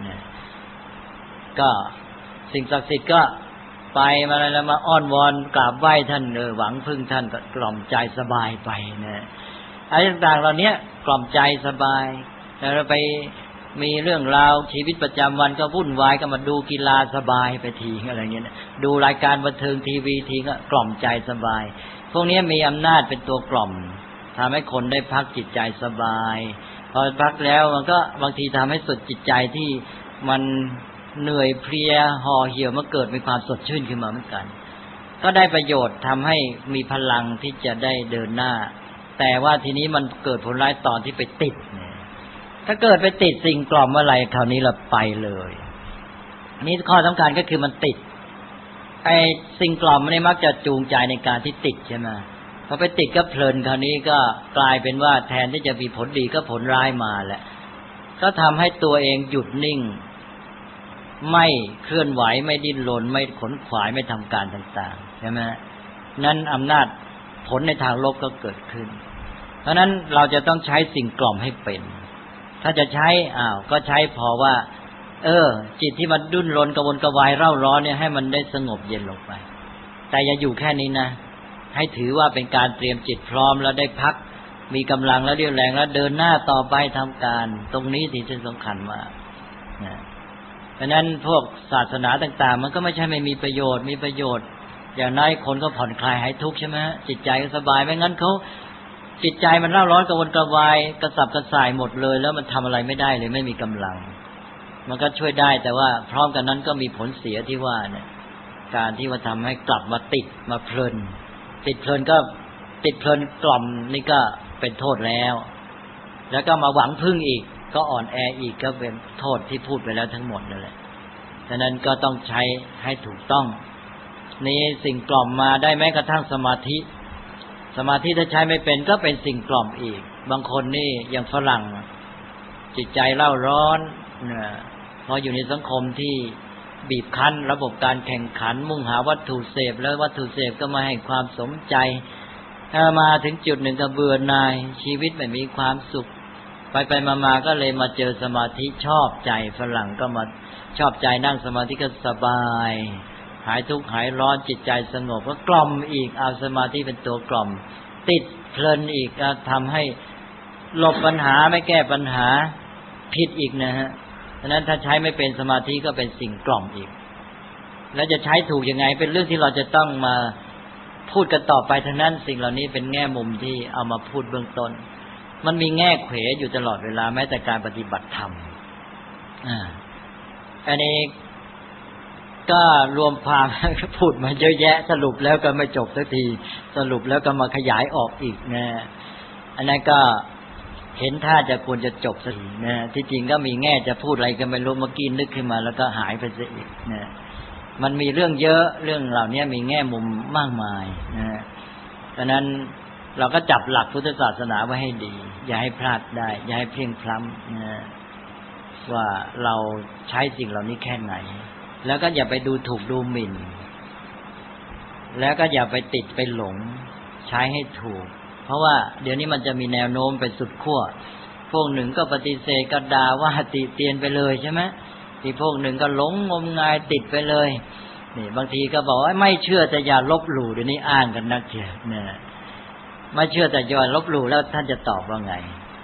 ก็สิ่งศักดิ์สิทธิ์ก็ไปมาแล้วมาอ้อนวอนกราบไหว้ท่านหวังพึ่งท่านก็กล่อมใจสบายไปอะไรต่างๆเหล่านี้กล่อมใจสบายแล้วไปมีเรื่องราวชีวิตประจำวันก็วุ่นวายก็มาดูกีฬาสบายไปทีอะไรเงี้ยดูรายการบันเทิงทีวีทีก็กล่อมใจสบายพวกนี้มีอำนาจเป็นตัวกล่อมทำให้คนได้พักจิตใจสบายพอพักแล้วมันก็บางทีทำให้สุดจิตใจที่มันเหนื่อยเพลียห่อเหี่ยวมาเกิดมีความสดชื่นขึ้นมาเหมือนกันก็ได้ประโยชน์ทำให้มีพลังที่จะได้เดินหน้าแต่ว่าทีนี้มันเกิดผลร้ายตอนที่ไปติดถ้าเกิดไปติดสิ่งกล่อมอะไรคราวนี้เราไปเลยนี่ข้อสำคัญก็คือมันติดไอ้สิ่งกล่อมมันมักจะจูงใจในการที่ติดใช่ไหมพอไปติดก็เพลินคราวนี้ก็กลายเป็นว่าแทนที่จะมีผลดีก็ผลร้ายมาแหละก็ทำให้ตัวเองหยุดนิ่งไม่เคลื่อนไหวไม่ดิ้นรนไม่ขนขวายไม่ทำการต่างๆใช่ไหมนั้นอำนาจผลในทางลบก็เกิดขึ้นเพราะนั้นเราจะต้องใช้สิ่งกล่อมให้เป็นถ้าจะใช้ก็ใช้พอว่าจิตที่มันดิ้นรนกระวนกระวายเร่าร้อนเนี่ยให้มันได้สงบเย็นลงไปแต่อย่าอยู่แค่นี้นะให้ถือว่าเป็นการเตรียมจิตพร้อมแล้วได้พักมีกำลังแล้วเรี่ยวแรงแล้วเดินหน้าต่อไปทำการตรงนี้ที่สำคัญมากเพราะนั้นพวกศาสนาต่างๆมันก็ไม่ใช่ไม่มีประโยชน์มีประโยชน์อย่างน้อยคนก็ผ่อนคลายหายทุกข์ใช่ไหมจิตใจก็สบายไม่งั้นเขาจิตใจมันเร่าร้อนกระวนกระวายกระสับกระส่ายหมดเลยแล้วมันทำอะไรไม่ได้เลยไม่มีกำลังมันก็ช่วยได้แต่ว่าพร้อมกันนั้นก็มีผลเสียที่ว่าเนี่ยการที่ว่าทำให้กลับมาติดมาเพลินติดเพลินก็ติดเพลินกล่อมนี่ก็เป็นโทษแล้วก็มาหวังพึ่งอีกก็อ่อนแออีกก็เป็นโทษที่พูดไปแล้วทั้งหมดนั่นแหละฉะนั้นก็ต้องใช้ให้ถูกต้องนี่สิ่งกล่อมมาได้แม้กระทั่งสมาธิถ้าใช้ไม่เป็นก็เป็นสิ่งกล่อมอีกบางคนนี่อย่างฝรั่งจิตใจเร่าร้อนพออยู่ในสังคมที่บีบคั้นระบบการแข่งขันมุ่งหาวัตถุเสพแล้ววัตถุเสพก็มาให้ความสมใจถ้ามาถึงจุดหนึ่งก็เบื่อหน่ายชีวิตไม่มีความสุขไปมาก็เลยมาเจอสมาธิชอบใจฝรั่งก็มาชอบใจนั่งสมาธิก็สบายหายทุกข์หายร้อนจิตใจสงบก็กล่อมอีกเอาสมาธิเป็นตัวกล่อมติดเพลินอีกทำให้หลบปัญหาไม่แก้ปัญหาผิดอีกนะฮะฉะนั้นถ้าใช้ไม่เป็นสมาธิก็เป็นสิ่งกล่อมอีกแล้วจะใช้ถูกยังไงเป็นเรื่องที่เราจะต้องมาพูดกันต่อไปทั้งนั้นสิ่งเหล่านี้เป็นแง่มุมที่เอามาพูดเบื้องต้นมันมีแง่เขวอยู่ตลอดเวลาแม้แต่การปฏิบัติธรรมอันนี้ก็รวมความพูดมาเยอะแยะสรุปแล้วก็ไม่จบสักทีสรุปแล้วก็มาขยายออกอีกนะอันนั้นก็เห็นท่าจะควรจะจบสักทีนะที่จริงก็มีแง่จะพูดอะไรก็ไม่รู้เมื่อกี้นึกขึ้นมาแล้วก็หายไปซะอีกนะมันมีเรื่องเยอะเรื่องเหล่านี้มีแง่มุมมากมายนะดังนั้นเราก็จับหลักพุทธศาสนาไว้ให้ดีอย่าให้พลาดได้อย่าให้เพลียงพล้ำนะว่าเราใช้สิ่งเหล่านี้แค่ไหนแล้วก็อย่าไปดูถูกดูหมิ่นแล้วก็อย่าไปติดไปหลงใช้ให้ถูกเพราะว่าเดี๋ยวนี้มันจะมีแนวโน้มไปสุดขั้วพวกหนึ่งก็ปฏิเสธก็ด่าว่าติเตียนไปเลยใช่ไหมที่พวกหนึ่งก็หลงงมงายติดไปเลยนี่บางทีก็บอกว่าไม่เชื่อแต่อย่าลบหลู่เดี๋ยวนี้อ้างกันนักเถียงเนี่ยไม่เชื่อแต่อย่าลบหลู่แล้วท่านจะตอบว่าไง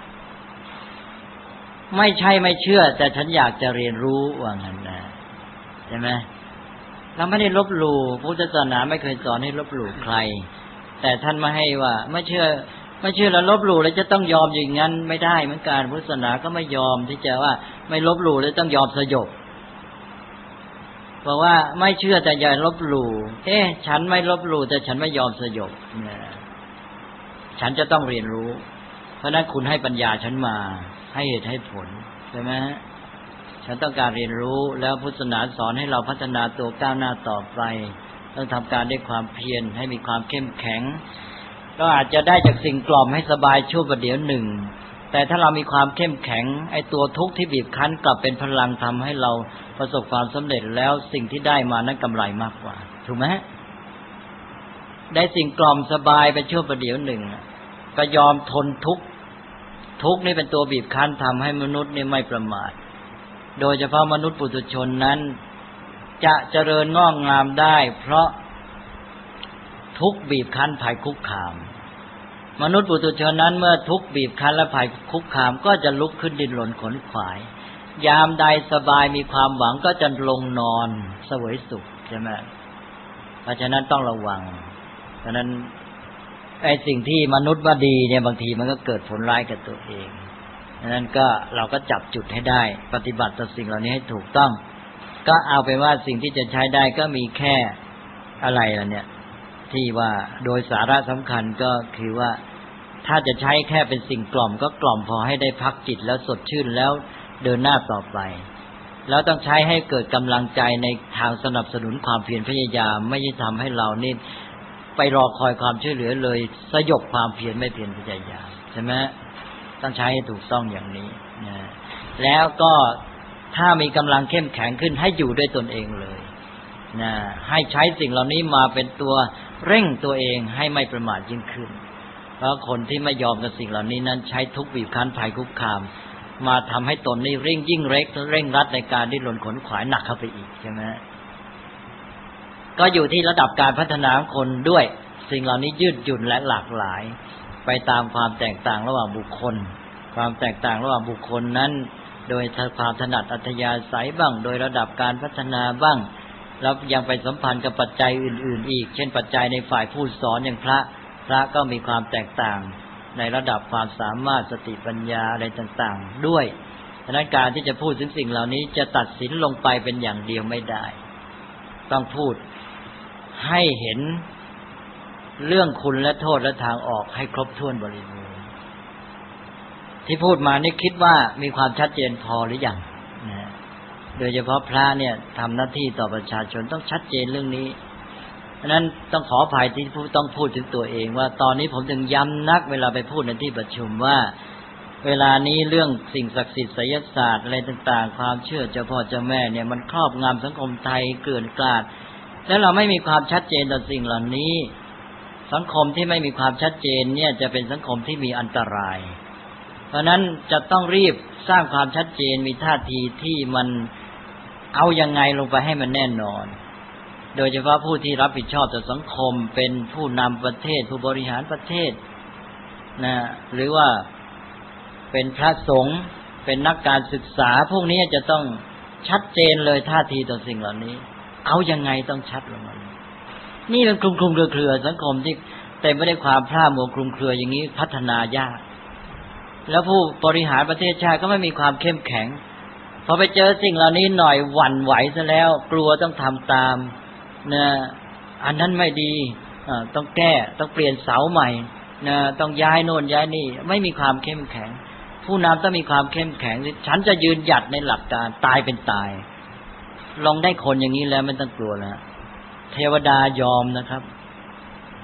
ไม่ใช่ไม่เชื่อแต่ฉันอยากจะเรียนรู้ว่างั้นนะใช่ไหมเราไม่ได้ลบหลู่พุทธศาสนาไม่เคยสอนให้ลบหลู่ใครแต่ท่านมาให้ว่าไม่เชื่อแล้วลบหลู่แล้วจะต้องยอมอย่างนั้นไม่ได้เหมือนกันพุทธศาสนาก็ไม่ยอมที่จะว่าไม่ลบหลู่แล้วต้องยอมสยบบอกว่าไม่เชื่อแต่อย่าลบหลู่ฉันไม่ลบหลู่แต่ฉันไม่ยอมสยบฉันจะต้องเรียนรู้เพราะนั้นคุณให้ปัญญาฉันมาให้เหตุให้ผลใช่ไหมฉันต้องการเรียนรู้แล้วพุทธศาสนาสอนให้เราพัฒนาตัวก้าวหน้าต่อไปต้องทำการด้วยความเพียรให้มีความเข้มแข็งก็อาจจะได้จากสิ่งกล่อมให้สบายชั่วประเดี๋ยวหนึ่งแต่ถ้าเรามีความเข้มแข็งไอ้ตัวทุกข์ที่บีบคั้นกลับเป็นพลังทำให้เราประสบความสำเร็จแล้วสิ่งที่ได้มานั้นกำไรมากกว่าถูกไหมได้สิ่งกล่อมสบายไปชั่วประเดี๋ยวหนึ่งก็ยอมทนทุกข์นี่เป็นตัวบีบคั้นทำให้มนุษย์นี่ไม่ประมาทโดยเฉพาะมนุษย์ปุถุชนนั้นจะเจริญงอกงามได้เพราะทุกข์บีบคั้นภัยคุกคามมนุษย์ปุถุชนนั้นเมื่อทุกข์บีบคั้นและภัยคุกคามก็จะลุกขึ้นดิ้นรนขนขวายยามใดสบายมีความหวังก็จะลงนอนเสวยสุขใช่ไหมเพราะฉะนั้นต้องระวังเพราะนั้นไอ้สิ่งที่มนุษย์ว่าดีเนี่ยบางทีมันก็เกิดผลร้ายกับตัวเองฉะนั้นก็เราก็จับจุดให้ได้ปฏิบัติต่อสิ่งเหล่านี้ให้ถูกต้องก็เอาเป็นว่าสิ่งที่จะใช้ได้ก็มีแค่อะไรล่ะเนี่ยที่ว่าโดยสาระสำคัญก็คือว่าถ้าจะใช้แค่เป็นสิ่งกล่อมก็กล่อมพอให้ได้พักจิตแล้วสดชื่นแล้วเดินหน้าต่อไปแล้วต้องใช้ให้เกิดกำลังใจในทางสนับสนุนความเพียรพยายามไม่ใช่ทำให้เรานี่ไปรอคอยความช่วยเหลือเลยสยบความเพียรไม่เพียรพยายามใช่ไหมต้องใช้ให้ถูกต้องอย่างนี้นะแล้วก็ถ้ามีกำลังเข้มแข็งขึ้นให้อยู่ด้วยตนเองเลยนะให้ใช้สิ่งเหล่านี้มาเป็นตัวเร่งตัวเองให้ไม่ประมาทยิ่งขึ้นเพราะคนที่ไม่ยอมกับสิ่งเหล่านี้นั้นใช้ทุกข์บีบคั้นภัยคุกคามมาทำให้ตนนี่เร่งรัดในการดิ้นรนขนขวายหนักเข้าไปอีกใช่ไหมก็อยู่ที่ระดับการพัฒนาของคนด้วยสิ่งเหล่านี้ยืดหยุ่นและหลากหลายไปตามความแตกต่างระหว่างบุคคลความแตกต่างระหว่างบุคคลนั้นโดยความถนัดอัธยาศัยบ้างโดยระดับการพัฒนาบ้างแล้วยังไปสัมพันธ์กับปัจจัยอื่นๆอีกเช่นปัจจัยในฝ่ายผู้สอนอย่างพระก็มีความแตกต่างในระดับความสามารถสติปัญญาอะไรต่างๆด้วยฉะนั้นการที่จะพูดถึงสิ่งเหล่านี้จะตัดสินลงไปเป็นอย่างเดียวไม่ได้ต้องพูดให้เห็นเรื่องคุณและโทษและทางออกให้ครบถ้วนบริบูรณ์ที่พูดมานี่คิดว่ามีความชัดเจนพอหรือยังนะโดยเฉพาะพระเนี่ยทำหน้าที่ต่อประชาชนต้องชัดเจนเรื่องนี้ฉะนั้นต้องขออภัยที่ต้องพูดถึงตัวเองว่าตอนนี้ผมถึงย้ำนักเวลาไปพูดในที่ประชุมว่าเวลานี้เรื่องสิ่งศักดิ์สิทธิ์ไสยศาสตร์อะไรต่างๆความเชื่อเจ้าพ่อเจ้าแม่เนี่ยมันครอบงำสังคมไทยเกลื่อนกลาดแล้วเราไม่มีความชัดเจนต่อสิ่งเหล่านี้สังคมที่ไม่มีความชัดเจนเนี่ยจะเป็นสังคมที่มีอันตรายเพราะนั้นจะต้องรีบสร้างความชัดเจนมีท่าทีที่มันเอายังไงลงไปให้มันแน่นอนโดยเฉพาะผู้ที่รับผิดชอบต่อสังคมเป็นผู้นำประเทศผู้บริหารประเทศนะหรือว่าเป็นพระสงฆ์เป็นนักการศึกษาพวกนี้จะต้องชัดเจนเลยท่าทีต่อสิ่งเหล่านี้เอายังไงต้องชัดลงมานี่เป็นคลุมเครือสังคมที่เต็มไปด้วยความพร่ามัวคลุมเครืออย่างนี้พัฒนายากแล้วผู้บริหารประเทศชาติก็ไม่มีความเข้มแข็งพอไปเจอสิ่งเหล่านี้หน่อยหวั่นไหวซะแล้วกลัวต้องทำตามนะอันนั้นไม่ดีต้องแก้ต้องเปลี่ยนเสาใหม่นะต้องย้ายโน่นย้ายนี่ไม่มีความเข้มแข็งผู้นำต้องมีความเข้มแข็งฉันจะยืนหยัดในหลักการตายเป็นตายลองได้คนอย่างนี้แล้วไม่ต้องกลัวแล้วเทวดายอมนะครับ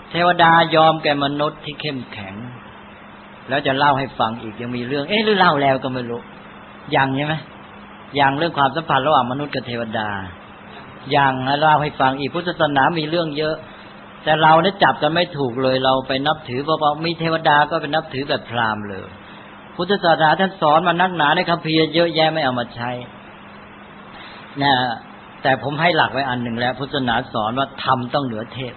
เทวดายอมแก่มนุษย์ที่เข้มแข็งแล้วจะเล่าให้ฟังอีกยังมีเรื่องหรือเล่าแล้วก็ไม่รู้ยังใช่ไหมยังเรื่องความสัมพันธ์ระหว่างมนุษย์กับเทวดายังเล่าให้ฟังอีกพุทธศาสนามีเรื่องเยอะแต่เราเนี่ยจับกันไม่ถูกเลยเราไปนับถือเพราะมีเทวดาก็เป็นนับถือแบบพราหมณ์เลยพุทธศาสนาท่านสอนมานักหนาในคัมภีร์เยอะแยะไม่เอามาใช้นะแต่ผมให้หลักไว้อันหนึ่งแล้วพุทธศาสนาสอนว่าธรรมต้องเหนือเทพ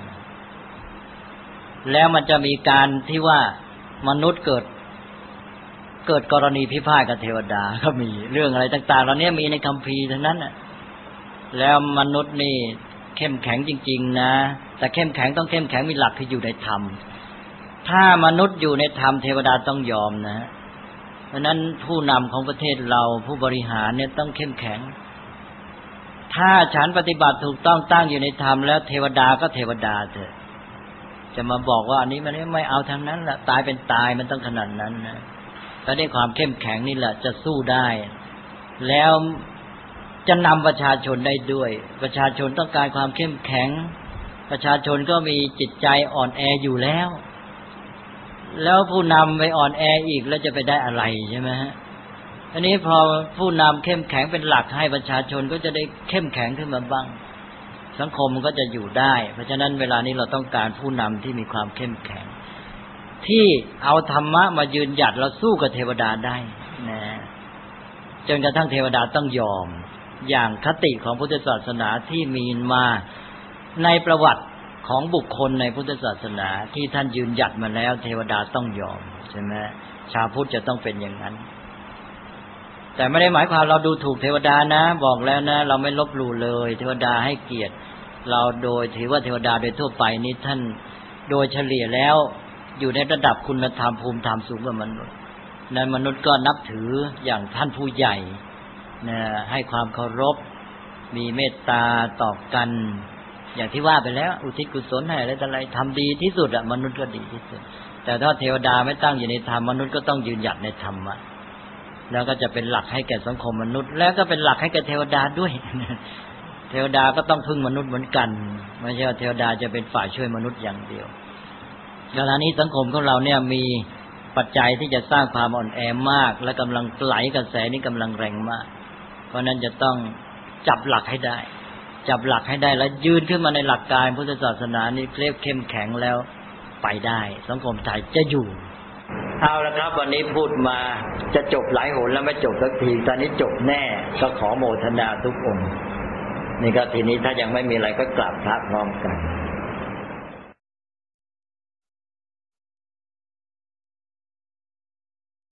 แล้วมันจะมีการที่ว่ามนุษย์เกิดกรณีพิพาทกับเทวดาก็มีเรื่องอะไรต่างๆเหล่านี้มีในคัมภีร์ทั้งนั้นน่ะแล้วมนุษย์นี่เข้มแข็งจริงๆนะแต่เข้มแข็งต้องเข้มแข็งมีหลักที่อยู่ในธรรมถ้ามนุษย์อยู่ในธรรมเทวดาต้องยอมนะเพราะนั้นผู้นำของประเทศเราผู้บริหารเนี่ยต้องเข้มแข็งถ้าฉันปฏิบัติถูกต้องตั้งอยู่ในธรรมแล้วเทวดาก็เทวดาเถอะจะมาบอกว่าอันนี้มันไม่เอาทางนั้นละตายเป็นตายมันต้องขนาดนั้นนะแต่ด้วยความเข้มแข็งนี่แหละจะสู้ได้แล้วจะนำประชาชนได้ด้วยประชาชนต้องการความเข้มแข็งประชาชนก็มีจิตใจอ่อนแออยู่แล้วผู้นำไปอ่อนแออีกแล้วจะไปได้อะไรใช่ไหมฮะอันนี้พอผู้นำเข้มแข็งเป็นหลักให้ประชาชนก็จะได้เข้มแข็งขึ้นมาบ้างสังคมมันก็จะอยู่ได้เพราะฉะนั้นเวลานี้เราต้องการผู้นำที่มีความเข้มแข็งที่เอาธรรมะมายืนหยัดแล้วสู้กับเทวดาได้นะจนกระทั่งเทวดาต้องยอมอย่างคติของพุทธศาสนาที่มีมาในประวัติของบุคคลในพุทธศาสนาที่ท่านยืนหยัดมาแล้วเทวดาต้องยอมใช่ไหมชาวพุทธจะต้องเป็นอย่างนั้นแต่ไม่ได้หมายความเราดูถูกเทวดานะบอกแล้วนะเราไม่ลบหลู่เลยเทวดาให้เกียรติเราโดยถือว่าเทวดาโดยทั่วไปนี้ท่านโดยเฉลี่ยแล้วอยู่ในระดับคุณธรรมภูมิธรรมสูงกว่ามนุษย์นั้นมนุษย์ก็นับถืออย่างท่านผู้ใหญ่นะให้ความเคารพมีเมตตาต่อกันอย่างที่ว่าไปแล้วอุทิศกุศลให้อะไรทำดีที่สุดมนุษย์ก็ดีที่สุดแต่ถ้าเทวดาไม่ตั้งอยู่ในธรรมมนุษย์ก็ต้องยืนหยัดในธรรมะแล้วก็จะเป็นหลักให้แก่สังคมมนุษย์แล้วก็เป็นหลักให้แก่เทวดาด้วยเทวดาก็ต้องพึ่งมนุษย์เหมือนกันไม่ใช่ว่าเทวดาจะเป็นฝ่ายช่วยมนุษย์อย่างเดียวเวลานี้สังคมของเราเนี่ยมีปัจจัยที่จะสร้างความอ่อนแอมากและกำลังไหลกระแสนี้กำลังแรงมากเพราะนั้นจะต้องจับหลักให้ได้แล้วยืนขึ้นมาในหลักการพุทธศาสนานี่เรียกเข้มแข็งแล้วไปได้สังคมไทยจะอยู่เอาละครับวันนี้พูดมาจะจบหลายหนแล้วไม่จบสักทีตอนนี้จบแน่ก็ขอโมทนาทุกองค์นี่ก็ทีนี้ถ้ายังไม่มีอะไรก็กราบพระพร้อมกัน